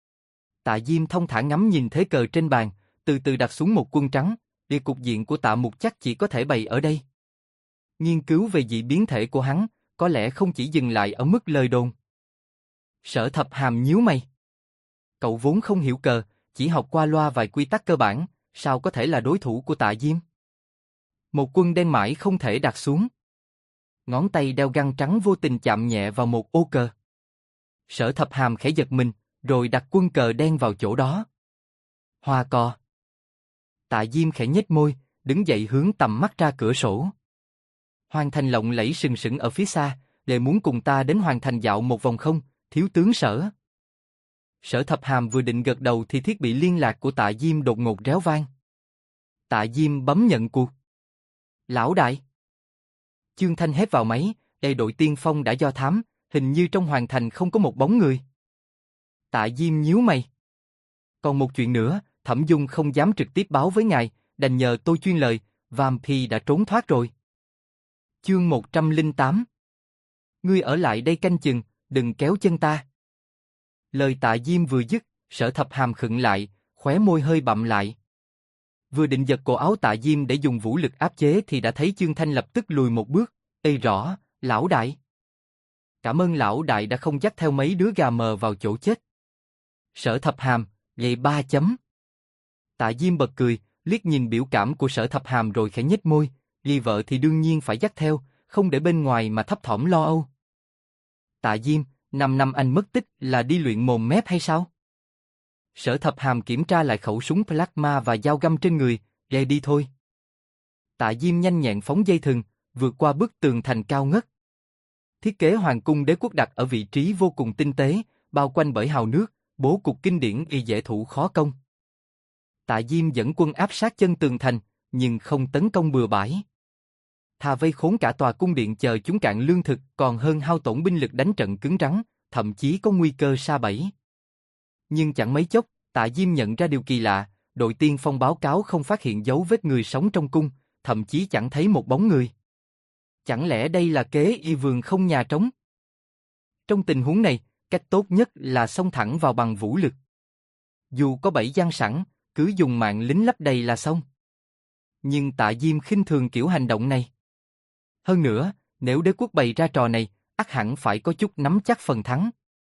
Tạ Diêm thông thả ngắm nhìn thế cờ trên bàn, từ từ đặt xuống một quân trắng, địa cục diện của Tạ Mục chắc chỉ có thể bày ở đây. Nghiên cứu về dị biến thể của hắn, có lẽ không chỉ dừng lại ở mức lời đồn. Sở Thập Hàm nhíu mày. Cậu vốn không hiểu cờ, chỉ học qua loa vài quy tắc cơ bản, sao có thể là đối thủ của Tạ Diêm? Một quân đen mãi không thể đặt xuống. Ngón tay đeo găng trắng vô tình chạm nhẹ vào một ô cờ. Sở Thập Hàm khẽ giật mình, rồi đặt quân cờ đen vào chỗ đó. Hoa cò. Tạ Diêm khẽ nhếch môi, đứng dậy hướng tầm mắt ra cửa sổ. Hoàng Thành lộng lẫy sừng sững ở phía xa, để muốn cùng ta đến Hoàng Thành dạo một vòng không, thiếu tướng Sở? Sở Thập Hàm vừa định gật đầu thì thiết bị liên lạc của Tạ Diêm đột ngột réo vang. Tạ Diêm bấm nhận cuộc. Lão đại. Chương Thanh hét vào máy, đây đội tiên phong đã do thám, hình như trong Hoàng Thành không có một bóng người. Tạ Diêm nhíu mày. Còn một chuyện nữa, Thẩm Dung không dám trực tiếp báo với ngài, đành nhờ tôi chuyên lời, Vampy đã trốn thoát rồi. Chương 108. Ngươi ở lại đây canh chừng, đừng kéo chân ta. Lời Tạ Diêm vừa dứt, Sở Thập Hàm khựng lại, khóe môi hơi bặm lại. Vừa định giật cổ áo Tạ Diêm để dùng vũ lực áp chế thì đã thấy Chương Thanh lập tức lùi một bước. Ê rõ, lão đại. Cảm ơn lão đại đã không dắt theo mấy đứa gà mờ vào chỗ chết. Sở Thập Hàm, gậy 3 chấm. Tạ Diêm bật cười, liếc nhìn biểu cảm của Sở Thập Hàm rồi khẽ nhếch môi, ly vợ thì đương nhiên phải dắt theo, không để bên ngoài mà thấp thỏm lo âu. Tạ Diêm, 5 năm anh mất tích là đi luyện mồm mép hay sao? Sở Thập Hàm kiểm tra lại khẩu súng plasma và dao găm trên người, ghe đi thôi. Tạ Diêm nhanh nhẹn phóng dây thừng, vượt qua bức tường thành cao ngất. Thiết kế hoàng cung đế quốc đặt ở vị trí vô cùng tinh tế, bao quanh bởi hào nước, bố cục kinh điển y dễ thủ khó công. Tạ Diêm dẫn quân áp sát chân tường thành, nhưng không tấn công bừa bãi. Thà vây khốn cả tòa cung điện chờ chúng cạn lương thực còn hơn hao tổn binh lực đánh trận cứng rắn, thậm chí có nguy cơ sa bẫy. Nhưng chẳng mấy chốc, Tạ Diêm nhận ra điều kỳ lạ, đội tiên phong báo cáo không phát hiện dấu vết người sống trong cung, thậm chí chẳng thấy một bóng người. Chẳng lẽ đây là kế y vườn không nhà trống? Trong tình huống này, cách tốt nhất là xông thẳng vào bằng vũ lực. Dù có bẫy gian sẵn, cứ dùng mạng lính lấp đầy là xong. Nhưng Tạ Diêm khinh thường kiểu hành động này. Hơn nữa, nếu đế quốc bày ra trò này, ắt hẳn phải có chút nắm chắc phần thắng.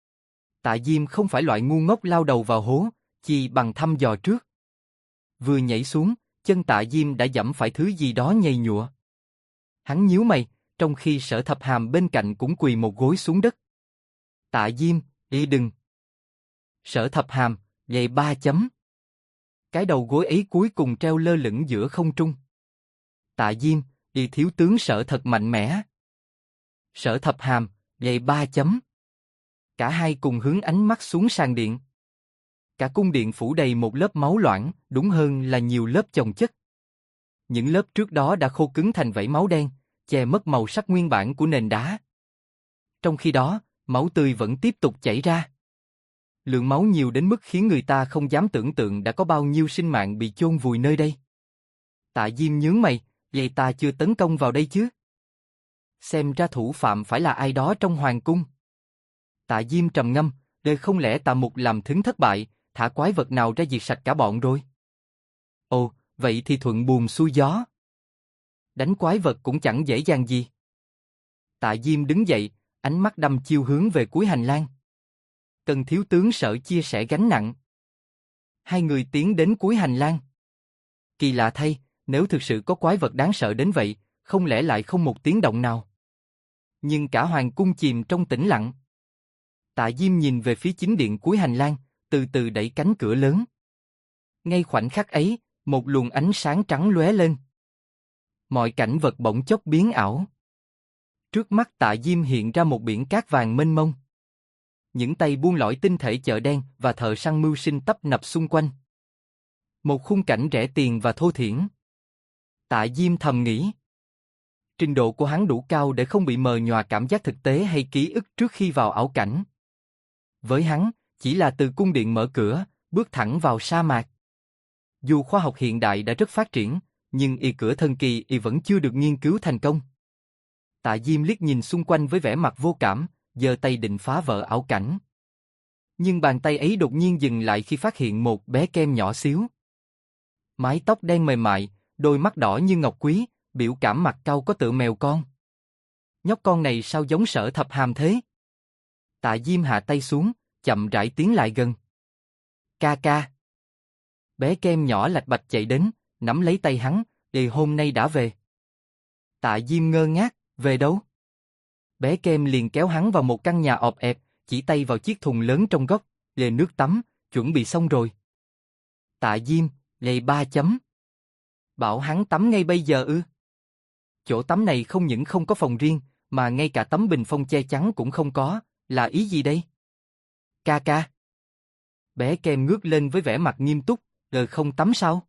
Tạ Diêm không phải loại ngu ngốc lao đầu vào hố, chỉ bằng thăm dò trước. Vừa nhảy xuống, chân Tạ Diêm đã giẫm phải thứ gì đó nhầy nhụa. Hắn nhíu mày, trong khi Sở Thập Hàm bên cạnh cũng quỳ một gối xuống đất. Tạ Diêm, đi đừng. Sở Thập Hàm, gậy 3 chấm. Cái đầu gối ấy cuối cùng treo lơ lửng giữa không trung. Tạ Diêm, đi thiếu tướng Sở thật mạnh mẽ. Sở Thập Hàm, gậy 3 chấm. Cả hai cùng hướng ánh mắt xuống sàn điện. Cả cung điện phủ đầy một lớp máu loãng, đúng hơn là nhiều lớp chồng chất. Những lớp trước đó đã khô cứng thành vảy máu đen, che mất màu sắc nguyên bản của nền đá. Trong khi đó, máu tươi vẫn tiếp tục chảy ra. Lượng máu nhiều đến mức khiến người ta không dám tưởng tượng đã có bao nhiêu sinh mạng bị chôn vùi nơi đây. Tạ Diêm nhướng mày, vậy ta chưa tấn công vào đây chứ? Xem ra thủ phạm phải là ai đó trong hoàng cung. Tạ Diêm trầm ngâm, đời không lẽ Tạ Mục làm thính thất bại, thả quái vật nào ra diệt sạch cả bọn rồi? Ồ, vậy thì thuận buồm xuôi gió. Đánh quái vật cũng chẳng dễ dàng gì. Tạ Diêm đứng dậy, ánh mắt đăm chiêu hướng về cuối hành lang. Cần thiếu tướng Sở chia sẻ gánh nặng. Hai người tiến đến cuối hành lang. Kỳ lạ thay, nếu thực sự có quái vật đáng sợ đến vậy, không lẽ lại không một tiếng động nào? Nhưng cả hoàng cung chìm trong tĩnh lặng. Tạ Diêm nhìn về phía chính điện cuối hành lang, từ từ đẩy cánh cửa lớn. Ngay khoảnh khắc ấy, một luồng ánh sáng trắng lóe lên. Mọi cảnh vật bỗng chốc biến ảo. Trước mắt Tạ Diêm hiện ra một biển cát vàng mênh mông. Những tay buôn lỏi tinh thể chợ đen và thợ săn mưu sinh tấp nập xung quanh. Một khung cảnh rẻ tiền và thô thiển. Tạ Diêm thầm nghĩ. Trình độ của hắn đủ cao để không bị mờ nhòa cảm giác thực tế hay ký ức trước khi vào ảo cảnh. Với hắn, chỉ là từ cung điện mở cửa, bước thẳng vào sa mạc. Dù khoa học hiện đại đã rất phát triển, nhưng y cửa thần kỳ y vẫn chưa được nghiên cứu thành công. Tạ Diêm liếc nhìn xung quanh với vẻ mặt vô cảm, giơ tay định phá vỡ ảo cảnh. Nhưng bàn tay ấy đột nhiên dừng lại khi phát hiện một bé kem nhỏ xíu. Mái tóc đen mềm mại, đôi mắt đỏ như ngọc quý, biểu cảm mặt cau có tựa mèo con. Nhóc con này sao giống Sở Thập Hàm thế? Tạ Diêm hạ tay xuống, chậm rãi tiến lại gần. Ca ca. Bé kem nhỏ lạch bạch chạy đến, nắm lấy tay hắn, hôm nay đã về. Tạ Diêm ngơ ngác, về đâu? Bé kem liền kéo hắn vào một căn nhà ọp ẹp, chỉ tay vào chiếc thùng lớn trong góc, nước tắm, chuẩn bị xong rồi. Tạ Diêm, 3 chấm. Bảo hắn tắm ngay bây giờ ư? Chỗ tắm này không những không có phòng riêng, mà ngay cả tấm bình phong che chắn cũng không có, là ý gì đây? Ca ca. Bé kem ngước lên với vẻ mặt nghiêm túc, không tắm sao?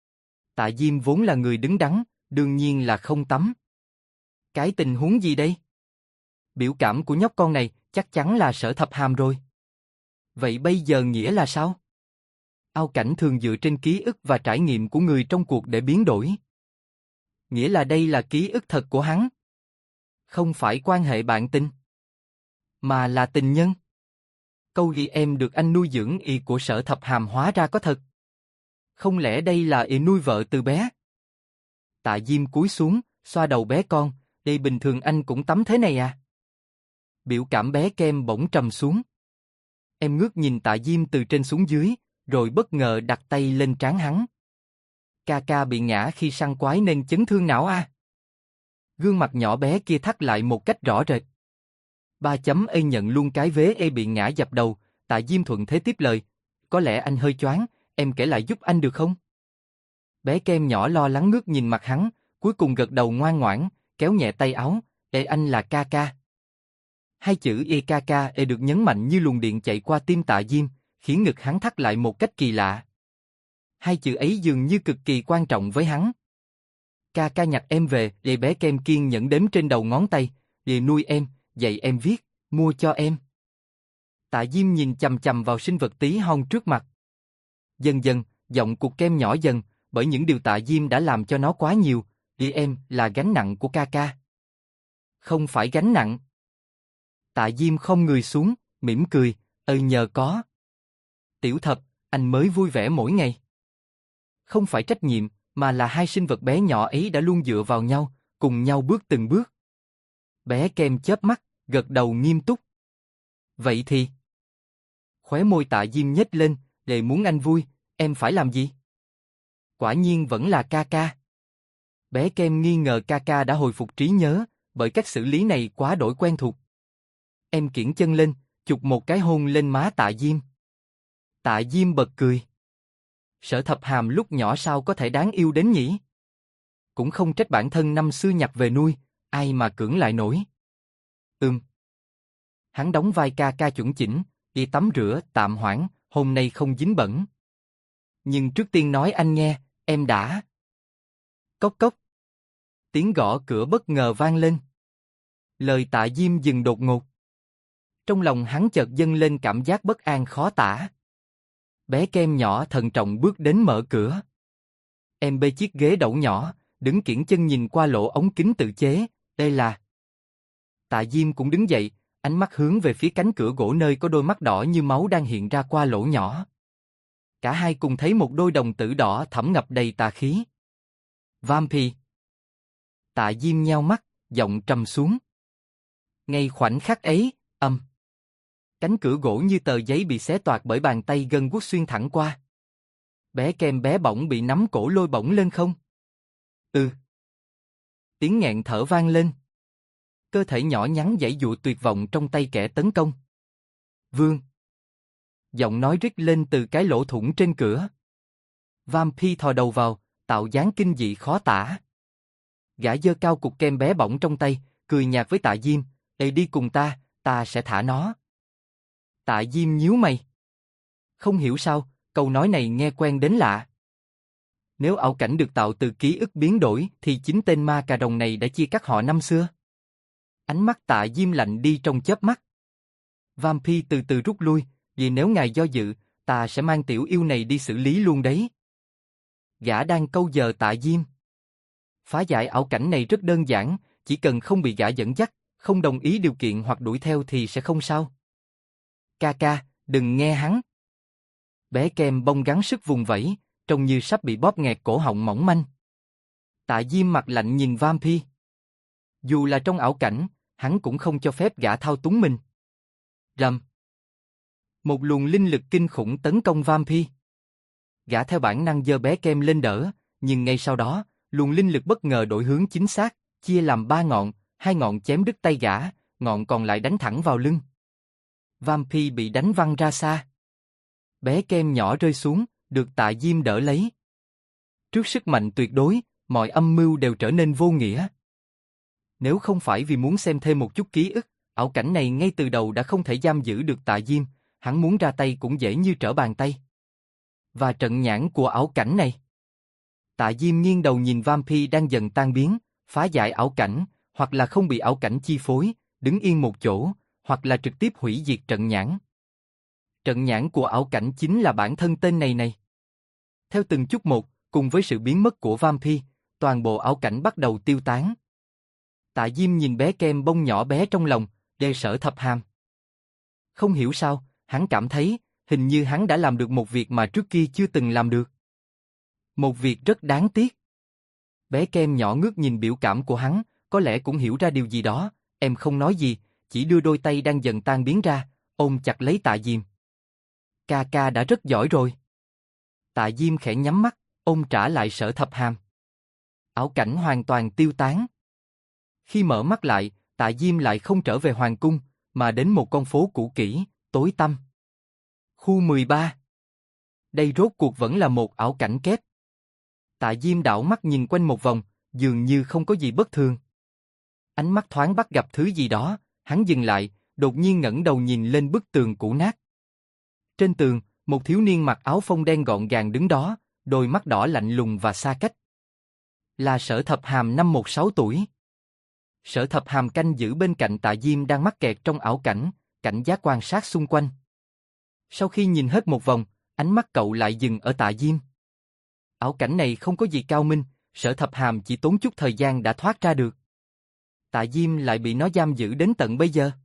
Tạ Diêm vốn là người đứng đắn, đương nhiên là không tắm. Cái tình huống gì đây? Biểu cảm của nhóc con này chắc chắn là Sở Thập Hàm rồi. Vậy bây giờ nghĩa là sao? Ảo cảnh thường dựa trên ký ức và trải nghiệm của người trong cuộc để biến đổi. Nghĩa là đây là ký ức thật của hắn. Không phải quan hệ bạn tình, mà là tình nhân. Câu ghi em được anh nuôi dưỡng của Sở Thập Hàm hóa ra có thật. Không lẽ đây là nuôi vợ từ bé? Tạ Diêm cúi xuống, xoa đầu bé con, bình thường anh cũng tắm thế này à? Biểu cảm bé kem bỗng trầm xuống. Em ngước nhìn Tạ Diêm từ trên xuống dưới, rồi bất ngờ đặt tay lên trán hắn. Ca ca bị ngã khi săn quái nên chấn thương não à? Gương mặt nhỏ bé kia thắt lại một cách rõ rệt. 3 chấm nhận luôn cái vế bị ngã dập đầu, Tạ Diêm thuận thế tiếp lời. Có lẽ anh hơi choáng, em kể lại giúp anh được không? Bé kem nhỏ lo lắng ngước nhìn mặt hắn, cuối cùng gật đầu ngoan ngoãn, kéo nhẹ tay áo. Anh là ca ca. Hai chữ ca ca được nhấn mạnh như luồng điện chạy qua tim Tạ Diêm, khiến ngực hắn thắt lại một cách kỳ lạ. Hai chữ ấy dường như cực kỳ quan trọng với hắn. Ca ca nhặt em về, bé kem kiên nhẫn đếm trên đầu ngón tay, nuôi em, dạy em viết, mua cho em. Tạ Diêm nhìn chằm chằm vào sinh vật tí hon trước mặt. Dần dần, giọng cục kem nhỏ dần, bởi những điều Tạ Diêm đã làm cho nó quá nhiều, em là gánh nặng của ca ca. Không phải gánh nặng. Tạ Diêm không người xuống, mỉm cười, nhờ có. Tiểu Thập, anh mới vui vẻ mỗi ngày. Không phải trách nhiệm, mà là hai sinh vật bé nhỏ ấy đã luôn dựa vào nhau, cùng nhau bước từng bước. Bé kem chớp mắt, gật đầu nghiêm túc. Vậy thì... Khóe môi Tạ Diêm nhếch lên, để muốn anh vui, em phải làm gì? Quả nhiên vẫn là ca ca. Bé kem nghi ngờ ca ca đã hồi phục trí nhớ, bởi cách xử lý này quá đổi quen thuộc. Em kiễng chân lên, chụp một cái hôn lên má Tạ Diêm. Tạ Diêm bật cười. Sở Thập Hàm lúc nhỏ sao có thể đáng yêu đến nhỉ? Cũng không trách bản thân năm xưa nhặt về nuôi, ai mà cưỡng lại nổi. Hắn đóng vai ca ca chuẩn chỉnh, đi tắm rửa, tạm hoãn, hôm nay không dính bẩn. Nhưng trước tiên nói anh nghe, em đã... Cốc cốc. Tiếng gõ cửa bất ngờ vang lên. Lời Tạ Diêm dừng đột ngột. Trong lòng hắn chợt dâng lên cảm giác bất an khó tả. Bé kem nhỏ thận trọng bước đến mở cửa. Em bê chiếc ghế đẩu nhỏ, đứng kiễng chân nhìn qua lỗ ống kính tự chế, đây là... Tạ Diêm cũng đứng dậy, ánh mắt hướng về phía cánh cửa gỗ nơi có đôi mắt đỏ như máu đang hiện ra qua lỗ nhỏ. Cả hai cùng thấy một đôi đồng tử đỏ thẫm ngập đầy tà khí. Vampire. Tạ Diêm nheo mắt, giọng trầm xuống. Ngay khoảnh khắc ấy, cánh cửa gỗ như tờ giấy bị xé toạc bởi bàn tay gân guốc xuyên thẳng qua. Bé kem bé bỏng bị nắm cổ lôi bổng lên không. Tiếng nghẹn thở vang lên. Cơ thể nhỏ nhắn giãy giụa tuyệt vọng trong tay kẻ tấn công. Vương. Giọng nói rít lên từ cái lỗ thủng trên cửa. Vampire thò đầu vào, tạo dáng kinh dị khó tả. Gã giơ cao cục kem bé bỏng trong tay, cười nhạt với Tạ Diêm, đi cùng ta sẽ thả nó. Tạ Diêm nhíu mày. Không hiểu sao, câu nói này nghe quen đến lạ. Nếu ảo cảnh được tạo từ ký ức biến đổi thì chính tên ma cà rồng này đã chia cắt họ năm xưa. Ánh mắt Tạ Diêm lạnh đi trong chớp mắt. Vampire từ từ rút lui, vì nếu ngài do dự, ta sẽ mang tiểu yêu này đi xử lý luôn đấy. Gã đang câu giờ Tạ Diêm. Phá giải ảo cảnh này rất đơn giản, chỉ cần không bị gã dẫn dắt, không đồng ý điều kiện hoặc đuổi theo thì sẽ không sao. Ca ca, đừng nghe hắn. Bé Kem bông gắng sức vùng vẫy, trông như sắp bị bóp nghẹt cổ họng mỏng manh. Tạ Diêm mặt lạnh nhìn Vampire. Dù là trong ảo cảnh, hắn cũng không cho phép gã thao túng mình. Rầm. Một luồng linh lực kinh khủng tấn công Vampire. Gã theo bản năng giơ bé Kem lên đỡ, nhưng ngay sau đó, luồng linh lực bất ngờ đổi hướng chính xác, chia làm 3 ngọn, 2 ngọn chém đứt tay gã, ngọn còn lại đánh thẳng vào lưng. Vampire bị đánh văng ra xa. Bé Kem nhỏ rơi xuống, được Tạ Diêm đỡ lấy. Trước sức mạnh tuyệt đối, mọi âm mưu đều trở nên vô nghĩa. Nếu không phải vì muốn xem thêm một chút ký ức, ảo cảnh này ngay từ đầu đã không thể giam giữ được Tạ Diêm, hắn muốn ra tay cũng dễ như trở bàn tay. Và trận nhãn của ảo cảnh này. Tạ Diêm nghiêng đầu nhìn Vampire đang dần tan biến, phá giải ảo cảnh, hoặc là không bị ảo cảnh chi phối, đứng yên một chỗ, hoặc là trực tiếp hủy diệt trận nhãn. Trận nhãn của ảo cảnh chính là bản thân tên này. Theo từng chút một, cùng với sự biến mất của Vampire, toàn bộ ảo cảnh bắt đầu tiêu tán. Tạ Diêm nhìn bé Kem bông nhỏ bé trong lòng, đe Sở Thập Hàm. Không hiểu sao, hắn cảm thấy, hình như hắn đã làm được một việc mà trước kia chưa từng làm được. Một việc rất đáng tiếc. Bé Kem nhỏ ngước nhìn biểu cảm của hắn, có lẽ cũng hiểu ra điều gì đó, em không nói gì, chỉ đưa đôi tay đang dần tan biến ra, ôm chặt lấy Tạ Diêm. Ca ca đã rất giỏi rồi. Tạ Diêm khẽ nhắm mắt, ôm trả lại Sở Thập Hàm. Ảo cảnh hoàn toàn tiêu tán. Khi mở mắt lại, Tạ Diêm lại không trở về hoàng cung, mà đến một con phố cũ kỹ, tối tăm. Khu 13. Đây rốt cuộc vẫn là một ảo cảnh kép. Tạ Diêm đảo mắt nhìn quanh một vòng, dường như không có gì bất thường. Ánh mắt thoáng bắt gặp thứ gì đó, hắn dừng lại, đột nhiên ngẩng đầu nhìn lên bức tường cũ nát. Trên tường, một thiếu niên mặc áo phông đen gọn gàng đứng đó, đôi mắt đỏ lạnh lùng và xa cách. Là Sở Thập Hàm năm 16 tuổi. Sở Thập Hàm canh giữ bên cạnh Tạ Diêm đang mắc kẹt trong ảo cảnh, cảnh giác quan sát xung quanh. Sau khi nhìn hết một vòng, ánh mắt cậu lại dừng ở Tạ Diêm. Ảo cảnh này không có gì cao minh, Sở Thập Hàm chỉ tốn chút thời gian đã thoát ra được. Tạ Diêm lại bị nó giam giữ đến tận bây giờ.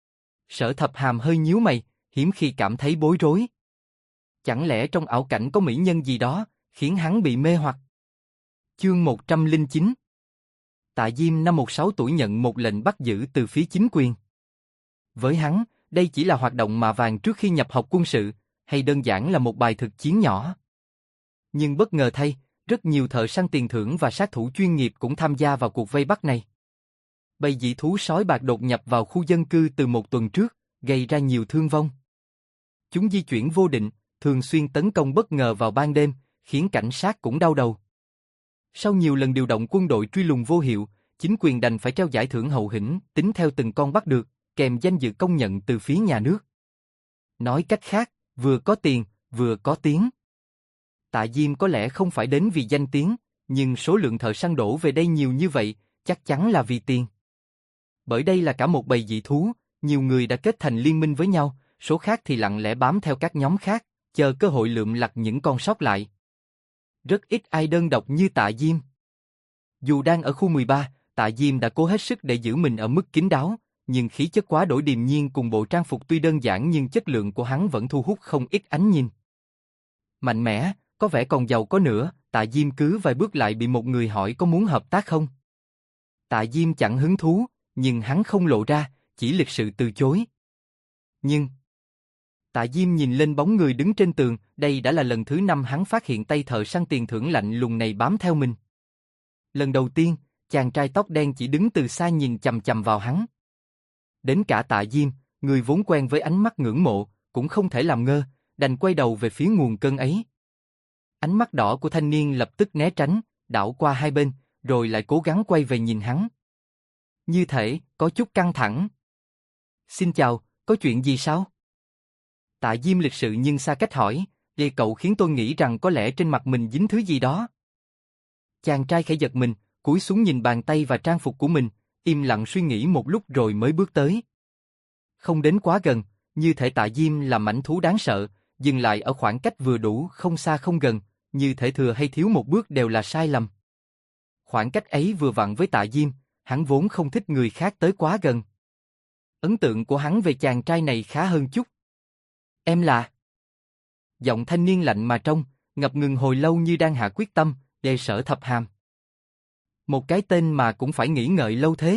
Sở Thập Hàm hơi nhíu mày, hiếm khi cảm thấy bối rối. Chẳng lẽ trong ảo cảnh có mỹ nhân gì đó, khiến hắn bị mê hoặc? Chương 109. Tạ Diêm năm 16 tuổi nhận một lệnh bắt giữ từ phía chính quyền. Với hắn, đây chỉ là hoạt động mạ vàng trước khi nhập học quân sự, hay đơn giản là một bài thực chiến nhỏ. Nhưng bất ngờ thay, rất nhiều thợ săn tiền thưởng và sát thủ chuyên nghiệp cũng tham gia vào cuộc vây bắt này. Bầy dị thú sói bạc đột nhập vào khu dân cư từ một tuần trước, gây ra nhiều thương vong. Chúng di chuyển vô định, thường xuyên tấn công bất ngờ vào ban đêm, khiến cảnh sát cũng đau đầu. Sau nhiều lần điều động quân đội truy lùng vô hiệu, chính quyền đành phải trao giải thưởng hậu hĩnh tính theo từng con bắt được, kèm danh dự công nhận từ phía nhà nước. Nói cách khác, vừa có tiền, vừa có tiếng. Tạ Diêm có lẽ không phải đến vì danh tiếng, nhưng số lượng thợ săn đổ về đây nhiều như vậy, chắc chắn là vì tiền. Bởi đây là cả một bầy dị thú, nhiều người đã kết thành liên minh với nhau, số khác thì lặng lẽ bám theo các nhóm khác, chờ cơ hội lượm lặt những con sót lại. Rất ít ai đơn độc như Tạ Diêm. Dù đang ở khu 13, Tạ Diêm đã cố hết sức để giữ mình ở mức kín đáo, nhưng khí chất quá đổi điềm nhiên cùng bộ trang phục tuy đơn giản nhưng chất lượng của hắn vẫn thu hút không ít ánh nhìn. Mạnh mẽ, có vẻ còn giàu có nữa, Tạ Diêm cứ vài bước lại bị một người hỏi có muốn hợp tác không. Tạ Diêm chẳng hứng thú, nhưng hắn không lộ ra, chỉ lịch sự từ chối. Nhưng Tạ Diêm nhìn lên bóng người đứng trên tường, đây đã là lần thứ 5 hắn phát hiện tay thợ săn tiền thưởng lạnh lùng này bám theo mình. Lần đầu tiên, chàng trai tóc đen chỉ đứng từ xa nhìn chằm chằm vào hắn. Đến cả Tạ Diêm, người vốn quen với ánh mắt ngưỡng mộ, cũng không thể làm ngơ, đành quay đầu về phía nguồn cơn ấy. Ánh mắt đỏ của thanh niên lập tức né tránh, đảo qua hai bên, rồi lại cố gắng quay về nhìn hắn. Như thể, có chút căng thẳng. Xin chào, có chuyện gì sao? Tạ Diêm lịch sự nhưng xa cách hỏi, "Vậy cậu khiến tôi nghĩ rằng có lẽ trên mặt mình dính thứ gì đó." Chàng trai khẽ giật mình, cúi xuống nhìn bàn tay và trang phục của mình, im lặng suy nghĩ một lúc rồi mới bước tới. Không đến quá gần, như thể Tạ Diêm là mãnh thú đáng sợ, dừng lại ở khoảng cách vừa đủ, không xa không gần, như thể thừa hay thiếu một bước đều là sai lầm. Khoảng cách ấy vừa vặn với Tạ Diêm, hắn vốn không thích người khác tới quá gần. Ấn tượng của hắn về chàng trai này khá hơn chút. Em là... Giọng thanh niên lạnh mà trong, ngập ngừng hồi lâu như đang hạ quyết tâm, Đề Sở Thập Hàm. Một cái tên mà cũng phải nghĩ ngợi lâu thế.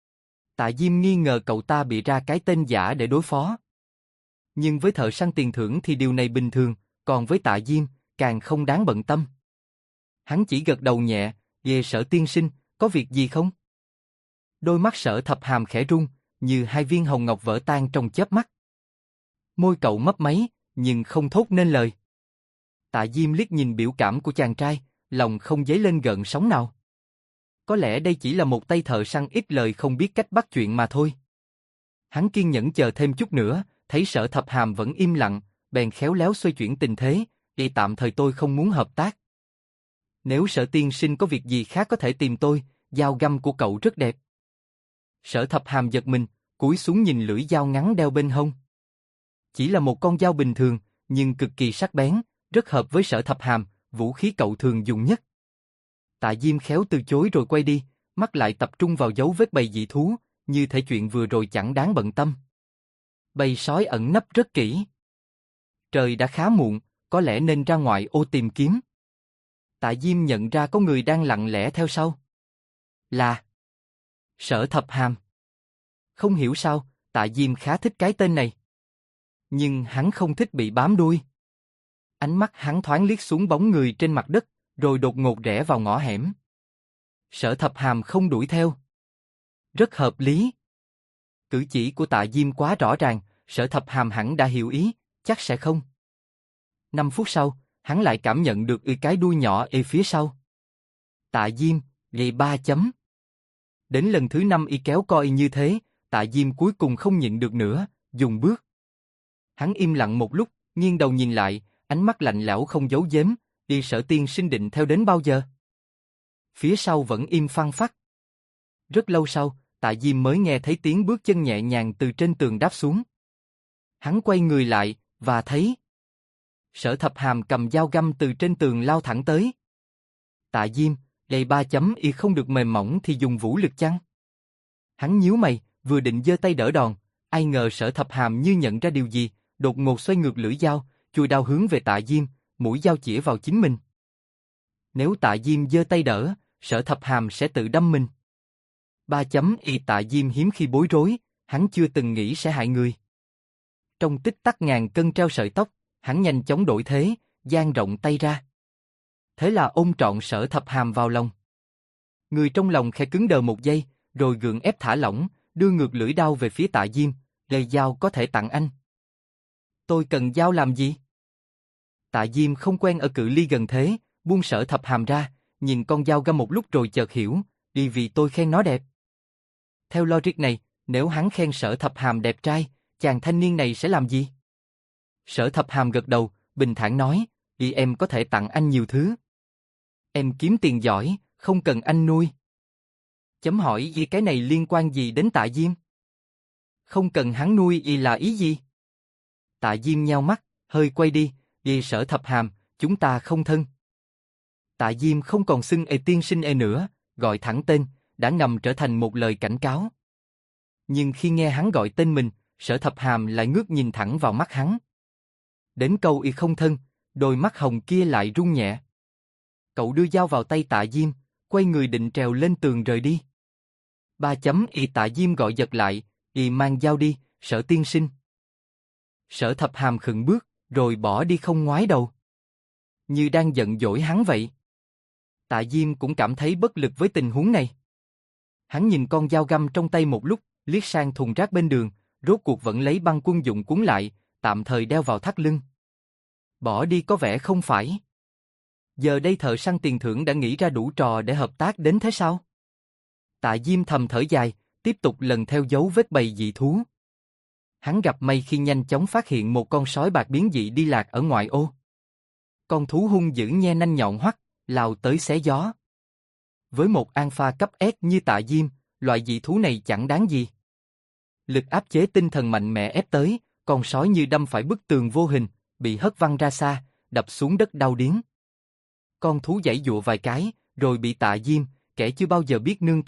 Tạ Diêm nghi ngờ cậu ta bị ra cái tên giả để đối phó. Nhưng với thợ săn tiền thưởng thì điều này bình thường, còn với Tạ Diêm, càng không đáng bận tâm. Hắn chỉ gật đầu nhẹ, Đề Sở tiên sinh, có việc gì không? Đôi mắt Sở Thập Hàm khẽ rung, như hai viên hồng ngọc vỡ tan trong chớp mắt. Môi cậu mấp máy, nhưng không thốt nên lời. Tạ Diêm liếc nhìn biểu cảm của chàng trai, lòng không dấy lên gợn sóng nào. Có lẽ đây chỉ là một tay thợ săn ít lời không biết cách bắt chuyện mà thôi. Hắn kiên nhẫn chờ thêm chút nữa, thấy Sở Thập Hàm vẫn im lặng, bèn khéo léo xoay chuyển tình thế, để tạm thời tôi không muốn hợp tác. Nếu Sở tiên sinh có việc gì khác có thể tìm tôi, dao găm của cậu rất đẹp. Sở Thập Hàm giật mình, cúi xuống nhìn lưỡi dao ngắn đeo bên hông. Chỉ là một con dao bình thường, nhưng cực kỳ sắc bén, rất hợp với Sở Thập Hàm, vũ khí cậu thường dùng nhất. Tạ Diêm khéo từ chối rồi quay đi, mắt lại tập trung vào dấu vết bầy dị thú, như thể chuyện vừa rồi chẳng đáng bận tâm. Bầy sói ẩn nấp rất kỹ. Trời đã khá muộn, có lẽ nên ra ngoài ô tìm kiếm. Tạ Diêm nhận ra có người đang lặng lẽ theo sau. Là Sở Thập Hàm. Không hiểu sao, Tạ Diêm khá thích cái tên này. Nhưng hắn không thích bị bám đuôi. Ánh mắt hắn thoáng liếc xuống bóng người trên mặt đất, rồi đột ngột rẽ vào ngõ hẻm. Sở Thập Hàm không đuổi theo. Rất hợp lý. Cử chỉ của Tạ Diêm quá rõ ràng, Sở Thập Hàm hẳn đã hiểu ý, chắc sẽ không. 5 phút sau, hắn lại cảm nhận được cái đuôi nhỏ ở phía sau. Tạ Diêm, gầy 3 chấm. Đến lần thứ 5 kéo coi như thế, Tạ Diêm cuối cùng không nhịn được nữa, dừng bước. Hắn im lặng một lúc, nghiêng đầu nhìn lại, ánh mắt lạnh lẽo không giấu giếm, đi Sở tiên sinh định theo đến bao giờ? Phía sau vẫn im phăng phắc. Rất lâu sau, Tạ Diêm mới nghe thấy tiếng bước chân nhẹ nhàng từ trên tường đáp xuống. Hắn quay người lại, và thấy Sở Thập Hàm cầm dao găm từ trên tường lao thẳng tới. Tạ Diêm, gầy 3 chấm y không được mềm mỏng thì dùng vũ lực chăng? Hắn nhíu mày, vừa định giơ tay đỡ đòn, ai ngờ Sở Thập Hàm như nhận ra điều gì, đột ngột xoay ngược lưỡi dao, chùi đao hướng về Tạ Diêm, mũi dao chĩa vào chính mình. Nếu Tạ Diêm giơ tay đỡ, Sở Thập Hàm sẽ tự đâm mình. 3 chấm y Tạ Diêm hiếm khi bối rối, hắn chưa từng nghĩ sẽ hại người. Trong tích tắc ngàn cân treo sợi tóc, hắn nhanh chóng đổi thế, dang rộng tay ra. Thế là ôm trọn Sở Thập Hàm vào lòng. Người trong lòng khẽ cứng đờ một giây, rồi gượng ép thả lỏng, đưa ngược lưỡi dao về phía Tạ Diêm, "Đây dao có thể tặng anh." "Tôi cần dao làm gì?" Tạ Diêm không quen ở cự ly gần thế, buông Sở Thập Hàm ra, nhìn con dao găm một lúc rồi chợt hiểu, "Đi vì tôi khen nó đẹp." Theo logic này, nếu hắn khen Sở Thập Hàm đẹp trai, chàng thanh niên này sẽ làm gì? Sở Thập Hàm gật đầu, bình thản nói, "Đi em có thể tặng anh nhiều thứ. Em kiếm tiền giỏi, không cần anh nuôi." Chấm hỏi y cái này liên quan gì đến Tạ Diêm? Không cần hắn nuôi y là ý gì? Tạ Diêm nheo mắt, hơi quay đi, "Đi Sở Thập Hàm, chúng ta không thân." Tạ Diêm không còn xưng tiên sinh nữa, gọi thẳng tên, đã ngầm trở thành một lời cảnh cáo. Nhưng khi nghe hắn gọi tên mình, Sở Thập Hàm lại ngước nhìn thẳng vào mắt hắn. Đến câu y không thân, đôi mắt hồng kia lại rung nhẹ. Cậu đưa dao vào tay Tạ Diêm, quay người định trèo lên tường rời đi. 3 chấm y Tạ Diêm gọi giật lại, "Y mang dao đi, Sở tiên sinh." Sở Thập Hàm khựng bước, rồi bỏ đi không ngoái đầu. Như đang giận dỗi hắn vậy. Tạ Diêm cũng cảm thấy bất lực với tình huống này. Hắn nhìn con dao găm trong tay một lúc, liếc sang thùng rác bên đường, rốt cuộc vẫn lấy băng quân dụng cuốn lại, tạm thời đeo vào thắt lưng. Bỏ đi có vẻ không phải. Giờ đây thợ săn tiền thưởng đã nghĩ ra đủ trò để hợp tác đến thế sao? Tạ Diêm thầm thở dài, tiếp tục lần theo dấu vết bầy dị thú. Hắn gặp may khi nhanh chóng phát hiện một con sói bạc biến dị đi lạc ở ngoại ô. Con thú hung dữ nhe nanh nhọn hoắt, lao tới xé gió. Với một alpha cấp S như Tạ Diêm, loại dị thú này chẳng đáng gì. Lực áp chế tinh thần mạnh mẽ ép tới, con sói như đâm phải bức tường vô hình, bị hất văng ra xa, đập xuống đất đau điếng. Con thú giãy giụa vài cái, rồi bị Tạ Diêm, kẻ chưa bao giờ biết nương tay,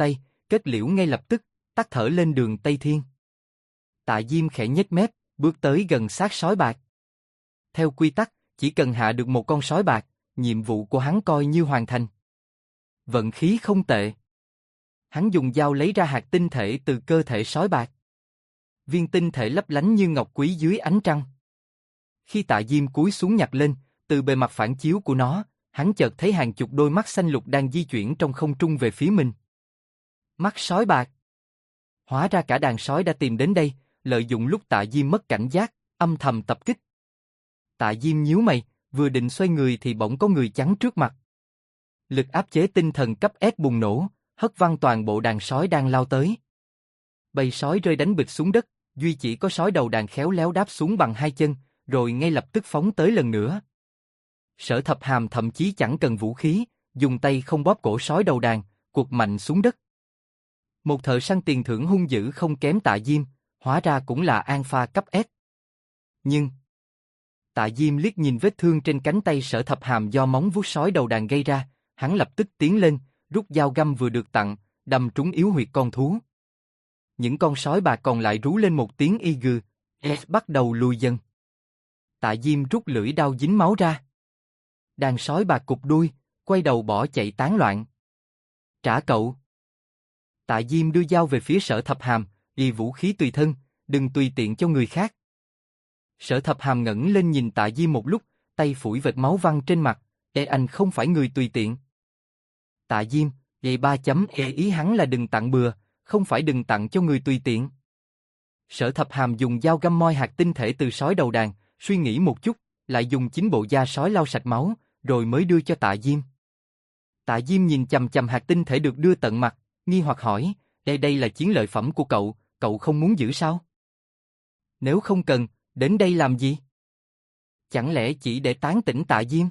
kết liễu ngay lập tức, tắt thở lên đường Tây Thiên. Tạ Diêm khẽ nhếch mép, bước tới gần xác sói bạc. Theo quy tắc, chỉ cần hạ được một con sói bạc, nhiệm vụ của hắn coi như hoàn thành. Vận khí không tệ. Hắn dùng dao lấy ra hạt tinh thể từ cơ thể sói bạc. Viên tinh thể lấp lánh như ngọc quý dưới ánh trăng. Khi Tạ Diêm cúi xuống nhặt lên, từ bề mặt phản chiếu của nó, hắn chợt thấy hàng chục đôi mắt xanh lục đang di chuyển trong không trung về phía mình. Mắt sói bạc. Hóa ra cả đàn sói đã tìm đến đây, lợi dụng lúc Tạ Diêm mất cảnh giác, âm thầm tập kích. Tạ Diêm nhíu mày, vừa định xoay người thì bỗng có người chắn trước mặt. Lực áp chế tinh thần cấp S bùng nổ, hất văng toàn bộ đàn sói đang lao tới. Bầy sói rơi đánh bịch xuống đất, duy chỉ có sói đầu đàn khéo léo đáp xuống bằng hai chân, rồi ngay lập tức phóng tới lần nữa. Sở Thập Hàm thậm chí chẳng cần vũ khí, dùng tay không bóp cổ sói đầu đàn, quật mạnh xuống đất. Một thợ săn tiền thưởng hung dữ không kém Tạ Diêm, hóa ra cũng là Alpha cấp S. Nhưng Tạ Diêm liếc nhìn vết thương trên cánh tay Sở Thập Hàm do móng vuốt sói đầu đàn gây ra, hắn lập tức tiến lên, rút dao găm vừa được tặng, đâm trúng yếu huyệt con thú. Những con sói bạc còn lại rú lên một tiếng y gừ, bắt đầu lùi dần. Tạ Diêm rút lưỡi đao dính máu ra. Đàn sói bạc cụp đuôi, quay đầu bỏ chạy tán loạn. Trả cậu. Tạ Diêm đưa dao về phía Sở Thập Hàm, y vũ khí tùy thân, đừng tùy tiện cho người khác. Sở Thập Hàm ngẩng lên nhìn Tạ Diêm một lúc, tay phủi vệt máu văng trên mặt, anh không phải người tùy tiện. Tạ Diêm, ý hắn là đừng tặng bừa, không phải đừng tặng cho người tùy tiện. Sở Thập Hàm dùng dao găm moi hạt tinh thể từ sói đầu đàn, suy nghĩ một chút, lại dùng chính bộ da sói lau sạch máu, rồi mới đưa cho Tạ Diêm. Tạ Diêm nhìn chằm chằm hạt tinh thể được đưa tận mặt, nghi hoặc hỏi, đây là chiến lợi phẩm của cậu không muốn giữ sao? Nếu không cần, đến đây làm gì? Chẳng lẽ chỉ để tán tỉnh Tạ Diêm?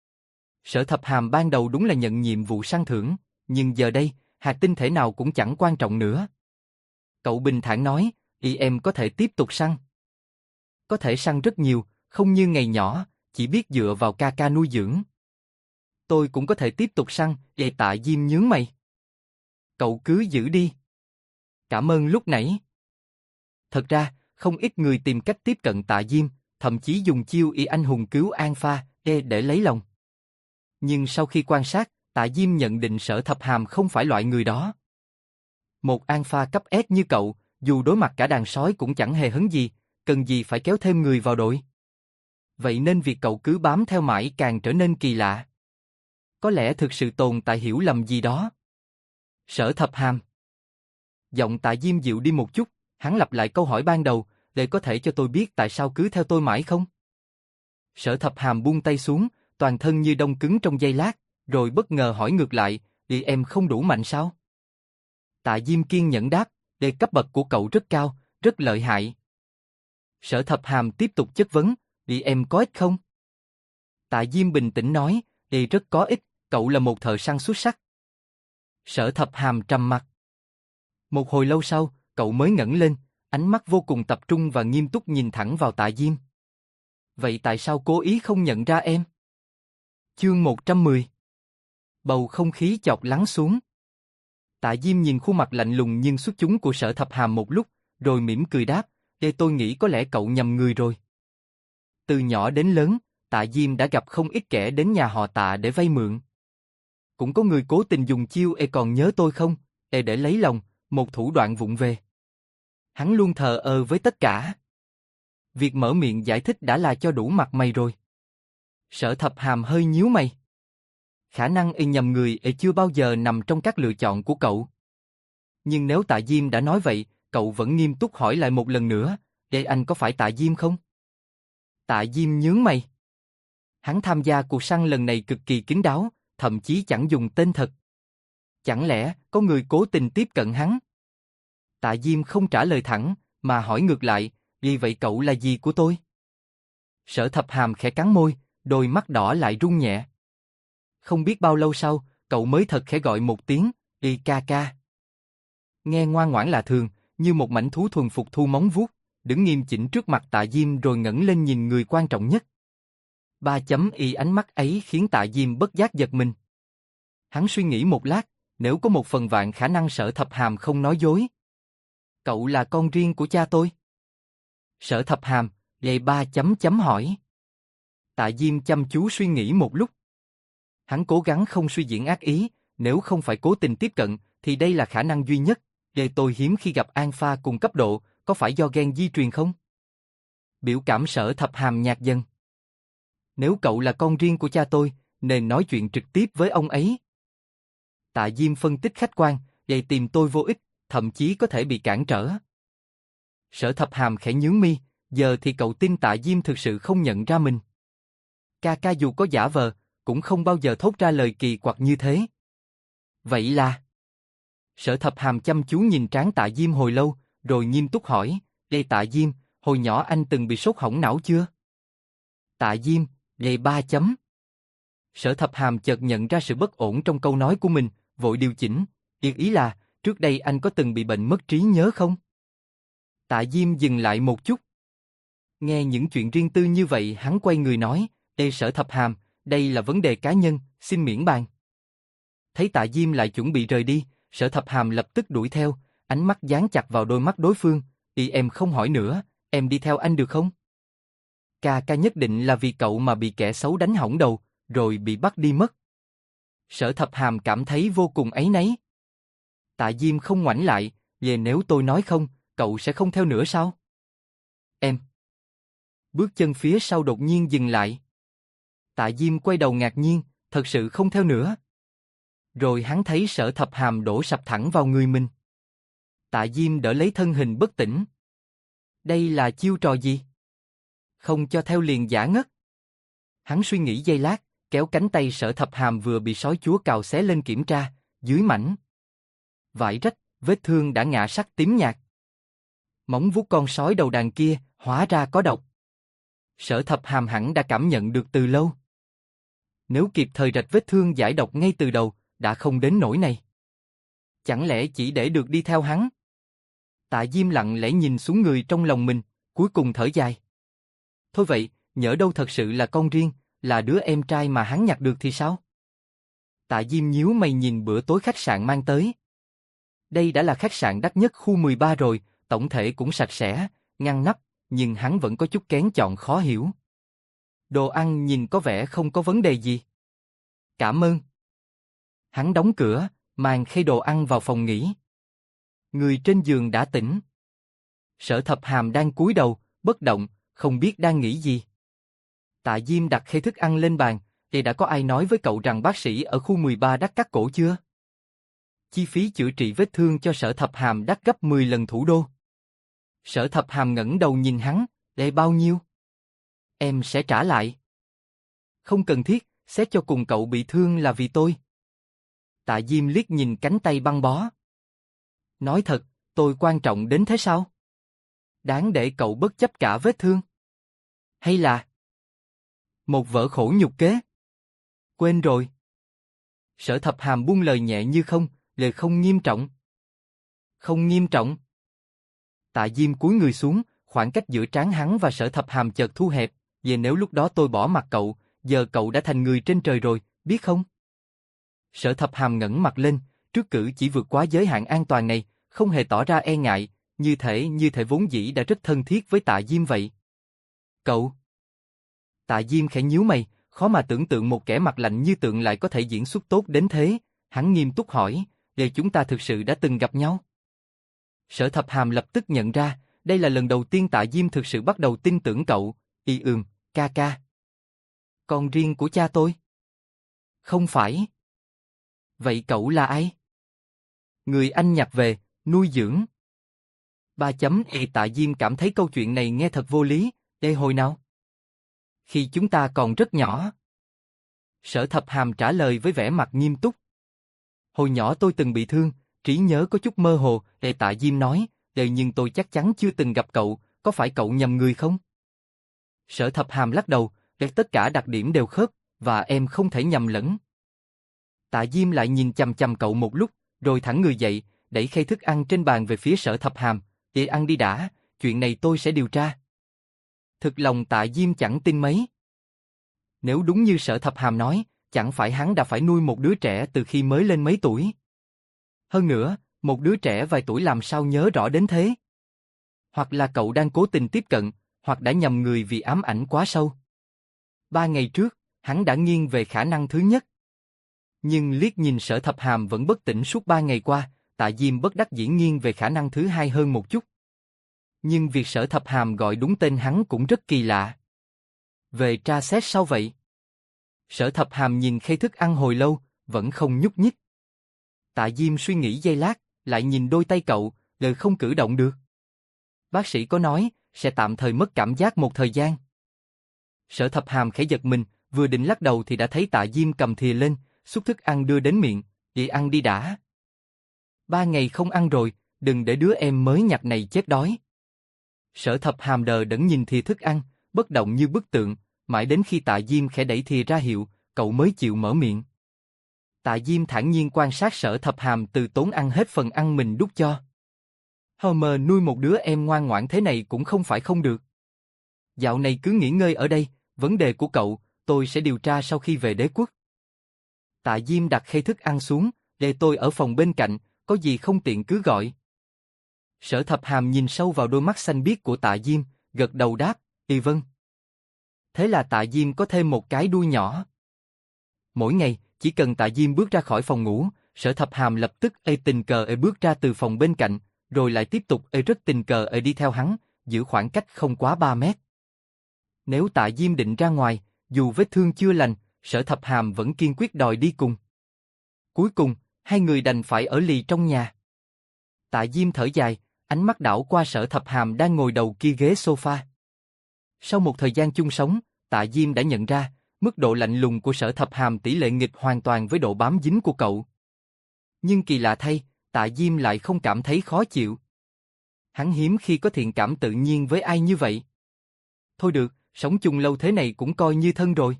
Sở Thập Hàm ban đầu đúng là nhận nhiệm vụ săn thưởng, nhưng giờ đây, hạt tinh thể nào cũng chẳng quan trọng nữa. Cậu bình thản nói, em có thể tiếp tục săn. Có thể săn rất nhiều, không như ngày nhỏ, chỉ biết dựa vào ca ca nuôi dưỡng. Tôi cũng có thể tiếp tục săn, Tạ Diêm nhướng mày. Cậu cứ giữ đi. Cảm ơn lúc nãy. Thật ra, không ít người tìm cách tiếp cận Tạ Diêm, thậm chí dùng chiêu y anh hùng cứu Alpha để lấy lòng. Nhưng sau khi quan sát, Tạ Diêm nhận định Sở Thập Hàm không phải loại người đó. Một Alpha cấp S như cậu, dù đối mặt cả đàn sói cũng chẳng hề hấn gì, cần gì phải kéo thêm người vào đội. Vậy nên việc cậu cứ bám theo mãi càng trở nên kỳ lạ. Có lẽ thực sự tồn tại hiểu lầm gì đó. Sở Thập Hàm. Giọng Tạ Diêm dịu đi một chút, hắn lặp lại câu hỏi ban đầu, để có thể cho tôi biết tại sao cứ theo tôi mãi không? Sở Thập Hàm buông tay xuống, toàn thân như đông cứng trong giây lát, rồi bất ngờ hỏi ngược lại, em không đủ mạnh sao? Tạ Diêm kiên nhẫn đáp, cấp bậc của cậu rất cao, rất lợi hại. Sở Thập Hàm tiếp tục chất vấn, em có ích không? Tạ Diêm bình tĩnh nói, rất có ích, cậu là một thợ săn xuất sắc. Sở Thập Hàm trầm mặc. Một hồi lâu sau, cậu mới ngẩng lên, ánh mắt vô cùng tập trung và nghiêm túc nhìn thẳng vào Tạ Diêm. Vậy tại sao cố ý không nhận ra em? Chương 110. Bầu không khí chợt lắng xuống. Tạ Diêm nhìn khuôn mặt lạnh lùng nhưng xuất chúng của Sở Thập Hàm một lúc, rồi mỉm cười đáp, tôi nghĩ có lẽ cậu nhầm người rồi. Từ nhỏ đến lớn, Tạ Diêm đã gặp không ít kẻ đến nhà họ Tạ để vay mượn. Cũng có người cố tình dùng chiêu còn nhớ tôi không, để lấy lòng, một thủ đoạn vụng về. Hắn luôn thờ ơ với tất cả. Việc mở miệng giải thích đã là cho đủ mặt mày rồi. Sở Thập Hàm hơi nhíu mày. Khả năng nhầm người chưa bao giờ nằm trong các lựa chọn của cậu. Nhưng nếu Tạ Diêm đã nói vậy, cậu vẫn nghiêm túc hỏi lại một lần nữa, anh có phải Tạ Diêm không? Tạ Diêm nhướng mày. Hắn tham gia cuộc săn lần này cực kỳ kín đáo, thậm chí chẳng dùng tên thật. Chẳng lẽ có người cố tình tiếp cận hắn? Tạ Diêm không trả lời thẳng, mà hỏi ngược lại, vậy cậu là gì của tôi? Sở Thập Hàm khẽ cắn môi, đôi mắt đỏ lại run nhẹ. Không biết bao lâu sau, cậu mới thật khẽ gọi một tiếng, ca ca. Nghe ngoan ngoãn lạ thường, như một mảnh thú thuần phục thu móng vuốt, đứng nghiêm chỉnh trước mặt Tạ Diêm rồi ngẩng lên nhìn người quan trọng nhất. Ánh mắt ấy khiến Tạ Diêm bất giác giật mình. Hắn suy nghĩ một lát, nếu có 1/1000 khả năng Sở Thập Hàm không nói dối. Cậu là con riêng của cha tôi. Sở Thập Hàm, lề ba chấm chấm hỏi. Tạ Diêm chăm chú suy nghĩ một lúc. Hắn cố gắng không suy diễn ác ý, nếu không phải cố tình tiếp cận, thì đây là khả năng duy nhất. Để tôi hiếm khi gặp alpha cùng cấp độ, có phải do gen di truyền không? Biểu cảm Sở Thập Hàm nhạt dần. Nếu cậu là con riêng của cha tôi, nên nói chuyện trực tiếp với ông ấy. Tạ Diêm phân tích khách quan, vậy tìm tôi vô ích, thậm chí có thể bị cản trở. Sở Thập Hàm khẽ nhướng mi, giờ thì cậu tin Tạ Diêm thực sự không nhận ra mình. Ca dù có giả vờ, cũng không bao giờ thốt ra lời kỳ quặc như thế. Vậy là... Sở Thập Hàm chăm chú nhìn trán Tạ Diêm hồi lâu, rồi nghiêm túc hỏi, đây Tạ Diêm, hồi nhỏ anh từng bị sốt hỏng não chưa? Tạ Diêm, lề ba chấm. Sở Thập Hàm chợt nhận ra sự bất ổn trong câu nói của mình, vội điều chỉnh, ý là, trước đây anh có từng bị bệnh mất trí nhớ không? Tạ Diêm dừng lại một chút. Nghe những chuyện riêng tư như vậy hắn quay người nói, Ê Sở Thập Hàm, đây là vấn đề cá nhân, xin miễn bàn. Thấy Tạ Diêm lại chuẩn bị rời đi, Sở Thập Hàm lập tức đuổi theo, ánh mắt dán chặt vào đôi mắt đối phương, em không hỏi nữa, em đi theo anh được không? Ca nhất định là vì cậu mà bị kẻ xấu đánh hỏng đầu, rồi bị bắt đi mất. Sở Thập Hàm cảm thấy vô cùng áy náy. Tạ Diêm không ngoảnh lại, về nếu tôi nói không, cậu sẽ không theo nữa sao? Em. Bước chân phía sau đột nhiên dừng lại. Tạ Diêm quay đầu ngạc nhiên, thật sự không theo nữa. Rồi hắn thấy Sở Thập Hàm đổ sập thẳng vào người mình. Tạ Diêm đỡ lấy thân hình bất tỉnh. Đây là chiêu trò gì? Không cho theo liền giả ngất. Hắn suy nghĩ giây lát, kéo cánh tay Sở Thập Hàm vừa bị sói chúa cào xé lên kiểm tra, dưới mảnh vải rách, vết thương đã ngã sắc tím nhạt. Móng vuốt con sói đầu đàn kia, hóa ra có độc. Sở Thập Hàm hẳn đã cảm nhận được từ lâu. Nếu kịp thời rạch vết thương giải độc ngay từ đầu, đã không đến nỗi này. Chẳng lẽ chỉ để được đi theo hắn? Tạ Diêm lặng lẽ nhìn xuống người trong lòng mình, cuối cùng thở dài. Thôi vậy, nhỡ đâu thật sự là con riêng, là đứa em trai mà hắn nhặt được thì sao? Tạ Diêm nhíu mày nhìn bữa tối khách sạn mang tới. Đây đã là khách sạn đắt nhất khu 13 rồi, tổng thể cũng sạch sẽ, ngăn nắp, nhưng hắn vẫn có chút kén chọn khó hiểu. Đồ ăn nhìn có vẻ không có vấn đề gì. Cảm ơn. Hắn đóng cửa, mang khay đồ ăn vào phòng nghỉ. Người trên giường đã tỉnh. Sở Thập Hàm đang cúi đầu, bất động, không biết đang nghĩ gì. Tạ Diêm đặt khay thức ăn lên bàn, thì đã có ai nói với cậu rằng bác sĩ ở khu 13 đắt cắt cổ chưa? Chi phí chữa trị vết thương cho Sở Thập Hàm đắt gấp 10 lần thủ đô. Sở Thập Hàm ngẩng đầu nhìn hắn, để bao nhiêu? Em sẽ trả lại. Không cần thiết, xét cho cùng cậu bị thương là vì tôi. Tạ Diêm liếc nhìn cánh tay băng bó. Nói thật, tôi quan trọng đến thế sao? Đáng để cậu bất chấp cả vết thương? Hay là một vở khổ nhục kế? Quên rồi. Sở Thập Hàm buông lời nhẹ như không, lời không nghiêm trọng. Không nghiêm trọng. Tạ Diêm cúi người xuống, khoảng cách giữa trán hắn và Sở Thập Hàm chợt thu hẹp, về nếu lúc đó tôi bỏ mặc cậu, giờ cậu đã thành người trên trời rồi, biết không? Sở Thập Hàm ngẩng mặt lên, trước cử chỉ vượt quá giới hạn an toàn này, không hề tỏ ra e ngại, như thể vốn dĩ đã rất thân thiết với Tạ Diêm vậy. Cậu? Tạ Diêm khẽ nhíu mày, khó mà tưởng tượng một kẻ mặt lạnh như Tượng lại có thể diễn xuất tốt đến thế, hắn nghiêm túc hỏi, liệu chúng ta thực sự đã từng gặp nhau? Sở Thập Hàm lập tức nhận ra, đây là lần đầu tiên Tạ Diêm thực sự bắt đầu tin tưởng cậu, ca. Con riêng của cha tôi? Không phải. Vậy cậu là ai? Người anh nhặt về, nuôi dưỡng. Tạ Diêm cảm thấy câu chuyện này nghe thật vô lý, hồi nào? Khi chúng ta còn rất nhỏ. Sở Thập Hàm trả lời với vẻ mặt nghiêm túc. Hồi nhỏ tôi từng bị thương, trí nhớ có chút mơ hồ, Tạ Diêm nói, nhưng tôi chắc chắn chưa từng gặp cậu, có phải cậu nhầm người không? Sở Thập Hàm lắc đầu, tất cả đặc điểm đều khớp, và em không thể nhầm lẫn. Tạ Diêm lại nhìn chằm chằm cậu một lúc, rồi thẳng người dậy, đẩy khay thức ăn trên bàn về phía Sở Thập Hàm, ăn đi đã, chuyện này tôi sẽ điều tra. Thực lòng Tạ Diêm chẳng tin mấy. Nếu đúng như Sở Thập Hàm nói, chẳng phải hắn đã phải nuôi một đứa trẻ từ khi mới lên mấy tuổi. Hơn nữa, một đứa trẻ vài tuổi làm sao nhớ rõ đến thế? Hoặc là cậu đang cố tình tiếp cận, hoặc đã nhầm người vì ám ảnh quá sâu. 3 ngày trước, hắn đã nghiêng về khả năng thứ nhất. Nhưng liếc nhìn Sở Thập Hàm vẫn bất tỉnh suốt 3 ngày qua, Tạ Diêm bất đắc dĩ nghiêng về khả năng thứ hai hơn một chút. Nhưng việc Sở Thập Hàm gọi đúng tên hắn cũng rất kỳ lạ. Về tra xét sao vậy? Sở Thập Hàm nhìn khay thức ăn hồi lâu, vẫn không nhúc nhích. Tạ Diêm suy nghĩ giây lát, lại nhìn đôi tay cậu, lời không cử động được. Bác sĩ có nói, sẽ tạm thời mất cảm giác một thời gian. Sở Thập Hàm khẽ giật mình, vừa định lắc đầu thì đã thấy Tạ Diêm cầm thìa lên, xúc thức ăn đưa đến miệng, đi ăn đi đã. 3 ngày không ăn rồi, đừng để đứa em mới nhặt này chết đói. Sở Thập Hàm đờ đẫn nhìn thìa thức ăn, bất động như bức tượng, mãi đến khi Tạ Diêm khẽ đẩy thìa ra hiệu, cậu mới chịu mở miệng. Tạ Diêm thản nhiên quan sát Sở Thập Hàm từ tốn ăn hết phần ăn mình đút cho. Homer nuôi một đứa em ngoan ngoãn thế này cũng không phải không được. Dạo này cứ nghỉ ngơi ở đây, vấn đề của cậu, tôi sẽ điều tra sau khi về đế quốc. Tạ Diêm đặt khay thức ăn xuống, để tôi ở phòng bên cạnh, có gì không tiện cứ gọi. Sở Thập Hàm nhìn sâu vào đôi mắt xanh biếc của Tạ Diêm, gật đầu đáp, vâng. Thế là Tạ Diêm có thêm một cái đuôi nhỏ. Mỗi ngày, chỉ cần Tạ Diêm bước ra khỏi phòng ngủ, Sở Thập Hàm lập tức tình cờ bước ra từ phòng bên cạnh, rồi lại tiếp tục rất tình cờ đi theo hắn, giữ khoảng cách không quá 3 mét. Nếu Tạ Diêm định ra ngoài, dù vết thương chưa lành, Sở Thập Hàm vẫn kiên quyết đòi đi cùng. Cuối cùng, hai người đành phải ở lì trong nhà. Tạ Diêm thở dài, ánh mắt đảo qua Sở Thập Hàm đang ngồi đầu kia ghế sofa. Sau một thời gian chung sống, Tạ Diêm đã nhận ra, mức độ lạnh lùng của Sở Thập Hàm tỷ lệ nghịch hoàn toàn với độ bám dính của cậu. Nhưng kỳ lạ thay, Tạ Diêm lại không cảm thấy khó chịu. Hắn hiếm khi có thiện cảm tự nhiên với ai như vậy. Thôi được, sống chung lâu thế này cũng coi như thân rồi.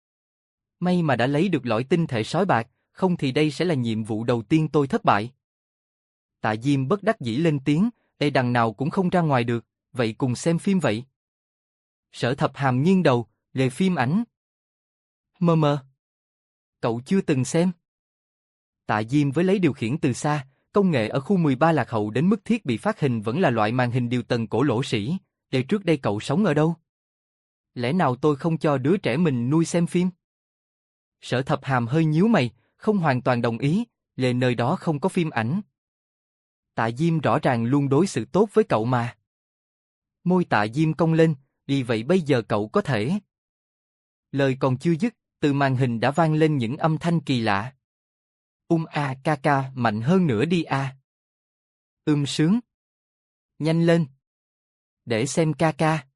May mà đã lấy được lõi tinh thể sói bạc, không thì đây sẽ là nhiệm vụ đầu tiên tôi thất bại. Tạ Diêm bất đắc dĩ lên tiếng, đằng nào cũng không ra ngoài được, vậy cùng xem phim vậy. Sở Thập Hàm nghiêng đầu, lề phim ảnh. Mơ. Cậu chưa từng xem. Tạ Diêm với lấy điều khiển từ xa, công nghệ ở khu 13 lạc hậu đến mức thiết bị phát hình vẫn là loại màn hình điều tần cổ lỗ sĩ, trước đây cậu sống ở đâu? Lẽ nào tôi không cho đứa trẻ mình nuôi xem phim? Sở Thập Hàm hơi nhíu mày, không hoàn toàn đồng ý, nơi đó không có phim ảnh. Tạ Diêm rõ ràng luôn đối xử tốt với cậu mà. Môi Tạ Diêm cong lên, vậy bây giờ cậu có thể. Lời còn chưa dứt, từ màn hình đã vang lên những âm thanh kỳ lạ. Ca ca mạnh hơn nữa đi a. Sướng. Nhanh lên. Để xem ca ca.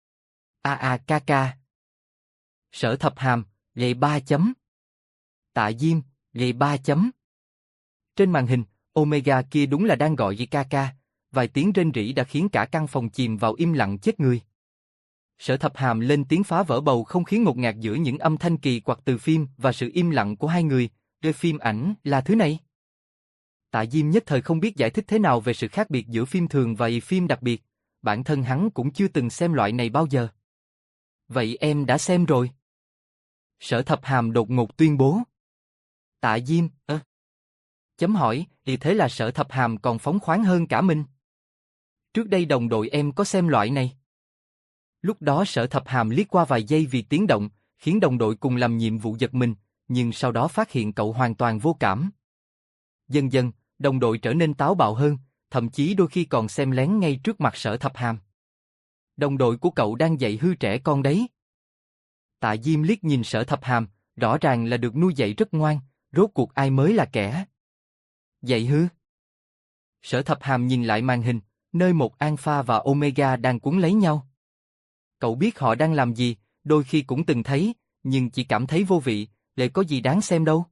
Ca ca. Sở Thập Hàm, gậy 3 chấm. Tạ Diêm, gậy 3 chấm. Trên màn hình, Omega kia đúng là đang gọi ca ca, vài tiếng rên rỉ đã khiến cả căn phòng chìm vào im lặng chết người. Sở Thập Hàm lên tiếng phá vỡ bầu không khí ngột ngạt giữa những âm thanh kỳ quặc từ phim và sự im lặng của hai người, phim ảnh là thứ này. Tạ Diêm nhất thời không biết giải thích thế nào về sự khác biệt giữa phim thường và phim đặc biệt, bản thân hắn cũng chưa từng xem loại này bao giờ. Vậy em đã xem rồi. Sở Thập Hàm đột ngột tuyên bố. Tạ Diêm, chấm hỏi, thế là Sở Thập Hàm còn phóng khoáng hơn cả mình. Trước đây đồng đội em có xem loại này. Lúc đó Sở Thập Hàm liếc qua vài giây vì tiếng động, khiến đồng đội cùng làm nhiệm vụ giật mình, nhưng sau đó phát hiện cậu hoàn toàn vô cảm. Dần dần, đồng đội trở nên táo bạo hơn, thậm chí đôi khi còn xem lén ngay trước mặt Sở Thập Hàm. Đồng đội của cậu đang dạy hư trẻ con đấy. Tạ Diêm liếc nhìn Sở Thập Hàm, rõ ràng là được nuôi dạy rất ngoan, rốt cuộc ai mới là kẻ dạy hư. Sở Thập Hàm nhìn lại màn hình, nơi một Alpha và Omega đang cuốn lấy nhau. Cậu biết họ đang làm gì, đôi khi cũng từng thấy, nhưng chỉ cảm thấy vô vị, có gì đáng xem đâu.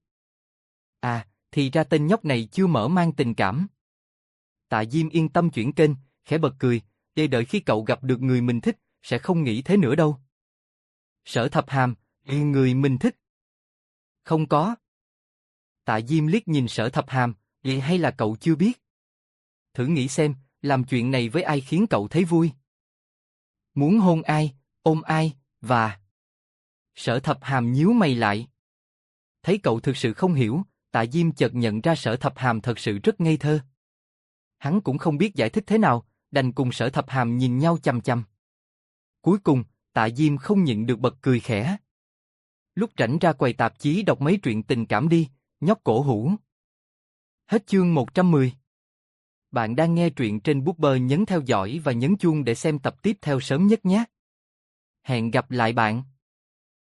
Thì ra tên nhóc này chưa mở mang tình cảm. Tạ Diêm yên tâm chuyển kênh, khẽ bật cười, đợi khi cậu gặp được người mình thích, sẽ không nghĩ thế nữa đâu. Sở Thập Hàm, người mình thích? Không có. Tạ Diêm liếc nhìn Sở Thập Hàm, hay là cậu chưa biết? Thử nghĩ xem, làm chuyện này với ai khiến cậu thấy vui? Muốn hôn ai, ôm ai, và... Sở Thập Hàm nhíu mày lại. Thấy cậu thực sự không hiểu, Tạ Diêm chợt nhận ra Sở Thập Hàm thật sự rất ngây thơ. Hắn cũng không biết giải thích thế nào, đành cùng Sở Thập Hàm nhìn nhau chằm chằm. Cuối cùng, Tạ Diêm không nhịn được bật cười khẽ. Lúc rảnh ra quầy tạp chí đọc mấy truyện tình cảm đi, nhóc cổ hủ. Hết chương 110. Bạn đang nghe truyện trên Booker, nhấn theo dõi và nhấn chuông để xem tập tiếp theo sớm nhất nhé. Hẹn gặp lại bạn.